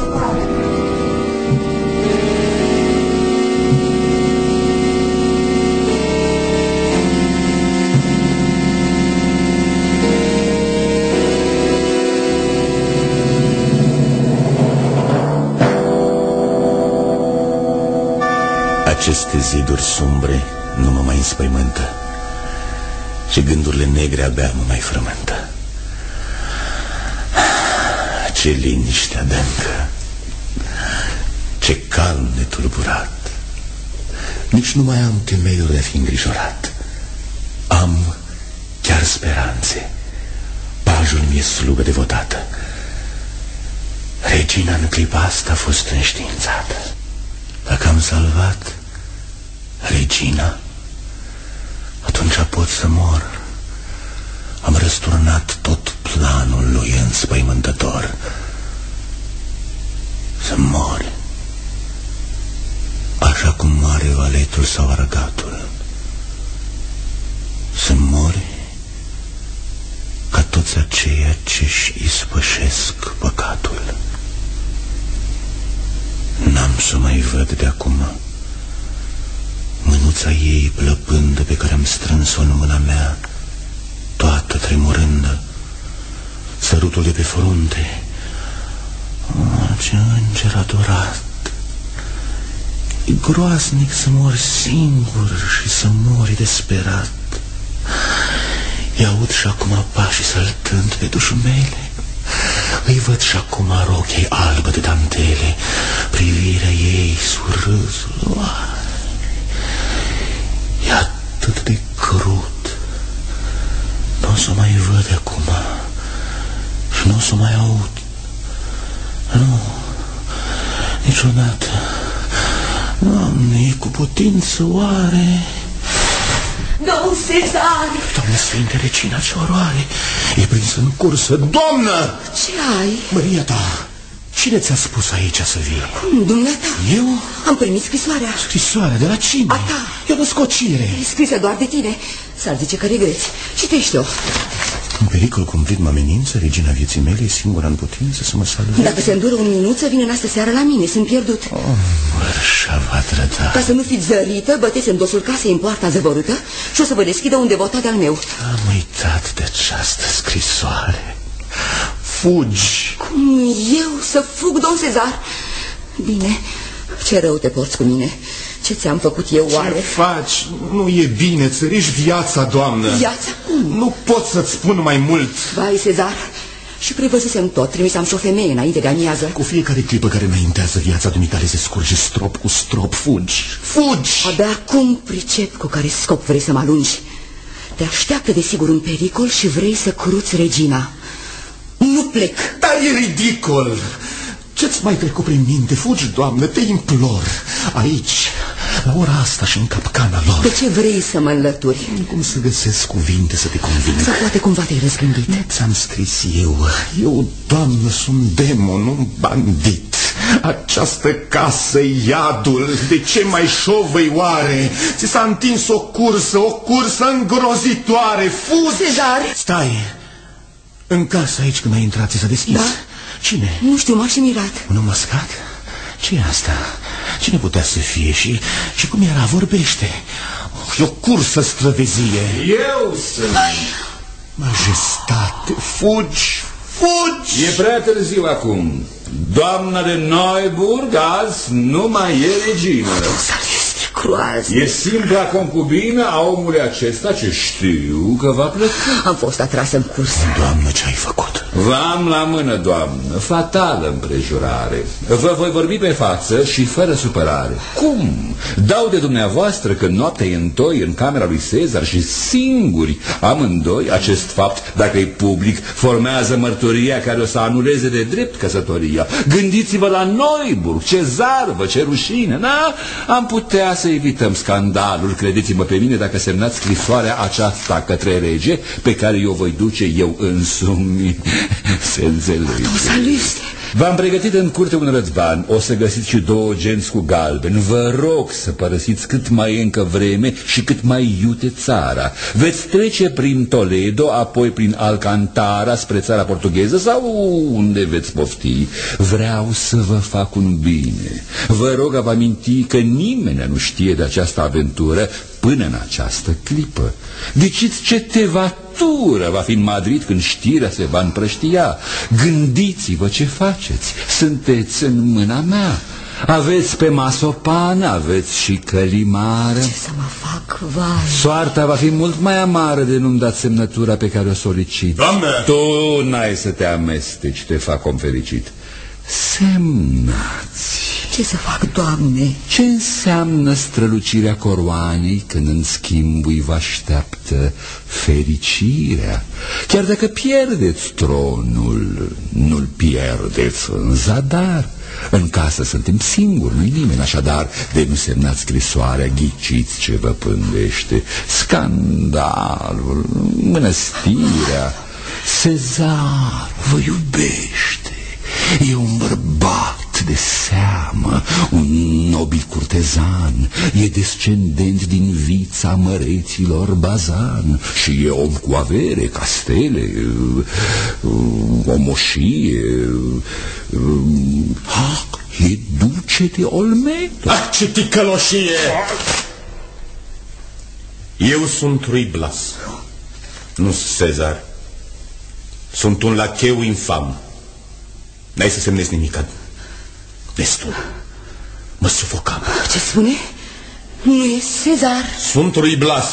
[SPEAKER 1] Aceste ziduri sumbre nu mă mai înspăimântă și gândurile negre abia mă mai frământă. Ce liniște adâncă, ce calm netulburat. Nici nu mai am temeiul de a fi îngrijorat. Am chiar speranțe. Pajul mi-e slugă devotată. Regina în clipa asta a fost înștiințată. Dacă am salvat regina, atunci pot să mor. Am răsturnat tot planul lui înspăimântător. Să mori, așa cum moare valetul sau arăgatul. Să mori ca toți aceia ce-și ispășesc păcatul. N-am să mai văd de acum mânuța ei plăpândă pe care am strâns-o în mâna mea, toată tremurândă, sărutul de pe frunte. Ce înger adorat! E groaznic să mori singur și să mori desperat. I-aud și acum pașii săltând pe dușumele. Îi văd și acum rochii albă de dantele, privirea ei, surâsul. E atât de crud. Nu o să mai văd acum și nu o să mai aud. Nu, niciodată. Doamne, e cu putință oare?
[SPEAKER 7] Domn Cezar!
[SPEAKER 1] Doamne Sfinte Regina, ce oroare! E prins în cursă. Doamnă!
[SPEAKER 7] Ce ai?
[SPEAKER 1] Măria ta, cine ți-a spus aici să vii?
[SPEAKER 7] Cum, dumneata?
[SPEAKER 1] Eu?
[SPEAKER 7] Am primit scrisoarea.
[SPEAKER 1] Scrisoarea de la cine?
[SPEAKER 7] A ta.
[SPEAKER 1] E o născocire.
[SPEAKER 7] E scrisă doar de tine. S-ar zice că regreți. Citește-o.
[SPEAKER 1] În pericol cumplit mă amenință, regina vieții mele e singura în putință să mă salveze.
[SPEAKER 7] Dacă se îndură un minut, să vină în astă seară la mine, sunt pierdut.
[SPEAKER 1] Mărșava trăda.
[SPEAKER 7] Ca să nu fiți zărită, băteți în dosul casei în poarta zăvorâtă și o să vă deschidă un devotat al meu.
[SPEAKER 1] Am uitat de această scrisoare. Fugi.
[SPEAKER 7] Cum eu să fug, domn Cezar? Bine, ce rău te porți cu mine. Ce ți-am făcut eu oare?
[SPEAKER 1] Ce faci? Nu e bine, îți riști viața, doamnă.
[SPEAKER 7] Viața?
[SPEAKER 1] Nu pot să-ți spun mai mult.
[SPEAKER 7] Vai, Cezar, și prevăzusem tot, trimisam și o femeie înainte de amiază.
[SPEAKER 1] Cu fiecare clipă care înaintează viața dumitale se scurge strop cu strop. Fugi, fugi!
[SPEAKER 7] Abia acum pricep cu care scop vrei să mă alungi. Te așteaptă desigur un pericol și vrei să cruți regina. Nu plec.
[SPEAKER 1] Dar e ridicol. Ce-ți mai trecut prin minte? Fugi, doamnă, te implor. Aici, la ora asta și în capcana lor.
[SPEAKER 7] De ce vrei să mă înlături?
[SPEAKER 1] Cum să găsesc cuvinte să te conving?
[SPEAKER 7] Sau poate cumva te-ai răzgândit?
[SPEAKER 1] Nu ți-am scris eu. Eu, doamnă, sunt demon, un bandit. Această casă e iadul. De ce mai șovăi oare? Ți s-a întins o cursă îngrozitoare. Fugi!
[SPEAKER 7] Cezar!
[SPEAKER 1] Stai! În casă aici când ai intrat, ți s-a deschis?
[SPEAKER 7] Da.
[SPEAKER 1] Cine?
[SPEAKER 7] Nu știu, m-aș mirat.
[SPEAKER 1] Un om mascat? Ce e asta? Cine putea să fie și cum era? Vorbește. E o cursă străvezie.
[SPEAKER 17] Eu sunt.
[SPEAKER 1] Majestate, fugi, fugi!
[SPEAKER 17] E prea târziu acum. Doamna de Neuburg azi nu mai e regină. E simpla concubină a omului acesta ce știu că va pleca.
[SPEAKER 7] Am fost atrasă în cursă.
[SPEAKER 1] Doamnă, ce ai făcut?
[SPEAKER 17] V-am la mână, doamnă, fatală împrejurare. Vă voi vorbi pe față și fără supărare. Cum? Dau de dumneavoastră că noaptea e întoi în camera lui Cezar și singuri, amândoi, acest fapt, dacă e public, formează mărturia care o să anuleze de drept căsătoria. Gândiți-vă la Neuburg, ce zarvă, ce rușine, na? Am putea să evităm scandalul, credeți-mă pe mine, dacă semnați scrisoarea aceasta către rege, pe care eu voi duce eu însumi. Se înțelege. V-am pregătit în curte un răzban. O să găsiți și 2 genți cu galben. Vă rog să părăsiți cât mai e încă vreme și cât mai iute țara. Veți trece prin Toledo, apoi prin Alcantara spre țara portugheză sau unde veți pofti. Vreau să vă fac un bine. Vă rog a vă aminti că nimeni nu știe de această aventură până în această clipă. Ghiciți ce tevatură va fi în Madrid când știrea se va împrăștia. Gândiți-vă ce faceți. Sunteți în mâna mea. Aveți pe masă o pană, aveți și călimară.
[SPEAKER 7] Ce să mă fac, vai?
[SPEAKER 17] Soarta va fi mult mai amară de nu-mi dați semnătura pe care o soliciți.
[SPEAKER 1] Doamnă!
[SPEAKER 17] Tu n-ai să te amesteci, te fac om fericit. Semnați.
[SPEAKER 6] Ce să fac, Doamne?
[SPEAKER 2] Ce înseamnă strălucirea coroanei când în schimb îi vă așteaptă fericirea? Chiar dacă pierdeți tronul, nu-l pierdeți în zadar. În casă suntem singuri, nu-i nimeni, așadar de nu semnați scrisoarea, ghiciți ce vă pândește. Scandalul, mănăstirea. Cezar vă iubește. E un bărbat de seamă, un nobil curtezan, e descendent din vița măreților Bazan și e om cu avere, castele, o moșie. E duce de Olmedo.
[SPEAKER 1] Ce ticăloșie! Eu sunt Rui Blas, nu Cezar. Sunt un lacheu infam. N-ai să semnezi nimic. Destul. Mă sufocam.
[SPEAKER 6] Ce spune? Nu e Cezar.
[SPEAKER 1] Sunt Rui Blas,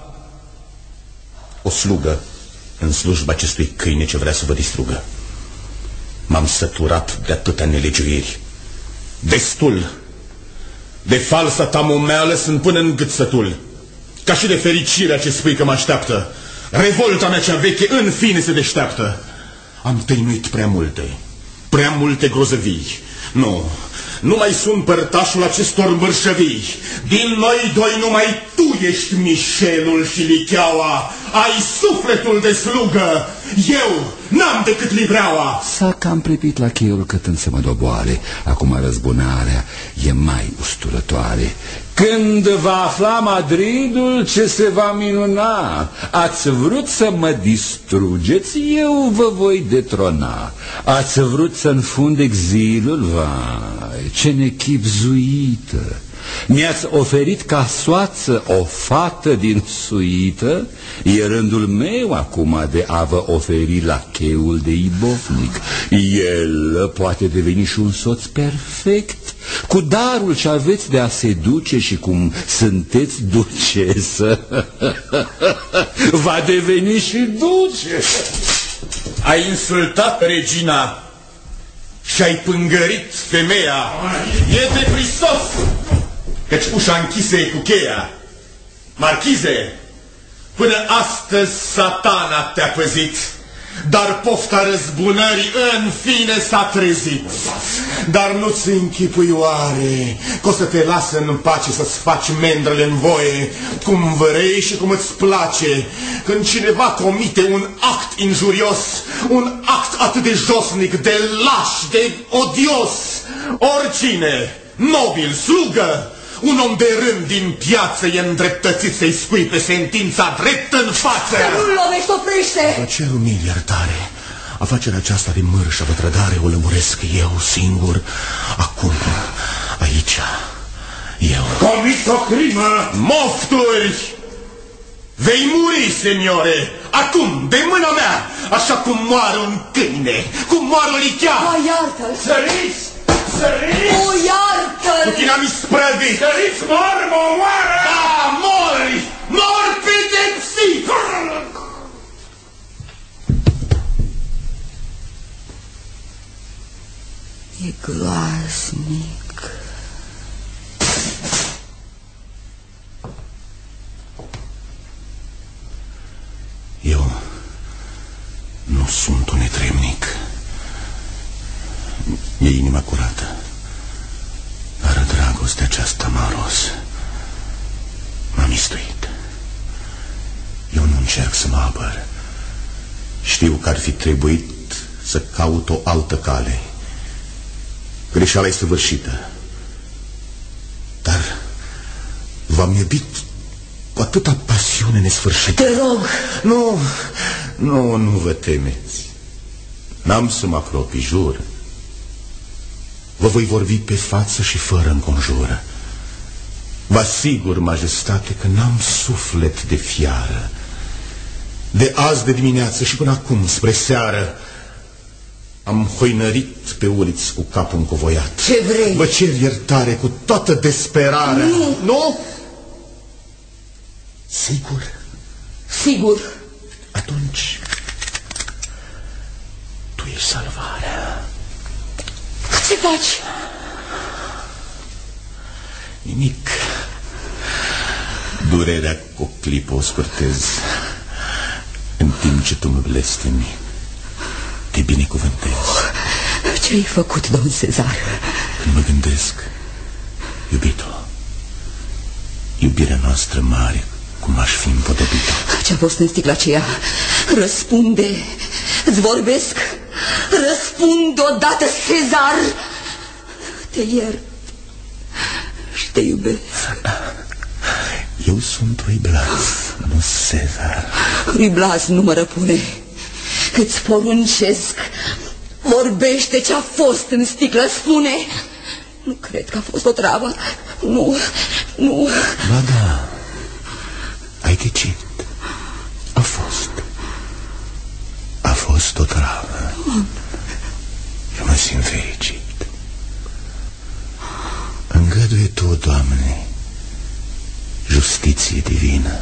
[SPEAKER 1] o slugă în slujba acestui câine ce vrea să vă distrugă. M-am săturat de atâtea nelegiuiri. Destul. De falsa ta momeală sunt până în gât. Ca și de fericirea ce spui că mă așteaptă. Revolta mea cea veche în fine se deșteaptă. Am tăinuit prea multe grozăvii. Nu mai sunt părtașul acestor mărșăvii. Din noi doi numai tu ești Mișelul și Licheaua. Ai sufletul de slugă. Eu n-am decât livreaua.
[SPEAKER 2] S-a cam pripit la cheiul cătând să mă doboare. Acum răzbunarea e mai usturătoare. Când va afla Madridul, ce se va minuna? Ați vrut să mă distrugeți, eu vă voi detrona. Ați vrut să înfund exilul? Vai, ce nechipzuită! Mi-ați oferit ca soață o fată din suită. E rândul meu acum de a vă oferi lacheul de ibofnic. El poate deveni și un soț perfect, cu darul ce aveți de a seduce și cum sunteți ducesă. Va deveni și duce.
[SPEAKER 1] Ai insultat regina și ai pângărit femeia. E de prisos, căci ușa închisă e cu cheia. Marchize, până astăzi satana te-a păzit, dar pofta răzbunării în fine s-a trezit. Dar nu-ți închipui oare că o să te lasă în pace să-ți faci mendrele în voie, cum vrei și cum îți place, când cineva comite un act injurios, un act atât de josnic, de laș, de odios? Oricine, nobil, slugă, un om de rând din piață e îndreptățit să-i scuipe sentința drept în față.
[SPEAKER 6] Nu-l lovești, oprește!
[SPEAKER 1] Vă cer umil iertare. Afacerea aceasta de mărșă, vă trădare, o lămuresc eu singur. Acum, aici, eu.
[SPEAKER 15] Comis o crimă!
[SPEAKER 1] Mofturi! Vei muri, seniore, acum, de mâna mea, așa cum moare un câine, cum moare o lichea.
[SPEAKER 6] Iartă-l!
[SPEAKER 15] Săriți! Săriți!
[SPEAKER 6] O, iartă-l!
[SPEAKER 1] Cu tine am isprăvit!
[SPEAKER 15] Săriți, mor, mă omoară!
[SPEAKER 1] Da, mori! Mori pedepsit!
[SPEAKER 6] E groaznic.
[SPEAKER 1] Eu nu sunt un netremnic. E inima curată, dar dragostea aceasta m-a ros. M-a mistuit. Eu nu încerc să mă apăr. Știu că ar fi trebuit să caut o altă cale. Greșeala este săvârșită, dar v-am iubit cu atâta pasiune nesfârșită.
[SPEAKER 6] Te rog!
[SPEAKER 1] Nu vă temeți. N-am să mă apropii, jur. Vă voi vorbi pe față și fără înconjură. Vă asigur, majestate, că n-am suflet de fiară. De azi de dimineață și până acum, spre seară, am hoinărit pe uliți cu capul încovoiat.
[SPEAKER 6] Ce vrei?
[SPEAKER 1] Vă cer iertare cu toată desperarea. Nu? Sigur?
[SPEAKER 6] Sigur.
[SPEAKER 1] Atunci, tu ești salvarea.
[SPEAKER 6] Ce faci?
[SPEAKER 1] Nimic. Durerea cu o clipă o scurtez, în timp ce tu mă blestemi, te binecuvântez.
[SPEAKER 6] Ce-ai făcut, domn Cezar?
[SPEAKER 1] Când mă gândesc, iubito, iubirea noastră mare, cum aș fi împodobit-o.
[SPEAKER 6] Ce-a fost în sticla aceea? Răspunde, îți vorbesc. Răspunde odată, Cezar. Te iert și te iubesc.
[SPEAKER 1] Eu sunt Rui Blas, nu Cezar.
[SPEAKER 6] Rui Blas nu mă răpune. Îți poruncesc, vorbește ce-a fost în sticlă, spune. Nu cred că a fost o travă. Nu.
[SPEAKER 1] Ba da, ai ghicit. A fost o travă. Eu mă simt fericit. Îngăduie tu, Doamne, justiție divină,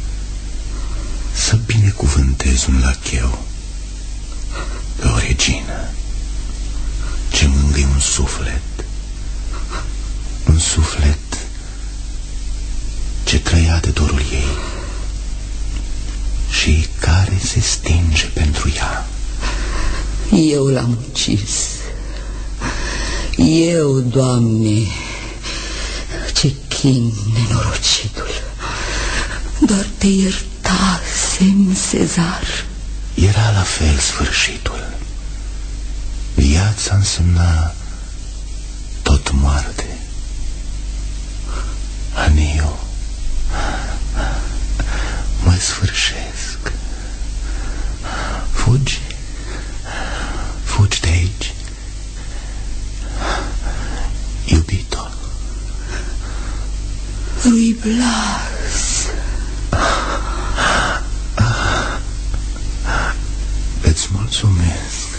[SPEAKER 1] să binecuvântezi un lacheu pe o regină ce mângâie un suflet ce trăia de dorul ei și care se stinge pentru ea.
[SPEAKER 6] Eu l-am ucis. Eu, Doamne, ce chin nenorocitul. Doar te iertasem, Cezar.
[SPEAKER 1] Era la fel sfârșitul. Viața însemna tot moarte. Aniu, mă sfârșesc. Fugi de aici, iubito.
[SPEAKER 6] Rui Blas.
[SPEAKER 1] Îți mulțumesc.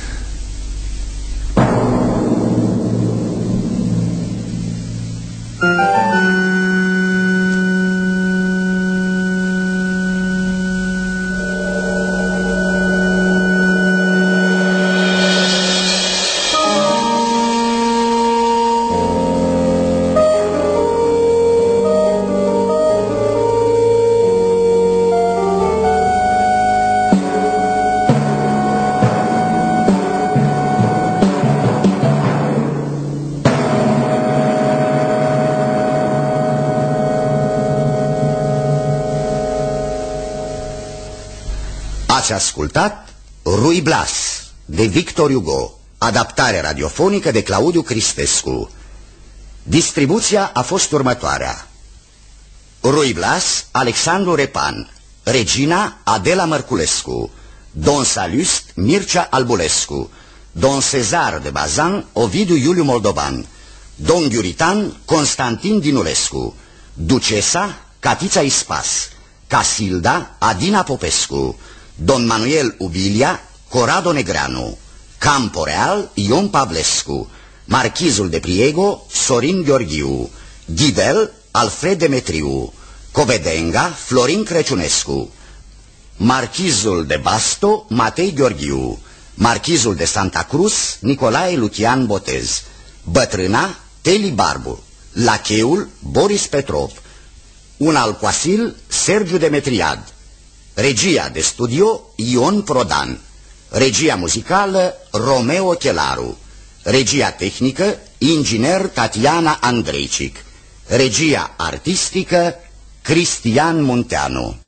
[SPEAKER 18] Ați ascultat Rui Blas de Victor Hugo, adaptare radiofonică de Claudiu Cristescu. Distribuția a fost următoarea: Rui Blas, Alexandru Repan, Regina, Adela Mărculescu, Don Salust, Mircea Albulescu, Don Cezar de Bazan, Ovidiu Iuliu Moldovan, Don Ghiuritan, Constantin Dinulescu, Ducesa, Catița Ispas, Casilda, Adina Popescu, Don Manuel Ubilia, Corrado Negreanu, Campo Real, Ion Pavlescu, Marchizul de Priego, Sorin Gheorghiu, Ghidel, Alfred Demetriu, Covedenga, Florin Crăciunescu, Marchizul de Basto, Matei Gheorghiu, Marchizul de Santa Cruz, Nicolae Lucian Botez, Bătrâna, Teli Barbu, Lacheul, Boris Petrov, un alcoasil, Sergiu Demetriad, regia de studio, Ion Prodan, regia muzicală, Romeo Chelaru, regia tehnică, inginer Tatiana Andreicic, regia artistică, Cristian Munteanu.